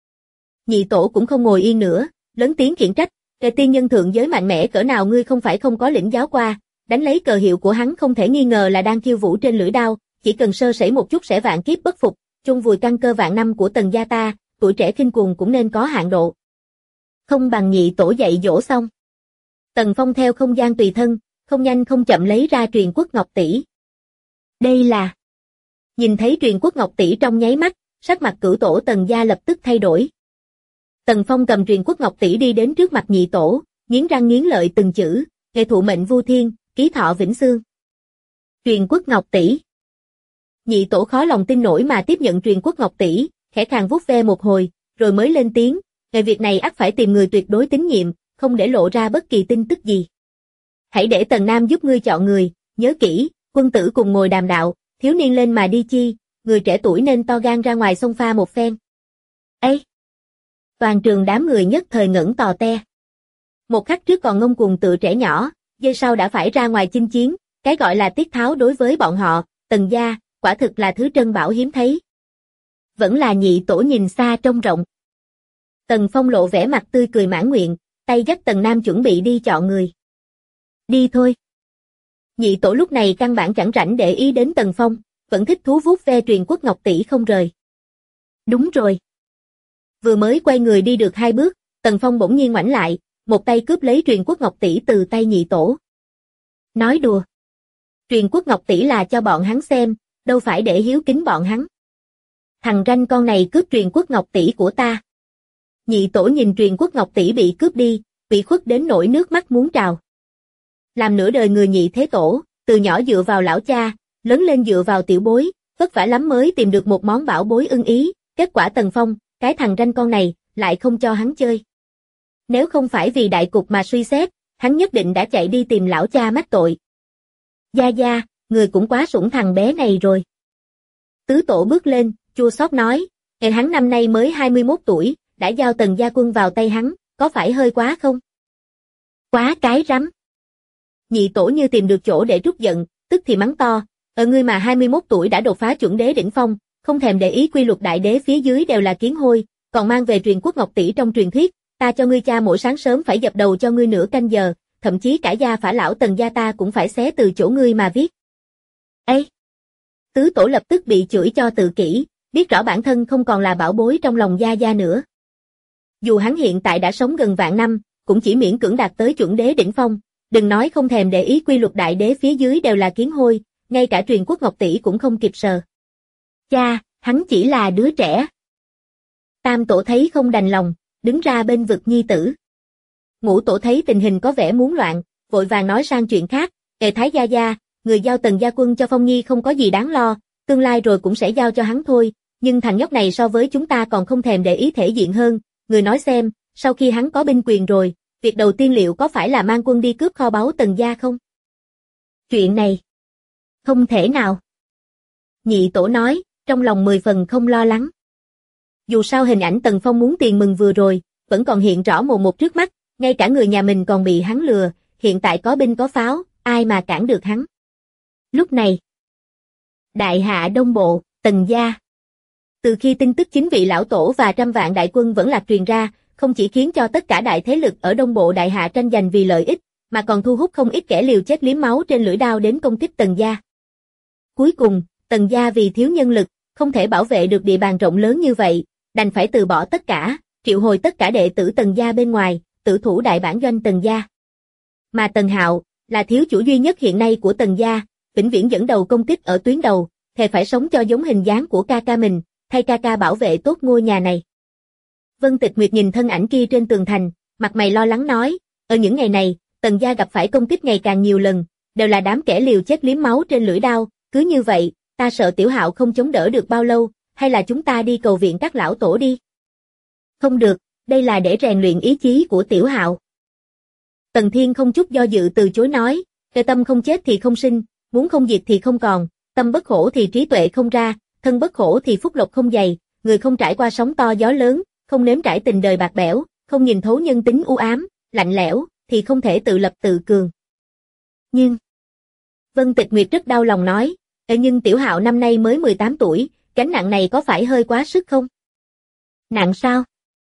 Nhị tổ cũng không ngồi yên nữa, lớn tiếng khiển trách, kẻ tiên nhân thượng giới mạnh mẽ cỡ nào ngươi không phải không có lĩnh giáo qua, đánh lấy cờ hiệu của hắn không thể nghi ngờ là đang khiêu vũ trên lưỡi đao, chỉ cần sơ sẩy một chút sẽ vạn kiếp bất phục, chôn vùi căn cơ vạn năm của Tần gia ta, tuổi trẻ khinh cuồng cũng nên có hạn độ. Không bằng nhị tổ dạy dỗ xong. Tần Phong theo không gian tùy thân, không nhanh không chậm lấy ra truyền quốc ngọc tỷ. Đây là... Nhìn thấy truyền quốc ngọc tỷ trong nháy mắt, sắc mặt cửu tổ Tần gia lập tức thay đổi. Tần Phong cầm truyền quốc ngọc tỷ đi đến trước mặt nhị tổ, nghiến răng nghiến lợi từng chữ, nghệ thụ mệnh vu thiên, ký thọ vĩnh xương. Truyền quốc ngọc tỷ. Nhị tổ khó lòng tin nổi mà tiếp nhận truyền quốc ngọc tỷ, khẽ khàng vuốt ve một hồi, rồi mới lên tiếng, về việc này ắt phải tìm người tuyệt đối tín nhiệm, không để lộ ra bất kỳ tin tức gì. Hãy để Tần Nam giúp ngươi chọn người, nhớ kỹ, quân tử cùng ngồi đàm đạo, thiếu niên lên mà đi chi, người trẻ tuổi nên to gan ra ngoài xông pha một phen. Ê! Toàn trường đám người nhất thời ngẩn tò te. Một khắc trước còn ngông cuồng tự trẻ nhỏ, giây sau đã phải ra ngoài chinh chiến, cái gọi là tiết tháo đối với bọn họ, Tần gia, quả thực là thứ trân bảo hiếm thấy. Vẫn là nhị tổ nhìn xa trông rộng. Tần Phong lộ vẻ mặt tươi cười mãn nguyện, tay dắt Tần Nam chuẩn bị đi chọn người. Đi thôi. Nhị tổ lúc này căn bản chẳng rảnh để ý đến Tần Phong, vẫn thích thú vuốt ve truyền quốc ngọc tỷ không rời. Đúng rồi. Vừa mới quay người đi được 2 bước, Tần Phong bỗng nhiên ngoảnh lại, một tay cướp lấy truyền quốc ngọc tỷ từ tay nhị tổ. Nói đùa. Truyền quốc ngọc tỷ là cho bọn hắn xem, đâu phải để hiếu kính bọn hắn. Thằng ranh con này cướp truyền quốc ngọc tỷ của ta. Nhị tổ nhìn truyền quốc ngọc tỷ bị cướp đi, bị khuất đến nỗi nước mắt muốn trào. Làm nửa đời người nhị thế tổ, từ nhỏ dựa vào lão cha, lớn lên dựa vào tiểu bối, vất vả lắm mới tìm được một món bảo bối ưng ý, kết quả Tần Phong, cái thằng ranh con này, lại không cho hắn chơi. Nếu không phải vì đại cục mà suy xét, hắn nhất định đã chạy đi tìm lão cha mách tội. Gia Gia, người cũng quá sủng thằng bé này rồi. Tứ tổ bước lên, chua xót nói, ngày hắn năm nay mới 21 tuổi, đã giao Tần gia quân vào tay hắn, có phải hơi quá không? Quá cái rắm. Nhị tổ như tìm được chỗ để trút giận, tức thì mắng to, ngươi mà 21 tuổi đã đột phá chuẩn đế đỉnh phong, không thèm để ý quy luật đại đế phía dưới đều là kiến hôi, còn mang về truyền quốc ngọc tỷ trong truyền thuyết, ta cho ngươi cha mỗi sáng sớm phải dập đầu cho ngươi nửa canh giờ, thậm chí cả gia phả lão Tần gia ta cũng phải xé từ chỗ ngươi mà viết. Ê! Tứ tổ lập tức bị chửi cho tự kỷ, biết rõ bản thân không còn là bảo bối trong lòng gia nữa. Dù hắn hiện tại đã sống gần vạn năm, cũng chỉ miễn cưỡng đạt tới chuẩn đế đỉnh phong, đừng nói không thèm để ý quy luật đại đế phía dưới đều là kiến hôi, ngay cả truyền quốc ngọc tỷ cũng không kịp sờ. Cha, hắn chỉ là đứa trẻ. Tam tổ thấy không đành lòng, đứng ra bên vực nhi tử. Ngũ tổ thấy tình hình có vẻ muốn loạn, vội vàng nói sang chuyện khác, Thái gia, người giao Tần gia quân cho Phong Nhi không có gì đáng lo, tương lai rồi cũng sẽ giao cho hắn thôi, nhưng thằng nhóc này so với chúng ta còn không thèm để ý thể diện hơn, người nói xem, sau khi hắn có binh quyền rồi, việc đầu tiên liệu có phải là mang quân đi cướp kho báu Tần gia không? Chuyện này, không thể nào. Nhị tổ nói, trong lòng 10 phần không lo lắng. Dù sao hình ảnh Tần Phong muốn tiền mừng vừa rồi, vẫn còn hiện rõ mồn một trước mắt, ngay cả người nhà mình còn bị hắn lừa, hiện tại có binh có pháo, ai mà cản được hắn. Lúc này, Đại hạ Đông Bộ, Tần gia. Từ khi tin tức 9 vị lão tổ và trăm vạn đại quân vẫn lạc truyền ra, không chỉ khiến cho tất cả đại thế lực ở Đông Bộ Đại hạ tranh giành vì lợi ích, mà còn thu hút không ít kẻ liều chết liếm máu trên lưỡi đao đến công kích Tần gia. Cuối cùng, Tần gia vì thiếu nhân lực, không thể bảo vệ được địa bàn rộng lớn như vậy, đành phải từ bỏ tất cả, triệu hồi tất cả đệ tử Tần gia bên ngoài, tử thủ đại bản doanh Tần gia. Mà Tần Hạo, là thiếu chủ duy nhất hiện nay của Tần gia, vĩnh viễn dẫn đầu công kích ở tuyến đầu, thề phải sống cho giống hình dáng của ca ca mình, thay ca ca bảo vệ tốt ngôi nhà này. Vân Tịch Nguyệt nhìn thân ảnh kia trên tường thành, mặt mày lo lắng nói, ở những ngày này, Tần gia gặp phải công kích ngày càng nhiều lần, đều là đám kẻ liều chết liếm máu trên lưỡi đao, cứ như vậy, ta sợ Tiểu Hạo không chống đỡ được bao lâu, hay là chúng ta đi cầu viện các lão tổ đi. Không được, đây là để rèn luyện ý chí của Tiểu Hạo. Tần Thiên không chút do dự từ chối nói, cái tâm không chết thì không sinh, muốn không diệt thì không còn, tâm bất khổ thì trí tuệ không ra, thân bất khổ thì phúc lộc không dày, người không trải qua sóng to gió lớn, không nếm trải tình đời bạc bẽo, không nhìn thấu nhân tính u ám, lạnh lẽo, thì không thể tự lập tự cường. Nhưng, Vân Tịch Nguyệt rất đau lòng nói, nhưng Tiểu Hạo năm nay mới 18 tuổi, gánh nặng này có phải hơi quá sức không? Nặng sao?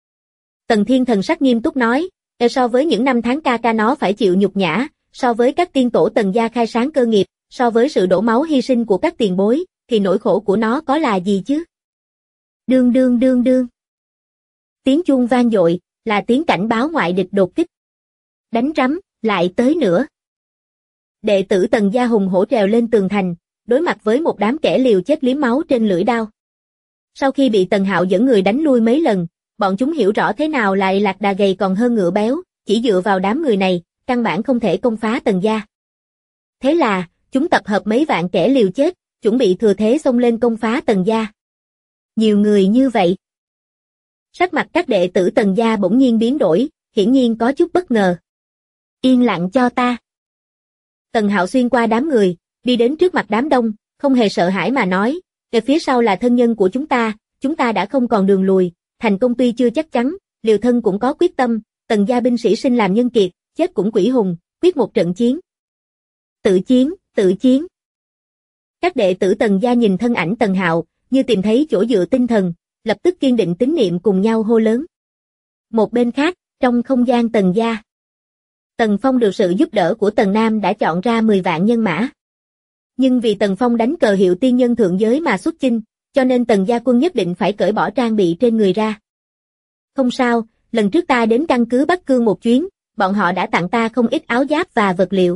Tần Thiên thần sắc nghiêm túc nói, so với những năm tháng ca ca nó phải chịu nhục nhã, so với các tiên tổ Tần gia khai sáng cơ nghiệp, so với sự đổ máu hy sinh của các tiền bối, thì nỗi khổ của nó có là gì chứ? Đương đương đương đương. Tiếng chuông vang dội, là tiếng cảnh báo ngoại địch đột kích. Đánh rắm, lại tới nữa. Đệ tử Tần gia hùng hổ trèo lên tường thành, đối mặt với một đám kẻ liều chết liếm máu trên lưỡi đao. Sau khi bị Tần Hạo dẫn người đánh lui mấy lần, bọn chúng hiểu rõ thế nào lại lạc đà gầy còn hơn ngựa béo, chỉ dựa vào đám người này, căn bản không thể công phá Tần gia. Thế là, chúng tập hợp mấy vạn kẻ liều chết, chuẩn bị thừa thế xông lên công phá Tần gia. Nhiều người như vậy. Sắc mặt các đệ tử Tần gia bỗng nhiên biến đổi, hiển nhiên có chút bất ngờ. Yên lặng cho ta. Tần Hạo xuyên qua đám người, đi đến trước mặt đám đông, không hề sợ hãi mà nói, ở phía sau là thân nhân của chúng ta đã không còn đường lùi, thành công tuy chưa chắc chắn, liều thân cũng có quyết tâm, Tần gia binh sĩ sinh làm nhân kiệt, chết cũng quỷ hùng, quyết một trận chiến. Tự chiến, tự chiến. Các đệ tử Tần gia nhìn thân ảnh Tần Hạo, như tìm thấy chỗ dựa tinh thần, lập tức kiên định tín niệm cùng nhau hô lớn. Một bên khác, trong không gian Tần gia, Tần Phong được sự giúp đỡ của Tần Nam đã chọn ra 10 vạn nhân mã. Nhưng vì Tần Phong đánh cờ hiệu tiên nhân thượng giới mà xuất chinh, cho nên Tần gia quân nhất định phải cởi bỏ trang bị trên người ra. Không sao, lần trước ta đến căn cứ Bắc Cương một chuyến, bọn họ đã tặng ta không ít áo giáp và vật liệu.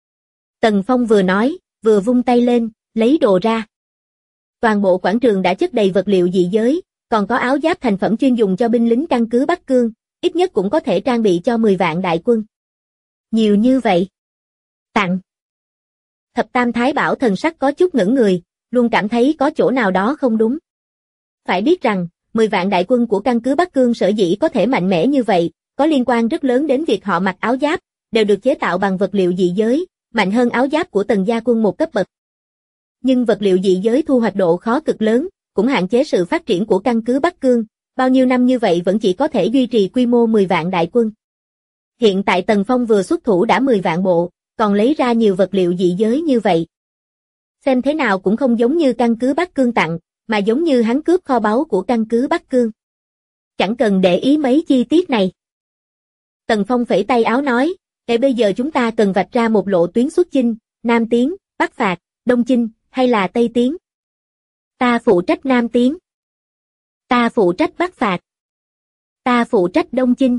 Tần Phong vừa nói, vừa vung tay lên, lấy đồ ra. Toàn bộ quảng trường đã chất đầy vật liệu dị giới, còn có áo giáp thành phẩm chuyên dùng cho binh lính căn cứ Bắc Cương, ít nhất cũng có thể trang bị cho 10 vạn đại quân. Nhiều như vậy. Tặng. Thập Tam Thái Bảo thần sắc có chút ngẩn người, luôn cảm thấy có chỗ nào đó không đúng. Phải biết rằng, 10 vạn đại quân của căn cứ Bắc Cương sở dĩ có thể mạnh mẽ như vậy, có liên quan rất lớn đến việc họ mặc áo giáp, đều được chế tạo bằng vật liệu dị giới, mạnh hơn áo giáp của Tần gia quân một cấp bậc. Nhưng vật liệu dị giới thu hoạch độ khó cực lớn, cũng hạn chế sự phát triển của căn cứ Bắc Cương, bao nhiêu năm như vậy vẫn chỉ có thể duy trì quy mô 10 vạn đại quân. Hiện tại Tần Phong vừa xuất thủ đã 10 vạn bộ, còn lấy ra nhiều vật liệu dị giới như vậy. Xem thế nào cũng không giống như căn cứ Bắc Cương tặng, mà giống như hắn cướp kho báu của căn cứ Bắc Cương. Chẳng cần để ý mấy chi tiết này. Tần Phong phẩy tay áo nói, bây giờ chúng ta cần vạch ra một lộ tuyến xuất chinh, Nam tiến, Bắc phạt, Đông chinh, hay là Tây tiến? Ta phụ trách Nam tiến. Ta phụ trách Bắc phạt. Ta phụ trách Đông chinh.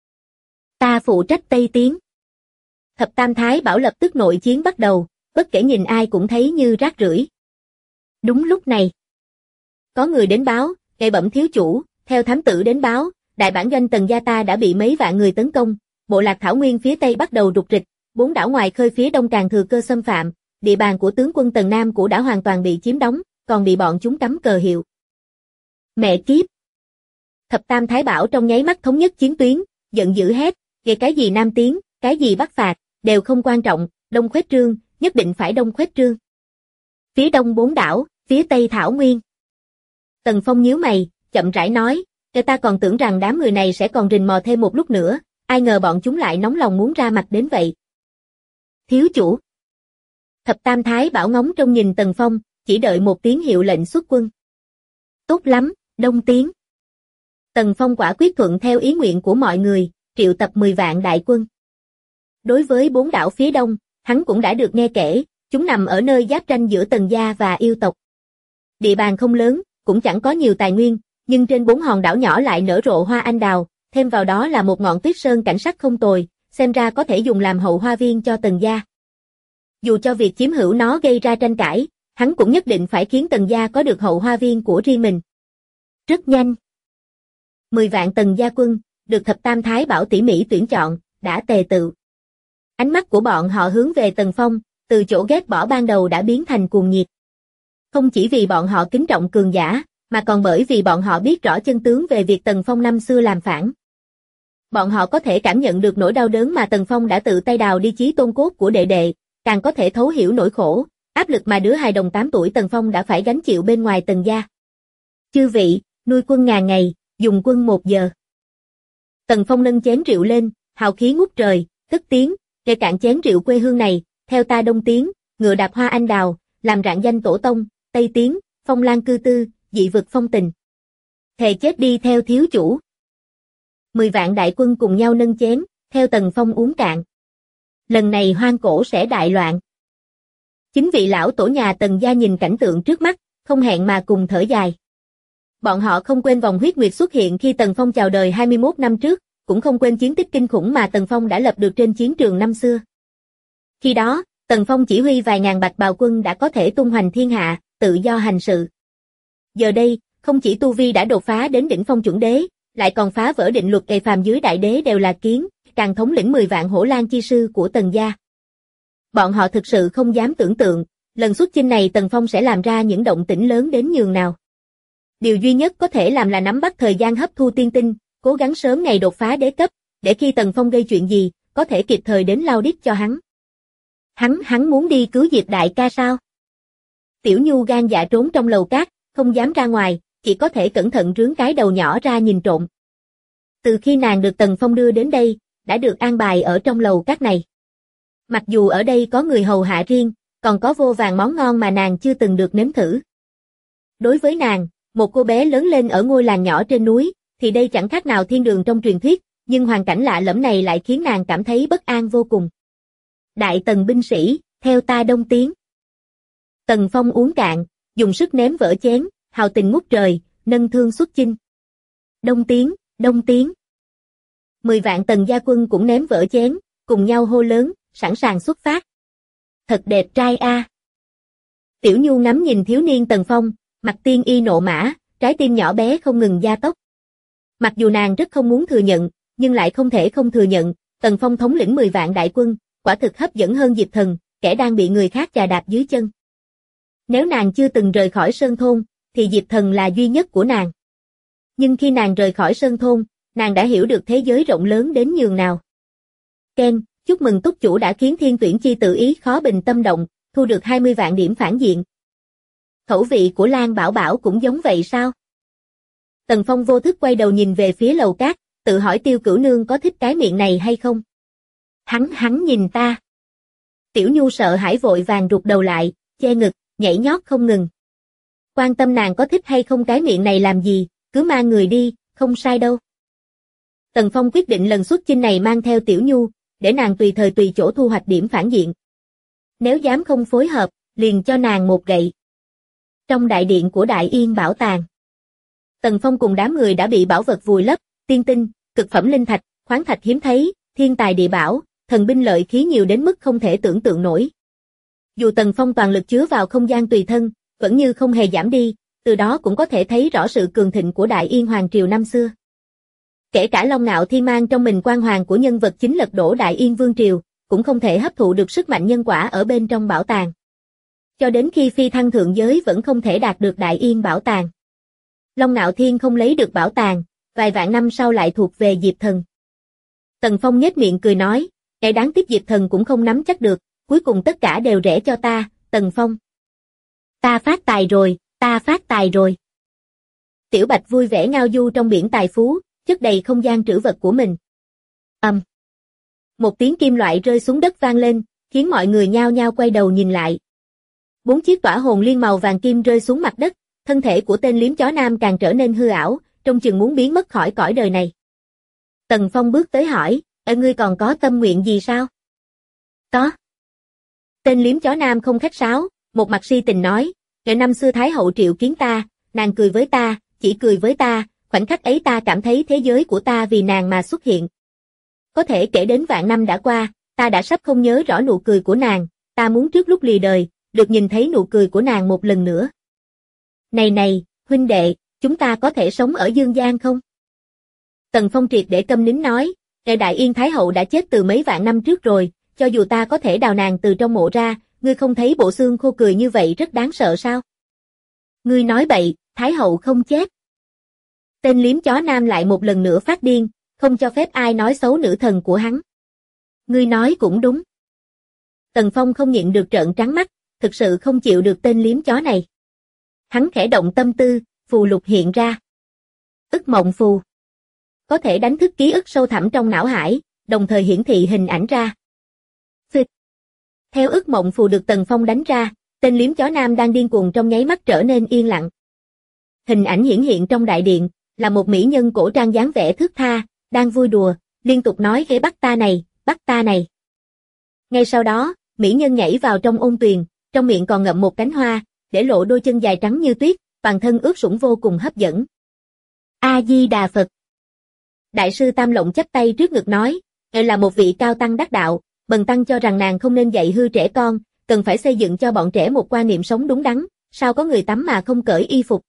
Ta phụ trách Tây tiến. Thập Tam Thái Bảo lập tức nội chiến bắt đầu, bất kể nhìn ai cũng thấy như rác rưởi. Đúng lúc này, có người đến báo, bẩm thiếu chủ, theo thám tử đến báo, đại bản doanh Tần gia ta đã bị mấy vạn người tấn công, bộ lạc Thảo Nguyên phía Tây bắt đầu rục rịch, 4 đảo ngoài khơi phía Đông càng thừa cơ xâm phạm, địa bàn của tướng quân Tần Nam Cũ đã hoàn toàn bị chiếm đóng, còn bị bọn chúng cắm cờ hiệu. Mẹ kiếp! Thập Tam Thái Bảo trong nháy mắt thống nhất chiến tuyến, giận dữ hét, cái gì Nam tiến, cái gì Bắc phạt, đều không quan trọng, Đông khuếch trương, nhất định phải Đông khuếch trương. Phía Đông 4 đảo, phía Tây Thảo Nguyên. Tần Phong nhíu mày, chậm rãi nói, ta còn tưởng rằng đám người này sẽ còn rình mò thêm một lúc nữa, ai ngờ bọn chúng lại nóng lòng muốn ra mặt đến vậy. Thiếu chủ. Thập Tam Thái Bảo ngóng trông nhìn Tần Phong, chỉ đợi một tiếng hiệu lệnh xuất quân. Tốt lắm, Đông tiến. Tần Phong quả quyết thuận theo ý nguyện của mọi người, triệu tập 10 vạn đại quân. Đối với 4 đảo phía Đông, hắn cũng đã được nghe kể, chúng nằm ở nơi giáp ranh giữa Tần gia và yêu tộc. Địa bàn không lớn, cũng chẳng có nhiều tài nguyên, nhưng trên 4 hòn đảo nhỏ lại nở rộ hoa anh đào, thêm vào đó là một ngọn tuyết sơn cảnh sắc không tồi, xem ra có thể dùng làm hậu hoa viên cho Tần gia. Dù cho việc chiếm hữu nó gây ra tranh cãi, hắn cũng nhất định phải khiến Tần gia có được hậu hoa viên của riêng mình. Rất nhanh. 10 vạn Tần gia quân, được Thập Tam Thái Bảo tỉ mỉ tuyển chọn, đã tề tựu. Ánh mắt của bọn họ hướng về Tần Phong, từ chỗ ghét bỏ ban đầu đã biến thành cuồng nhiệt. Không chỉ vì bọn họ kính trọng cường giả, mà còn bởi vì bọn họ biết rõ chân tướng về việc Tần Phong năm xưa làm phản. Bọn họ có thể cảm nhận được nỗi đau đớn mà Tần Phong đã tự tay đào đi chí tôn cốt của đệ đệ, càng có thể thấu hiểu nỗi khổ, áp lực mà đứa hài đồng 8 tuổi Tần Phong đã phải gánh chịu bên ngoài Tần gia. Chư vị, nuôi quân ngàn ngày, dùng quân 1 giờ. Tần Phong nâng chén rượu lên, hào khí ngút trời, cất tiếng, kể cạn chén rượu quê hương này, theo ta Đông tiến, ngựa đạp hoa anh đào, làm rạng danh tổ tông, Tây tiến, phong lan cư tư, dị vực phong tình. Thề chết đi theo thiếu chủ. 10 vạn đại quân cùng nhau nâng chén, theo Tần Phong uống cạn. Lần này hoang cổ sẽ đại loạn. Chính vị lão tổ nhà Tần gia nhìn cảnh tượng trước mắt, không hẹn mà cùng thở dài. Bọn họ không quên vòng huyết nguyệt xuất hiện khi Tần Phong chào đời 21 năm trước, cũng không quên chiến tích kinh khủng mà Tần Phong đã lập được trên chiến trường năm xưa. Khi đó, Tần Phong chỉ huy vài ngàn bạch bào quân đã có thể tung hoành thiên hạ, tự do hành sự. Giờ đây, không chỉ tu vi đã đột phá đến đỉnh phong chuẩn đế, lại còn phá vỡ định luật kề phàm dưới đại đế đều là kiến, càng thống lĩnh 10 vạn hổ lang chi sư của Tần gia. Bọn họ thực sự không dám tưởng tượng, lần xuất chinh này Tần Phong sẽ làm ra những động tĩnh lớn đến nhường nào. Điều duy nhất có thể làm là nắm bắt thời gian hấp thu tiên tinh, cố gắng sớm ngày đột phá đế cấp, để khi Tần Phong gây chuyện gì, có thể kịp thời đến lau đít cho hắn. Hắn muốn đi cứu Diệp đại ca sao? Tiểu Nhu gan dạ trốn trong lầu cát, không dám ra ngoài, chỉ có thể cẩn thận rướn cái đầu nhỏ ra nhìn trộm. Từ khi nàng được Tần Phong đưa đến đây, đã được an bài ở trong lầu cát này. Mặc dù ở đây có người hầu hạ riêng, còn có vô vàn món ngon mà nàng chưa từng được nếm thử. Đối với nàng, một cô bé lớn lên ở ngôi làng nhỏ trên núi, thì đây chẳng khác nào thiên đường trong truyền thuyết, nhưng hoàn cảnh lạ lẫm này lại khiến nàng cảm thấy bất an vô cùng. Đại Tần binh sĩ, theo ta Đông tiến. Tần Phong uống cạn, dùng sức ném vỡ chén, hào tình ngút trời, nâng thương xuất chinh. Đông tiến, Đông tiến. 10 vạn Tần gia quân cũng ném vỡ chén, cùng nhau hô lớn, sẵn sàng xuất phát. Thật đẹp trai a. Tiểu Nhu ngắm nhìn thiếu niên Tần Phong, mặt tiên y nộ mã, trái tim nhỏ bé không ngừng gia tốc. Mặc dù nàng rất không muốn thừa nhận, nhưng lại không thể không thừa nhận, Tần Phong thống lĩnh 10 vạn đại quân, quả thực hấp dẫn hơn Diệp Thần, kẻ đang bị người khác chà đạp dưới chân. Nếu nàng chưa từng rời khỏi Sơn Thôn, thì Diệp Thần là duy nhất của nàng. Nhưng khi nàng rời khỏi Sơn Thôn, nàng đã hiểu được thế giới rộng lớn đến nhường nào. Ken, chúc mừng túc chủ đã khiến Thiên Tuyển Chi tự ý khó bình tâm động, thu được 20 vạn điểm phản diện. Khẩu vị của Lan Bảo Bảo cũng giống vậy sao? Tần Phong vô thức quay đầu nhìn về phía lầu cát, tự hỏi Tiêu Cửu Nương có thích cái miệng này hay không? Hắn nhìn ta. Tiểu Nhu sợ hãi vội vàng rụt đầu lại, che ngực, nhảy nhót không ngừng. Quan tâm nàng có thích hay không cái miệng này làm gì, cứ mang người đi, không sai đâu. Tần Phong quyết định lần xuất chinh này mang theo Tiểu Nhu, để nàng tùy thời tùy chỗ thu hoạch điểm phản diện. Nếu dám không phối hợp, liền cho nàng một gậy. Trong đại điện của Đại Yên Bảo Tàng, Tần Phong cùng đám người đã bị bảo vật vùi lấp, tiên tinh, cực phẩm linh thạch, khoáng thạch hiếm thấy, thiên tài địa bảo, thần binh lợi khí nhiều đến mức không thể tưởng tượng nổi. Dù Tần Phong toàn lực chứa vào không gian tùy thân, vẫn như không hề giảm đi, từ đó cũng có thể thấy rõ sự cường thịnh của Đại Yên Hoàng Triều năm xưa. Kể cả Long Ngạo Thiên mang trong mình quang hoàng của nhân vật chính lật đổ Đại Yên Vương Triều, cũng không thể hấp thụ được sức mạnh nhân quả ở bên trong bảo tàng. Cho đến khi phi thăng thượng giới vẫn không thể đạt được Đại Yên Bảo Tàng. Long Ngạo Thiên không lấy được bảo tàng, vài vạn năm sau lại thuộc về Diệp Thần. Tần Phong nhếch miệng cười nói, cái đáng tiếc Diệp Thần cũng không nắm chắc được, cuối cùng tất cả đều rẽ cho ta, Tần Phong. Ta phát tài rồi, ta phát tài rồi. Tiểu Bạch vui vẻ ngao du trong biển tài phú, chất đầy không gian trữ vật của mình. Một tiếng kim loại rơi xuống đất vang lên, khiến mọi người nhao nhao quay đầu nhìn lại. 4 chiếc tỏa hồn liên màu vàng kim rơi xuống mặt đất, thân thể của tên liếm chó nam càng trở nên hư ảo, trông chừng muốn biến mất khỏi cõi đời này. Tần Phong bước tới hỏi, ngươi còn có tâm nguyện gì sao? Có. Tên liếm chó nam không khách sáo, một mặt si tình nói, ngày năm xưa Thái hậu triệu kiến ta, nàng cười với ta, chỉ cười với ta, khoảnh khắc ấy ta cảm thấy thế giới của ta vì nàng mà xuất hiện. Có thể kể đến vạn năm đã qua, ta đã sắp không nhớ rõ nụ cười của nàng, ta muốn trước lúc lìa đời, được nhìn thấy nụ cười của nàng một lần nữa. Này, huynh đệ, chúng ta có thể sống ở dương gian không? Tần Phong triệt để câm nín nói, Đại Yên Thái hậu đã chết từ mấy vạn năm trước rồi, cho dù ta có thể đào nàng từ trong mộ ra, ngươi không thấy bộ xương khô cười như vậy rất đáng sợ sao? Ngươi nói bậy, Thái hậu không chết. Tên liếm chó nam lại một lần nữa phát điên, không cho phép ai nói xấu nữ thần của hắn. Ngươi nói cũng đúng. Tần Phong không nhịn được trợn trắng mắt, thực sự không chịu được tên liếm chó này. Hắn khẽ động tâm tư, phù lục hiện ra. Ức mộng phù. Có thể đánh thức ký ức sâu thẳm trong não hải, đồng thời hiển thị hình ảnh ra. Phịch. Theo ức mộng phù được Tần Phong đánh ra, tên liếm chó nam đang điên cuồng trong nháy mắt trở nên yên lặng. Hình ảnh hiển hiện trong đại điện, là một mỹ nhân cổ trang dáng vẻ thướt tha, đang vui đùa, liên tục nói ghế bắt ta này, bắt ta này. Ngay sau đó, mỹ nhân nhảy vào trong ôn tuyền, trong miệng còn ngậm một cánh hoa, để lộ đôi chân dài trắng như tuyết, toàn thân ướt sũng vô cùng hấp dẫn. A Di Đà Phật. Đại sư Tam Lộng chắp tay trước ngực nói, là một vị cao tăng đắc đạo, bần tăng cho rằng nàng không nên dạy hư trẻ con, cần phải xây dựng cho bọn trẻ một quan niệm sống đúng đắn, sao có người tắm mà không cởi y phục.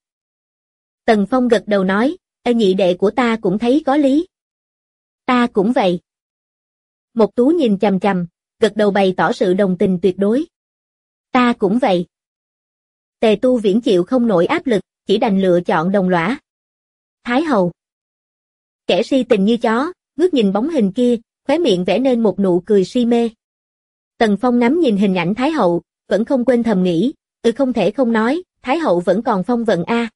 Tần Phong gật đầu nói, nhị đệ của ta cũng thấy có lý. Ta cũng vậy. Mộc Tú nhìn chằm chằm, gật đầu bày tỏ sự đồng tình tuyệt đối. Ta cũng vậy. Tề Tu Viễn chịu không nổi áp lực, chỉ đành lựa chọn đồng lõa. Thái hậu. Kẻ si tình như chó, ngước nhìn bóng hình kia, khóe miệng vẽ nên một nụ cười si mê. Tần Phong ngắm nhìn hình ảnh Thái hậu, vẫn không quên thầm nghĩ, không thể không nói, Thái hậu vẫn còn phong vận a.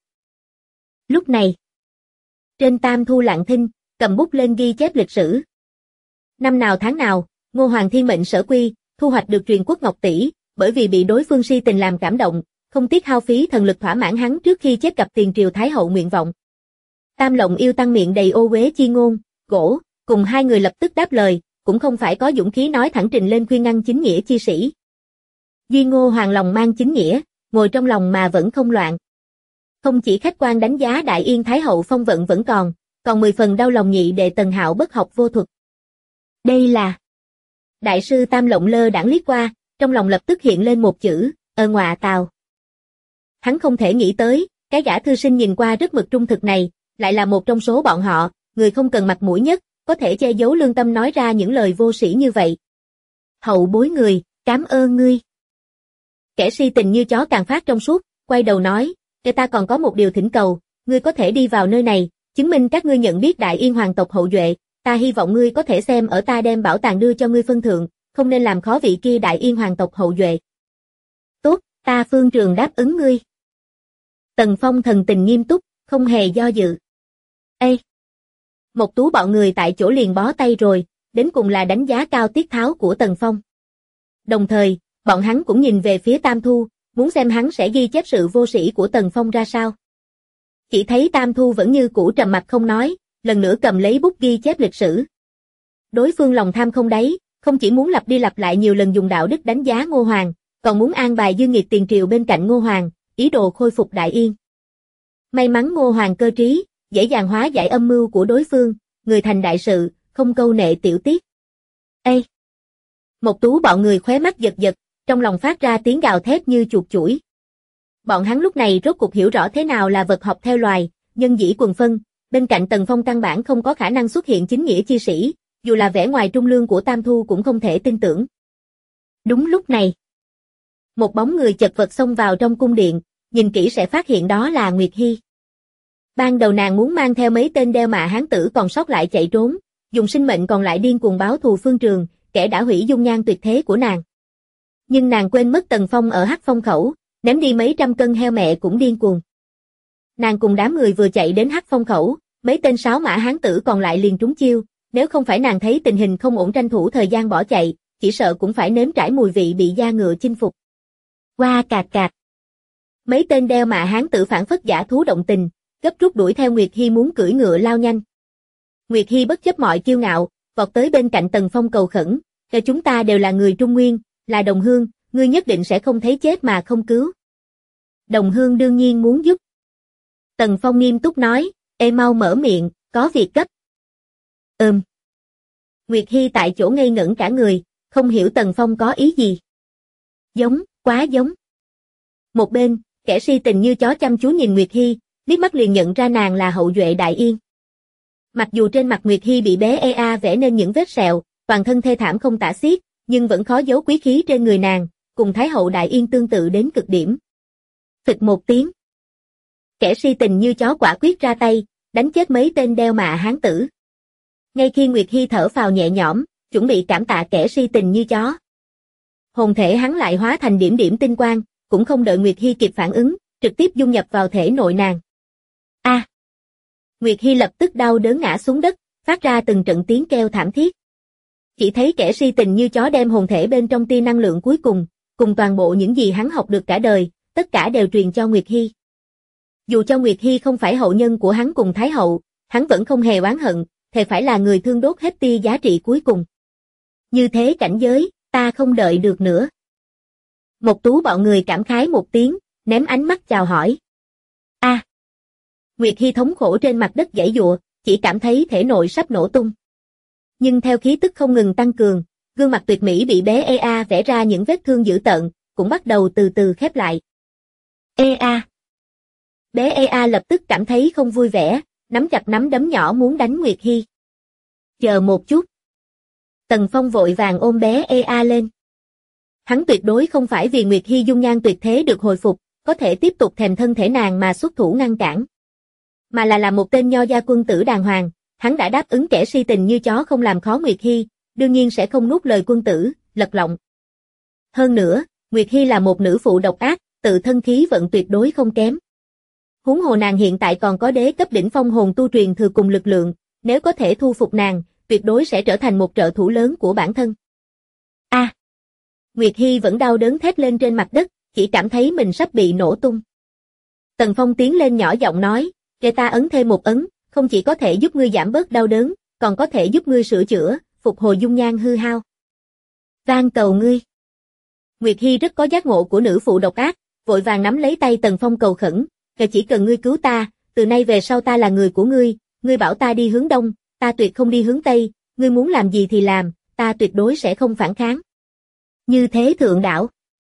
Lúc này, trên Tam Thu Lặng Thinh, cầm bút lên ghi chép lịch sử. Năm nào tháng nào, Ngô Hoàng thiên mệnh sở quy, thu hoạch được truyền quốc ngọc tỷ, bởi vì bị đối phương si tình làm cảm động, không tiếc hao phí thần lực thỏa mãn hắn trước khi chép cặp tiền triều Thái hậu nguyện vọng. Tam Lộng yêu tăng miệng đầy ô uế chi ngôn, gỗ, cùng hai người lập tức đáp lời, cũng không phải có dũng khí nói thẳng trình lên khuyên ngăn chính nghĩa chi sĩ. Duy Ngô Hoàng lòng mang chính nghĩa, ngồi trong lòng mà vẫn không loạn. Không chỉ khách quan đánh giá Đại Yên Thái hậu phong vận vẫn còn 10 phần đau lòng nhị đệ Tần Hạo bất học vô thuật. Đây là... Đại sư Tam Lộng lơ đãng liếc qua, trong lòng lập tức hiện lên một chữ, ngọa tào. Hắn không thể nghĩ tới, cái gã thư sinh nhìn qua rất mực trung thực này, lại là một trong số bọn họ, người không cần mặt mũi nhất, có thể che giấu lương tâm nói ra những lời vô sĩ như vậy. Hậu bối người, cảm ơn ngươi. Kẻ si tình như chó càng phát trong suốt, quay đầu nói, ta còn có một điều thỉnh cầu, ngươi có thể đi vào nơi này, chứng minh các ngươi nhận biết Đại Yên hoàng tộc hậu duệ, ta hy vọng ngươi có thể xem ở ta đem bảo tàng đưa cho ngươi phân thượng, không nên làm khó vị kia Đại Yên hoàng tộc hậu duệ. Tốt, ta Phương Trường đáp ứng ngươi. Tần Phong thần tình nghiêm túc, không hề do dự. Ê! Mộc Tú bọn người tại chỗ liền bó tay rồi, đến cùng là đánh giá cao tiết tháo của Tần Phong. Đồng thời, bọn hắn cũng nhìn về phía Tam Thu, muốn xem hắn sẽ ghi chép sự vô sĩ của Tần Phong ra sao. Chỉ thấy Tam Thu vẫn như cũ trầm mặc không nói, lần nữa cầm lấy bút ghi chép lịch sử. Đối phương lòng tham không đáy, không chỉ muốn lặp đi lặp lại nhiều lần dùng đạo đức đánh giá Ngô Hoàng, còn muốn an bài Dương Nghiệt tiền triều bên cạnh Ngô Hoàng, ý đồ khôi phục Đại Yên. May mắn Ngô Hoàng cơ trí, dễ dàng hóa giải âm mưu của đối phương, người thành đại sự, không câu nệ tiểu tiết. Ê! Một Tú bọn người khóe mắt giật giật, trong lòng phát ra tiếng gào thét như chuột chủi. Bọn hắn lúc này rốt cuộc hiểu rõ thế nào là vật học theo loài, nhân dĩ quần phân, bên cạnh Tần Phong căn bản không có khả năng xuất hiện chính nghĩa chi sĩ, dù là vẻ ngoài trung lương của Tam Thu cũng không thể tin tưởng. Đúng lúc này, một bóng người chật vật xông vào trong cung điện, nhìn kỹ sẽ phát hiện đó là Nguyệt Hi. Ban đầu nàng muốn mang theo mấy tên đeo mạ hán tử còn sót lại chạy trốn, dùng sinh mệnh còn lại điên cuồng báo thù Phương Trường, kẻ đã hủy dung nhan tuyệt thế của nàng. Nhưng nàng quên mất Tần Phong ở Hắc Phong khẩu, ném đi mấy trăm cân heo mẹ cũng điên cuồng. Nàng cùng đám người vừa chạy đến Hắc Phong khẩu, mấy tên sáo mã hán tử còn lại liền trúng chiêu, nếu không phải nàng thấy tình hình không ổn tranh thủ thời gian bỏ chạy, chỉ sợ cũng phải nếm trải mùi vị bị da ngựa chinh phục. Qua cạc cạc. Mấy tên đeo mạ hán tử phản phất giả thú động tình, gấp rút đuổi theo Nguyệt Hi muốn cưỡi ngựa lao nhanh. Nguyệt Hi bất chấp mọi kiêu ngạo, vọt tới bên cạnh Tần Phong cầu khẩn, cho chúng ta đều là người Trung Nguyên, là đồng hương, ngươi nhất định sẽ không thấy chết mà không cứu. Đồng hương đương nhiên muốn giúp. Tần Phong nghiêm túc nói, ê mau mở miệng, có việc gấp. Nguyệt Hi tại chỗ ngây ngẩn cả người, không hiểu Tần Phong có ý gì. Giống, quá giống. Một bên, kẻ si tình như chó chăm chú nhìn Nguyệt Hi, liếc mắt liền nhận ra nàng là hậu duệ Đại Yên. Mặc dù trên mặt Nguyệt Hi bị bé Ea vẽ nên những vết sẹo, toàn thân thê thảm không tả xiết, nhưng vẫn khó giấu quý khí trên người nàng, cùng Thái hậu Đại Yên tương tự đến cực điểm. Phịch một tiếng. Kẻ si tình như chó quả quyết ra tay, đánh chết mấy tên đeo mạ hán tử. Ngay khi Nguyệt Hi thở phào nhẹ nhõm, chuẩn bị cảm tạ kẻ si tình như chó. Hồn thể hắn lại hóa thành điểm điểm tinh quang, cũng không đợi Nguyệt Hi kịp phản ứng, trực tiếp dung nhập vào thể nội nàng. A! Nguyệt Hi lập tức đau đớn ngã xuống đất, phát ra từng trận tiếng kêu thảm thiết. Chỉ thấy kẻ si tình như chó đem hồn thể bên trong tia năng lượng cuối cùng, cùng toàn bộ những gì hắn học được cả đời, tất cả đều truyền cho Nguyệt Hi. Dù cho Nguyệt Hi không phải hậu nhân của hắn cùng Thái hậu, hắn vẫn không hề oán hận, thề phải là người thương đốt hết tia giá trị cuối cùng. Như thế cảnh giới, ta không đợi được nữa. Một Tú bọn người cảm khái một tiếng, ném ánh mắt chào hỏi. A! Nguyệt Hi thống khổ trên mặt đất giãy giụa, chỉ cảm thấy thể nội sắp nổ tung. Nhưng theo khí tức không ngừng tăng cường, gương mặt tuyệt mỹ bị bé Ea vẽ ra những vết thương dữ tợn, cũng bắt đầu từ từ khép lại. Ea! Bé Ea lập tức cảm thấy không vui vẻ, nắm chặt nắm đấm nhỏ muốn đánh Nguyệt Hi. Chờ một chút. Tần Phong vội vàng ôm bé Ea lên. Hắn tuyệt đối không phải vì Nguyệt Hi dung nhan tuyệt thế được hồi phục, có thể tiếp tục thèm thân thể nàng mà xuất thủ ngăn cản. Mà là một tên nho gia quân tử đàng hoàng, hắn đã đáp ứng kẻ si tình như chó không làm khó Nguyệt Hi, đương nhiên sẽ không nuốt lời quân tử, lật lọng. Hơn nữa, Nguyệt Hi là một nữ phụ độc ác, tự thân khí vận tuyệt đối không kém. Huống hồ nàng hiện tại còn có đế cấp đỉnh phong hồn tu truyền thừa cùng lực lượng, nếu có thể thu phục nàng, tuyệt đối sẽ trở thành một trợ thủ lớn của bản thân. A! Nguyệt Hi vẫn đau đớn thét lên trên mặt đất, chỉ cảm thấy mình sắp bị nổ tung. Tần Phong tiến lên nhỏ giọng nói, để ta ấn thêm một ấn, không chỉ có thể giúp ngươi giảm bớt đau đớn, còn có thể giúp ngươi sửa chữa, phục hồi dung nhan hư hao. Van cầu ngươi. Nguyệt Hi rất có giác ngộ của nữ phụ độc ác, vội vàng nắm lấy tay Tần Phong cầu khẩn, chỉ cần ngươi cứu ta, từ nay về sau ta là người của ngươi bảo ta đi hướng đông, ta tuyệt không đi hướng tây, ngươi muốn làm gì thì làm, ta tuyệt đối sẽ không phản kháng. Như thế thượng đảo.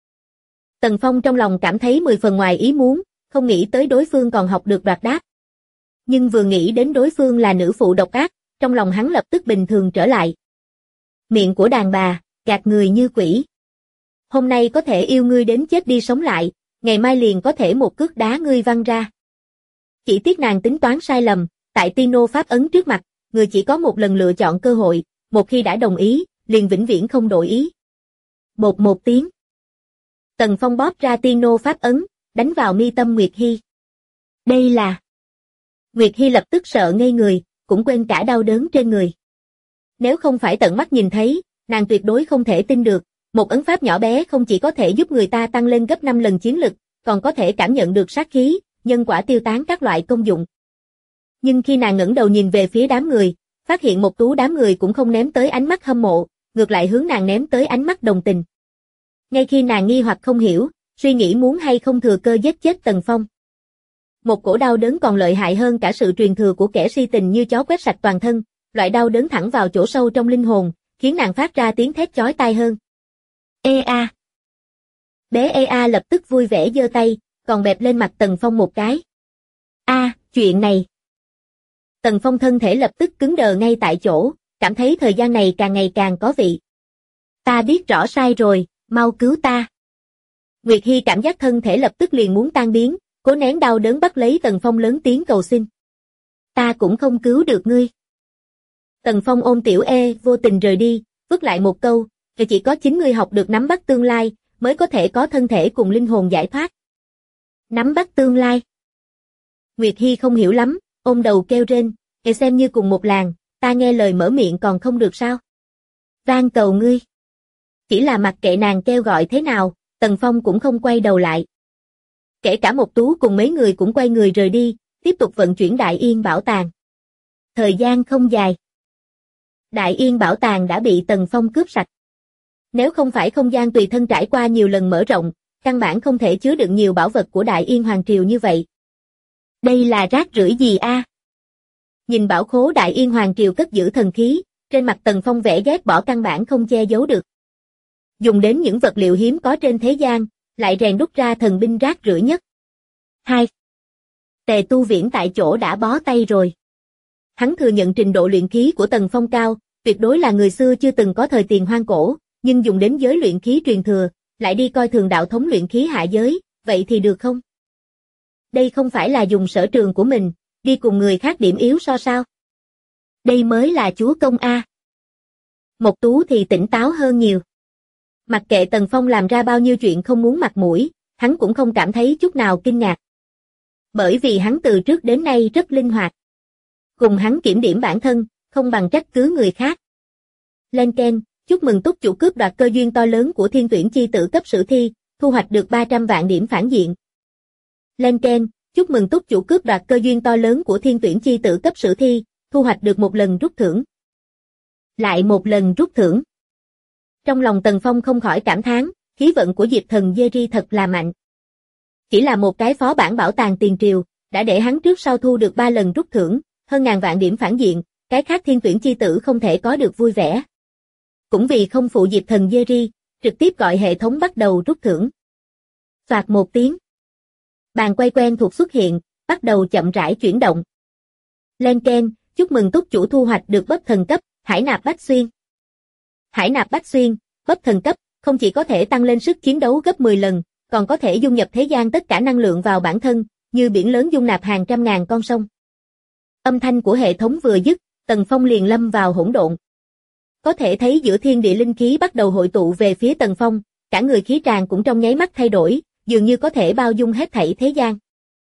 Tần Phong trong lòng cảm thấy 10 phần ngoài ý muốn, không nghĩ tới đối phương còn học được đoạt đáp. Nhưng vừa nghĩ đến đối phương là nữ phụ độc ác, trong lòng hắn lập tức bình thường trở lại. Miệng của đàn bà, gạt người như quỷ. Hôm nay có thể yêu ngươi đến chết đi sống lại, ngày mai liền có thể một cước đá ngươi văng ra. Chỉ tiếc nàng tính toán sai lầm, tại Tino pháp ấn trước mặt, người chỉ có một lần lựa chọn cơ hội, một khi đã đồng ý, liền vĩnh viễn không đổi ý. Bột một tiếng. Tần Phong bóp ra Tino pháp ấn, đánh vào mi tâm Nguyệt Hi. Đây là... Nguyệt Hi lập tức sợ ngây người, cũng quên cả đau đớn trên người. Nếu không phải tận mắt nhìn thấy, nàng tuyệt đối không thể tin được, Một ấn pháp nhỏ bé không chỉ có thể giúp người ta tăng lên gấp 5 lần chiến lực, còn có thể cảm nhận được sát khí, nhân quả tiêu tán các loại công dụng. Nhưng khi nàng ngẩng đầu nhìn về phía đám người, phát hiện Mộc Tú đám người cũng không ném tới ánh mắt hâm mộ, ngược lại hướng nàng ném tới ánh mắt đồng tình. Ngay khi nàng nghi hoặc không hiểu, suy nghĩ muốn hay không thừa cơ giết chết Tần Phong. Một cổ đau đớn còn lợi hại hơn cả sự truyền thừa của kẻ si tình như chó quét sạch toàn thân, loại đau đớn thẳng vào chỗ sâu trong linh hồn, khiến nàng phát ra tiếng thét chói tai hơn. Ê a! Bé Ê a lập tức vui vẻ giơ tay, còn bẹp lên mặt Tần Phong một cái. Chuyện này. Tần Phong thân thể lập tức cứng đờ ngay tại chỗ, cảm thấy thời gian này càng ngày càng có vị. Ta biết rõ sai rồi, mau cứu ta. Nguyệt Hi cảm giác thân thể lập tức liền muốn tan biến, cố nén đau đớn bắt lấy Tần Phong lớn tiếng cầu xin. Ta cũng không cứu được ngươi. Tần Phong ôm Tiểu Ê vô tình rời đi, vứt lại một câu, chỉ có chính ngươi học được nắm bắt tương lai, mới có thể có thân thể cùng linh hồn giải thoát. Nắm bắt tương lai. Nguyệt Hi không hiểu lắm, ôm đầu kêu rên, xem như cùng một làng, ta nghe lời mở miệng còn không được sao? Van cầu ngươi. Chỉ là mặc kệ nàng kêu gọi thế nào, Tần Phong cũng không quay đầu lại. Kể cả Mộc Tú cùng mấy người cũng quay người rời đi, tiếp tục vận chuyển Đại Yên Bảo Tàng. Thời gian không dài. Đại Yên Bảo Tàng đã bị Tần Phong cướp sạch. Nếu không phải không gian tùy thân trải qua nhiều lần mở rộng, căn bản không thể chứa đựng nhiều bảo vật của Đại Yên Hoàng Triều như vậy. Đây là rác rưởi gì a? Nhìn bảo khố Đại Yên Hoàng Triều cất giữ thần khí, trên mặt Tần Phong vẻ ghét bỏ căn bản không che giấu được. Dùng đến những vật liệu hiếm có trên thế gian, lại rèn đúc ra thần binh rác rưởi nhất. 2. Tề Tu Viễn tại chỗ đã bó tay rồi. Hắn thừa nhận trình độ luyện khí của Tần Phong cao, tuyệt đối là người xưa chưa từng có thời tiền hoang cổ, nhưng dùng đến giới luyện khí truyền thừa, lại đi coi thường đạo thống luyện khí hạ giới, vậy thì được không? Đây không phải là dùng sở trường của mình, đi cùng người khác điểm yếu so sao? Đây mới là chúa công a. Mộc Tú thì tỉnh táo hơn nhiều. Mặc kệ Tần Phong làm ra bao nhiêu chuyện không muốn mặt mũi, hắn cũng không cảm thấy chút nào kinh ngạc. Bởi vì hắn từ trước đến nay rất linh hoạt. Cùng hắn kiểm điểm bản thân, không bằng trách cứ người khác. Lên keng, chúc mừng túc chủ cướp đoạt cơ duyên to lớn của Thiên Tuyển chi tử cấp sử thi, thu hoạch được 300 vạn điểm phản diện. Lên keng, chúc mừng túc chủ cướp đoạt cơ duyên to lớn của Thiên Tuyển chi tử cấp sử thi, thu hoạch được một lần rút thưởng. Lại một lần rút thưởng. Trong lòng Tần Phong không khỏi cảm thán, khí vận của Diệp Thần Jerry thật là mạnh. Chỉ là một cái phó bản bảo tàng tiền triều, đã để hắn trước sau thu được 3 lần rút thưởng, hơn ngàn vạn điểm phản diện, cái khác Thiên Tuyển chi tử không thể có được vui vẻ. Cũng vì không phụ Diệp Thần Jerry, trực tiếp gọi hệ thống bắt đầu rút thưởng. Soạt một tiếng. Bàn quay quen thuộc xuất hiện, bắt đầu chậm rãi chuyển động. Lên keng, chúc mừng túc chủ thu hoạch được bắp thần cấp, Hải Nạp Bách Xuyên. Hải Nạp Bách Xuyên, bắp thần cấp, không chỉ có thể tăng lên sức chiến đấu gấp 10 lần, còn có thể dung nhập thế gian tất cả năng lượng vào bản thân, như biển lớn dung nạp hàng trăm ngàn con sông. Âm thanh của hệ thống vừa dứt, Tần Phong liền lâm vào hỗn độn. Có thể thấy giữa thiên địa linh khí bắt đầu hội tụ về phía Tần Phong, cả người khí tràng cũng trong nháy mắt thay đổi, dường như có thể bao dung hết thảy thế gian.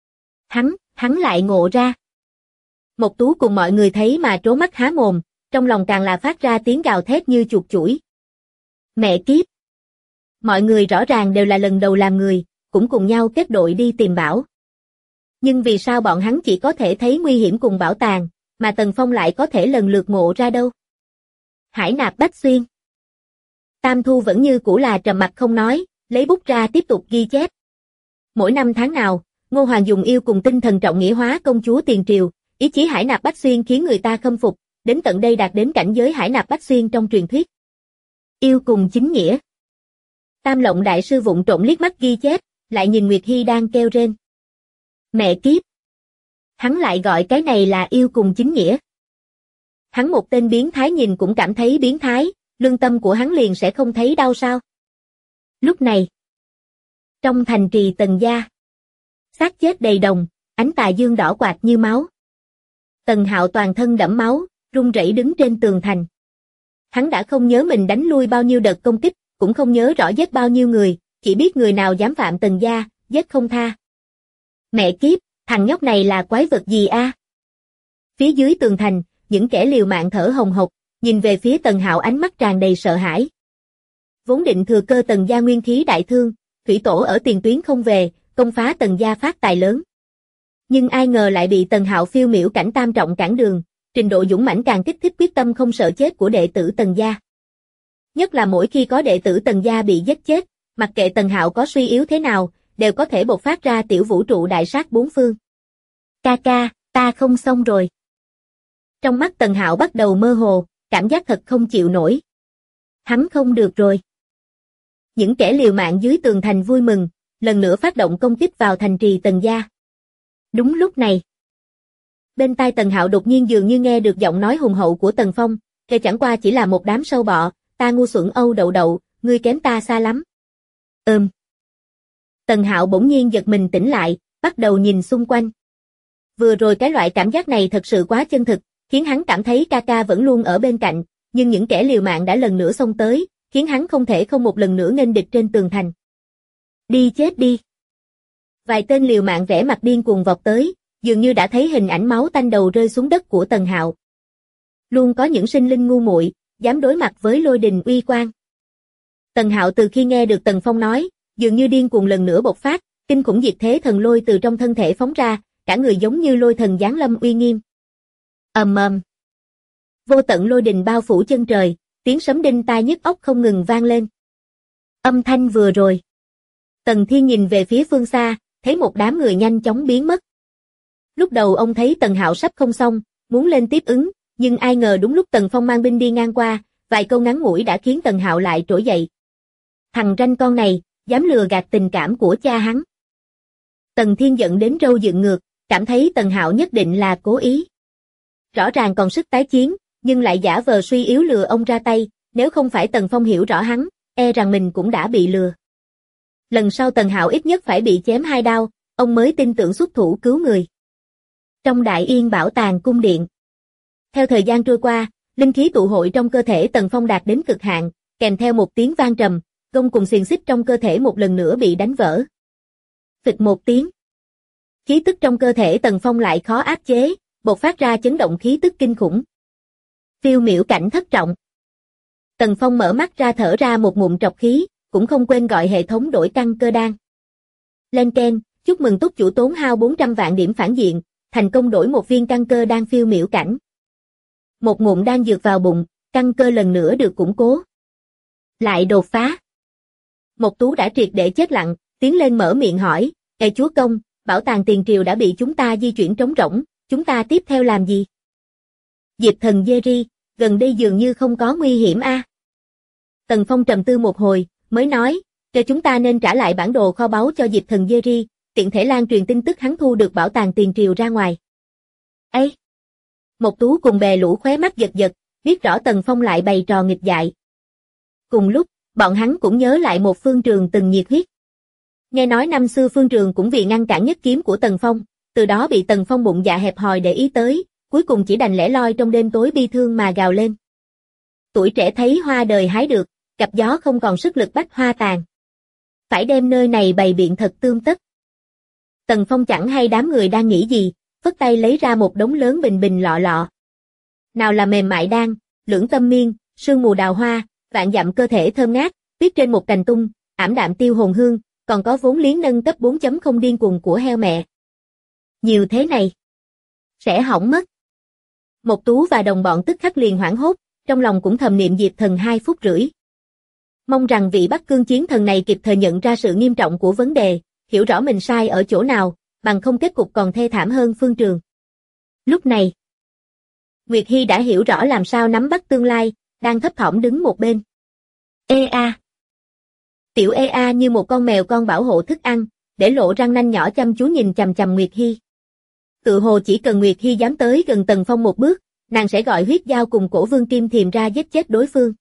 Hắn lại ngộ ra. Mộc Tú cùng mọi người thấy mà trố mắt há mồm, trong lòng càng là phát ra tiếng gào thét như chuột chủi. Mẹ kiếp! Mọi người rõ ràng đều là lần đầu làm người, cũng cùng nhau kết đội đi tìm bảo. Nhưng vì sao bọn hắn chỉ có thể thấy nguy hiểm cùng bảo tàng, mà Tần Phong lại có thể lần lượt ngộ ra đâu? Hải Nạp Bách Xuyên. Tam Thu vẫn như cũ là trầm mặc không nói, lấy bút ra tiếp tục ghi chép. Mỗi năm tháng nào, Ngô Hoàng dùng yêu cùng tinh thần trọng nghĩa hóa công chúa tiền triều, ý chí Hải Nạp Bách Xuyên khiến người ta khâm phục, đến tận đây đạt đến cảnh giới Hải Nạp Bách Xuyên trong truyền thuyết. Yêu cùng chính nghĩa. Tam Lộng đại sư vụng trộm liếc mắt ghi chép, lại nhìn Nguyệt Hi đang kêu rên. Mẹ kiếp! Hắn lại gọi cái này là yêu cùng chính nghĩa. Hắn một tên biến thái nhìn cũng cảm thấy biến thái, lương tâm của hắn liền sẽ không thấy đau sao? Lúc này, trong thành trì Tần gia, xác chết đầy đồng, ánh tà dương đỏ quạt như máu. Tần Hạo toàn thân đẫm máu, run rẩy đứng trên tường thành. Hắn đã không nhớ mình đánh lui bao nhiêu đợt công kích, cũng không nhớ rõ giết bao nhiêu người, chỉ biết người nào dám phạm Tần gia, giết không tha. Mẹ kiếp, thằng nhóc này là quái vật gì a? Phía dưới tường thành, những kẻ liều mạng thở hồng hộc, nhìn về phía Tần Hạo ánh mắt tràn đầy sợ hãi. Vốn định thừa cơ Tần gia nguyên khí đại thương, thủy tổ ở tiền tuyến không về, công phá Tần gia phát tài lớn. Nhưng ai ngờ lại bị Tần Hạo phiêu miểu cảnh tam trọng cản đường, trình độ dũng mãnh càng kích thích quyết tâm không sợ chết của đệ tử Tần gia. Nhất là mỗi khi có đệ tử Tần gia bị giết chết, mặc kệ Tần Hạo có suy yếu thế nào, đều có thể bộc phát ra tiểu vũ trụ đại sát bốn phương. Ca ca, ta không xong rồi. Trong mắt Tần Hạo bắt đầu mơ hồ, cảm giác thật không chịu nổi. Hắn không được rồi. Những kẻ liều mạng dưới tường thành vui mừng, lần nữa phát động công kích vào thành trì Tần gia. Đúng lúc này, bên tai Tần Hạo đột nhiên dường như nghe được giọng nói hùng hậu của Tần Phong, kể chẳng qua chỉ là một đám sâu bọ, ta ngu xuẩn Âu đậu đậu, ngươi kém ta xa lắm. Tần Hạo bỗng nhiên giật mình tỉnh lại, bắt đầu nhìn xung quanh. Vừa rồi cái loại cảm giác này thật sự quá chân thực, khiến hắn cảm thấy ca ca vẫn luôn ở bên cạnh, nhưng những kẻ liều mạng đã lần nữa xông tới, khiến hắn không thể không một lần nữa nghênh địch trên tường thành. Đi chết đi. Vài tên liều mạng vẻ mặt điên cuồng vọt tới, dường như đã thấy hình ảnh máu tanh đầu rơi xuống đất của Tần Hạo. Luôn có những sinh linh ngu muội, dám đối mặt với lôi đình uy quang. Tần Hạo từ khi nghe được Tần Phong nói, dường như điên cuồng lần nữa bộc phát, kinh khủng diệt thế thần lôi từ trong thân thể phóng ra, cả người giống như lôi thần giáng lâm uy nghiêm. Ầm ầm. Vô tận lôi đình bao phủ chân trời, tiếng sấm đinh tai nhức óc không ngừng vang lên. Âm thanh vừa rồi. Tần Thiên nhìn về phía phương xa, thấy một đám người nhanh chóng biến mất. Lúc đầu ông thấy Tần Hạo sắp không xong, muốn lên tiếp ứng, nhưng ai ngờ đúng lúc Tần Phong mang binh đi ngang qua, vài câu ngắn ngủi đã khiến Tần Hạo lại trỗi dậy. Thằng ranh con này, dám lừa gạt tình cảm của cha hắn. Tần Thiên giận đến râu dựng ngược, cảm thấy Tần Hạo nhất định là cố ý. Rõ ràng còn sức tái chiến, nhưng lại giả vờ suy yếu lừa ông ra tay, nếu không phải Tần Phong hiểu rõ hắn, e rằng mình cũng đã bị lừa. Lần sau Tần Hạo ít nhất phải bị chém 2 đao, ông mới tin tưởng xuất thủ cứu người. Trong Đại Yên Bảo tàng cung điện. Theo thời gian trôi qua, linh khí tụ hội trong cơ thể Tần Phong đạt đến cực hạn, kèm theo một tiếng vang trầm, gông cùng xiềng xích trong cơ thể một lần nữa bị đánh vỡ. Phịch một tiếng. Khí tức trong cơ thể Tần Phong lại khó áp chế, bộc phát ra chấn động khí tức kinh khủng. Phiêu miểu cảnh thất trọng. Tần Phong mở mắt ra thở ra một ngụm trọc khí, cũng không quên gọi hệ thống đổi căn cơ đan. Lên keng, chúc mừng túc chủ tốn hao 400 vạn điểm phản diện, thành công đổi một viên căn cơ đan phiêu miểu cảnh. Một ngụm đan dược vào bụng, căn cơ lần nữa được củng cố. Lại đột phá. Mộc Tú đã triệt để chết lặng, tiến lên mở miệng hỏi, "Ê chúa công, bảo tàng tiền triều đã bị chúng ta di chuyển trống rỗng, chúng ta tiếp theo làm gì?" Diệp Thần Jerry, gần đây dường như không có nguy hiểm a. Tần Phong trầm tư một hồi, mới nói, "Cho chúng ta nên trả lại bản đồ kho báu cho Diệp Thần Jerry, tiện thể lan truyền tin tức hắn thu được bảo tàng tiền triều ra ngoài." Ấy! Mộc Tú cùng bè lũ khóe mắt giật giật, biết rõ Tần Phong lại bày trò nghịch dại. Cùng lúc, bọn hắn cũng nhớ lại một Phương Trường từng nhiệt huyết. Nghe nói năm xưa Phương Trường cũng vì ngăn cản nhất kiếm của Tần Phong, từ đó bị Tần Phong bụng dạ hẹp hòi để ý tới, cuối cùng chỉ đành lẻ loi trong đêm tối bi thương mà gào lên. Tuổi trẻ thấy hoa đời hái được, gặp gió không còn sức lực bách hoa tàn. Phải đem nơi này bày biện thật tươm tất. Tần Phong chẳng hay đám người đang nghĩ gì, phất tay lấy ra một đống lớn bình bình lọ lọ. Nào là mềm mại đan, lưỡng tâm miên, sương mù đào hoa, vạn dặm cơ thể thơm ngát, viết trên một cành tung, ảm đạm tiêu hồn hương, còn có vốn liếng nâng cấp 4.0 điên cuồng của heo mẹ. Nhiều thế này, sẽ hỏng mất. Mộc Tú và đồng bọn tức khắc liền hoảng hốt, trong lòng cũng thầm niệm Diệp Thần 2 phút rưỡi. Mong rằng vị Bắc Cương chiến thần này kịp thời nhận ra sự nghiêm trọng của vấn đề, hiểu rõ mình sai ở chỗ nào, bằng không kết cục còn thê thảm hơn Phương Trường. Lúc này, Nguyệt Hi đã hiểu rõ làm sao nắm bắt tương lai, đang thấp thỏm đứng một bên. Ea. Tiểu Ea như một con mèo con bảo hộ thức ăn, để lộ răng nanh nhỏ chăm chú nhìn chằm chằm Nguyệt Hi. Tự hồ chỉ cần Nguyệt Hi dám tới gần Tần Phong một bước, nàng sẽ gọi huyết dao cùng Cổ Vương Kim Thiềm ra giết chết đối phương.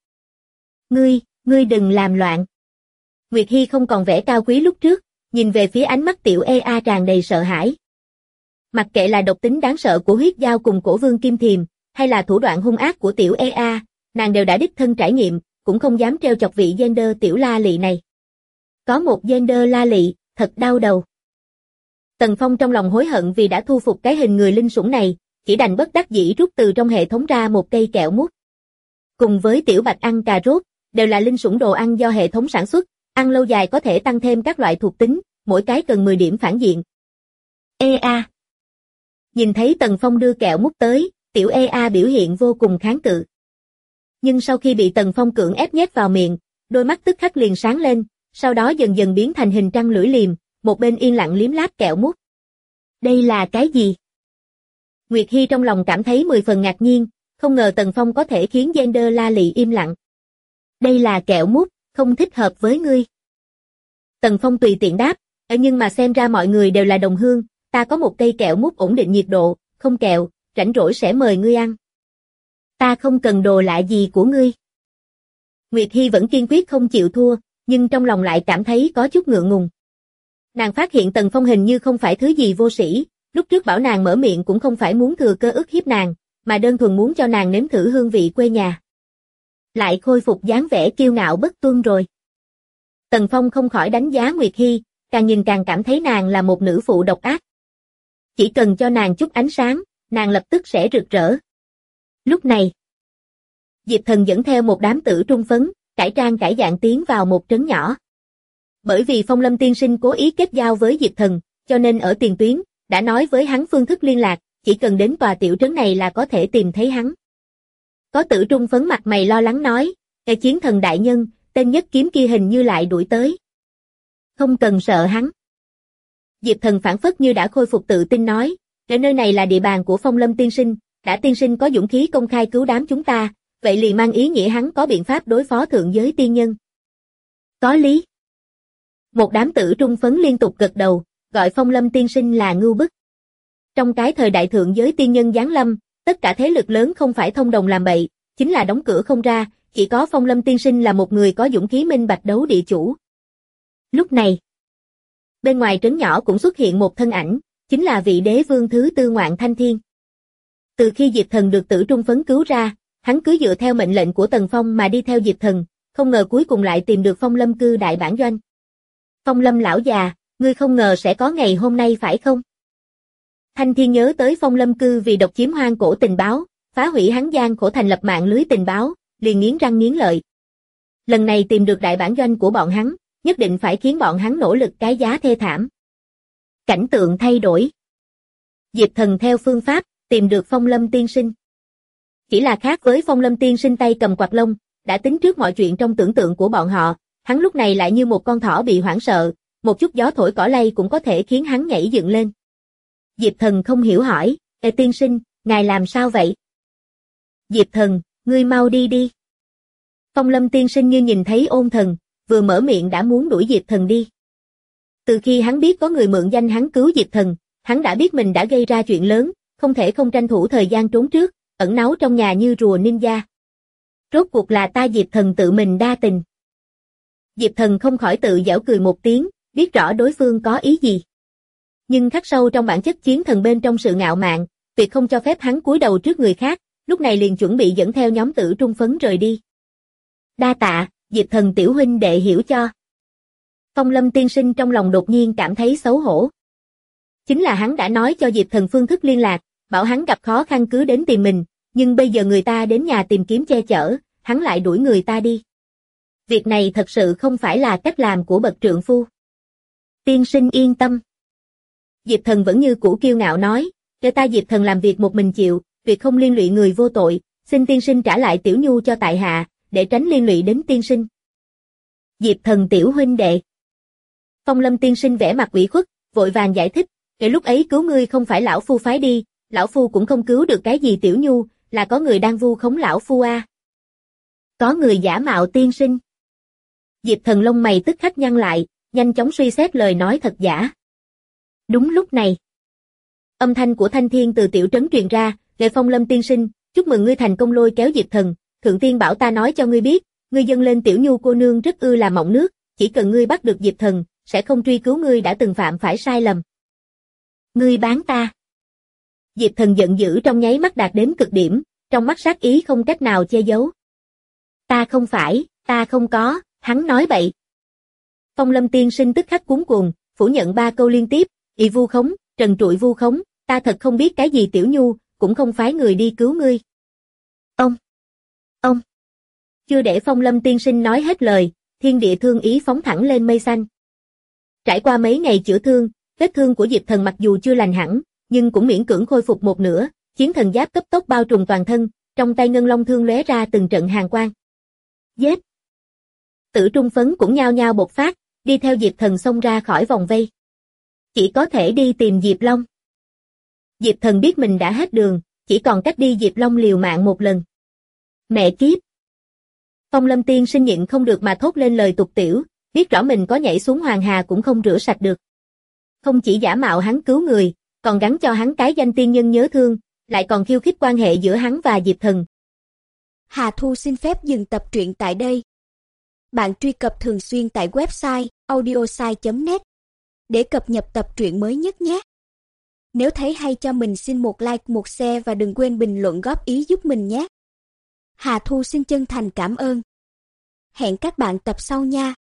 Ngươi đừng làm loạn. Nguyệt Hi không còn vẻ cao quý lúc trước, nhìn về phía ánh mắt tiểu Ea tràn đầy sợ hãi. Mặc kệ là độc tính đáng sợ của huyết dao cùng Cổ Vương Kim Thiềm, hay là thủ đoạn hung ác của tiểu Ea, nàng đều đã đích thân trải nghiệm, cũng không dám trêu chọc vị gender tiểu la lị này. Có một gender la lị, thật đau đầu. Tần Phong trong lòng hối hận vì đã thu phục cái hình người linh sủng này, chỉ đành bất đắc dĩ rút từ trong hệ thống ra một cây kẹo mút. Cùng với tiểu bạch ăn cà rốt, đều là linh sủng đồ ăn do hệ thống sản xuất, ăn lâu dài có thể tăng thêm các loại thuộc tính, mỗi cái cần 10 điểm phản diện. EA. Nhìn thấy Tần Phong đưa kẹo mút tới, tiểu EA biểu hiện vô cùng kháng cự. Nhưng sau khi bị Tần Phong cưỡng ép nhét vào miệng, đôi mắt tức khắc liền sáng lên, sau đó dần dần biến thành hình trăng lưỡi liềm, một bên yên lặng liếm láp kẹo mút. Đây là cái gì? Nguyệt Hi trong lòng cảm thấy 10 phần ngạc nhiên, không ngờ Tần Phong có thể khiến Gender La Lị im lặng. Đây là kẹo mút, không thích hợp với ngươi. Tần Phong tùy tiện đáp, nhưng mà xem ra mọi người đều là đồng hương, ta có một cây kẹo mút ổn định nhiệt độ, không kẹo, rảnh rỗi sẽ mời ngươi ăn. Ta không cần đồ lạ gì của ngươi. Nguyệt Hi vẫn kiên quyết không chịu thua, nhưng trong lòng lại cảm thấy có chút ngượng ngùng. Nàng phát hiện Tần Phong hình như không phải thứ gì vô sĩ, lúc trước bảo nàng mở miệng cũng không phải muốn thừa cơ ức hiếp nàng, mà đơn thuần muốn cho nàng nếm thử hương vị quê nhà. Lại khôi phục dáng vẻ kiêu ngạo bất tuân rồi. Tần Phong không khỏi đánh giá Nguyệt Hi, càng nhìn càng cảm thấy nàng là một nữ phụ độc ác. Chỉ cần cho nàng chút ánh sáng, nàng lập tức sẽ rực rỡ. Lúc này, Diệp Thần dẫn theo một đám tử trung phấn, cải trang cải dạng tiến vào một trấn nhỏ. Bởi vì Phong Lâm tiên sinh cố ý kết giao với Diệp Thần, cho nên ở tiền tuyến, đã nói với hắn phương thức liên lạc, chỉ cần đến tòa tiểu trấn này là có thể tìm thấy hắn. Có tử trung phấn mặt mày lo lắng nói, Chiến thần đại nhân, tên nhất kiếm kia hình như lại đuổi tới. Không cần sợ hắn. Diệp Thần phản phất như đã khôi phục tự tin nói, ở nơi này là địa bàn của Phong Lâm tiên sinh, đã tiên sinh có dũng khí công khai cứu đám chúng ta, vậy liền mang ý nghĩa hắn có biện pháp đối phó thượng giới tiên nhân. Có lý. Một đám tử trung phấn liên tục gật đầu, gọi Phong Lâm tiên sinh là ngưu bức. Trong cái thời đại thượng giới tiên nhân giáng lâm, tất cả thế lực lớn không phải thông đồng làm bậy, chính là đóng cửa không ra, chỉ có Phong Lâm tiên sinh là một người có dũng khí minh bạch đấu địa chủ. Lúc này, bên ngoài trấn nhỏ cũng xuất hiện một thân ảnh, chính là vị đế vương thứ tư Ngoạn Thanh Thiên. Từ khi Diệp Thần được tử trung phấn cứu ra, hắn cứ dựa theo mệnh lệnh của Tần Phong mà đi theo Diệp Thần, không ngờ cuối cùng lại tìm được Phong Lâm cư đại bản doanh. Phong Lâm lão già, ngươi không ngờ sẽ có ngày hôm nay phải không? Thanh Thiên nhớ tới Phong Lâm cư vì độc chiếm hoang cổ tình báo, phá hủy hắn gian khổ thành lập mạng lưới tình báo, liền nghiến răng nghiến lợi. Lần này tìm được đại bản doanh của bọn hắn, nhất định phải khiến bọn hắn nỗ lực cái giá thê thảm. Cảnh tượng thay đổi. Diệp Thần theo phương pháp, tìm được Phong Lâm tiên sinh. Chỉ là khác với Phong Lâm tiên sinh tay cầm quạt lông, đã tính trước mọi chuyện trong tưởng tượng của bọn họ, hắn lúc này lại như một con thỏ bị hoảng sợ, một chút gió thổi cỏ lay cũng có thể khiến hắn nhảy dựng lên. Diệp Thần không hiểu hỏi, tiên sinh, ngài làm sao vậy? Diệp Thần, ngươi mau đi đi. Phong Lâm tiên sinh như nhìn thấy ôn thần, vừa mở miệng đã muốn đuổi Diệp Thần đi. Từ khi hắn biết có người mượn danh hắn cứu Diệp Thần, hắn đã biết mình đã gây ra chuyện lớn, không thể không tranh thủ thời gian trốn trước, ẩn náu trong nhà như rùa ninja. Rốt cuộc là ta Diệp Thần tự mình đa tình. Diệp Thần không khỏi tự giễu cười một tiếng, biết rõ đối phương có ý gì. Nhưng khắc sâu trong bản chất chiến thần bên trong sự ngạo mạn, tuyệt không cho phép hắn cúi đầu trước người khác, lúc này liền chuẩn bị dẫn theo nhóm tử trung phấn rời đi. Đa tạ, Diệp Thần tiểu huynh đệ hiểu cho. Phong Lâm tiên sinh trong lòng đột nhiên cảm thấy xấu hổ. Chính là hắn đã nói cho Diệp Thần phương thức liên lạc, bảo hắn gặp khó khăn cứ đến tìm mình, nhưng bây giờ người ta đến nhà tìm kiếm che chở, hắn lại đuổi người ta đi. Việc này thật sự không phải là cách làm của bậc trượng phu. Tiên sinh yên tâm. Diệp Thần vẫn như cũ kiêu ngạo nói, cho ta Diệp Thần làm việc một mình chịu, việc không liên lụy người vô tội, xin tiên sinh trả lại Tiểu Nhu cho tại hạ, để tránh liên lụy đến tiên sinh. Diệp Thần tiểu huynh đệ. Phong Lâm tiên sinh vẻ mặt ủy khuất, vội vàng giải thích, kể lúc ấy cứu ngươi không phải lão phu phái đi, lão phu cũng không cứu được cái gì Tiểu Nhu, là có người đang vu khống lão phu a. Có người giả mạo tiên sinh. Diệp Thần lông mày tức khắc nhăn lại, nhanh chóng suy xét lời nói thật giả. Đúng lúc này, âm thanh của Thanh Thiên từ tiểu trấn truyền ra, "Lệ Phong Lâm tiên sinh, chúc mừng ngươi thành công lôi kéo Diệp Thần, thượng tiên bảo ta nói cho ngươi biết, ngươi dâng lên Tiểu Nhu cô nương rất ưa làm mọng nước, chỉ cần ngươi bắt được Diệp Thần, sẽ không truy cứu ngươi đã từng phạm phải sai lầm." Ngươi bán ta. Diệp Thần giận dữ trong nháy mắt đạt đến cực điểm, trong mắt sát ý không cách nào che giấu. Ta không phải, ta không có, hắn nói bậy. Phong Lâm tiên sinh tức khắc cuống cuồng, phủ nhận 3 câu liên tiếp, "Y vu khống, trần trụi vu khống, ta thật không biết cái gì Tiểu Nhu, cũng không phái người đi cứu ngươi." Ông. Chưa để Phong Lâm tiên sinh nói hết lời, thiên địa thương ý phóng thẳng lên mây xanh. Trải qua mấy ngày chữa thương, vết thương của Diệp Thần mặc dù chưa lành hẳn, nhưng cũng miễn cưỡng khôi phục một nửa, chiến thần giáp cấp tốc bao trùm toàn thân, trong tay ngân long thương lóe ra từng trận hàn quang. Giết! Tử Trung Phấn cũng nhao nhao bộc phát, đi theo Diệp Thần xông ra khỏi vòng vây. Chỉ có thể đi tìm Diệp Long. Diệp Thần biết mình đã hết đường, chỉ còn cách đi Diệp Long liều mạng một lần. Mẹ kiếp! Phong Lâm tiên sinh nhịn không được mà thốt lên lời tục tiểu, biết rõ mình có nhảy xuống hoàng hà cũng không rửa sạch được. Không chỉ giả mạo hắn cứu người, còn gắn cho hắn cái danh tiên nhân nhớ thương, lại còn khiêu khích quan hệ giữa hắn và Diệp Thần. Hà Thu xin phép dừng tập truyện tại đây. Bạn truy cập thường xuyên tại website audiosai.net để cập nhật tập truyện mới nhất nhé. Nếu thấy hay cho mình xin một like, một share và đừng quên bình luận góp ý giúp mình nhé. Hà Thu xin chân thành cảm ơn. Hẹn các bạn tập sau nha.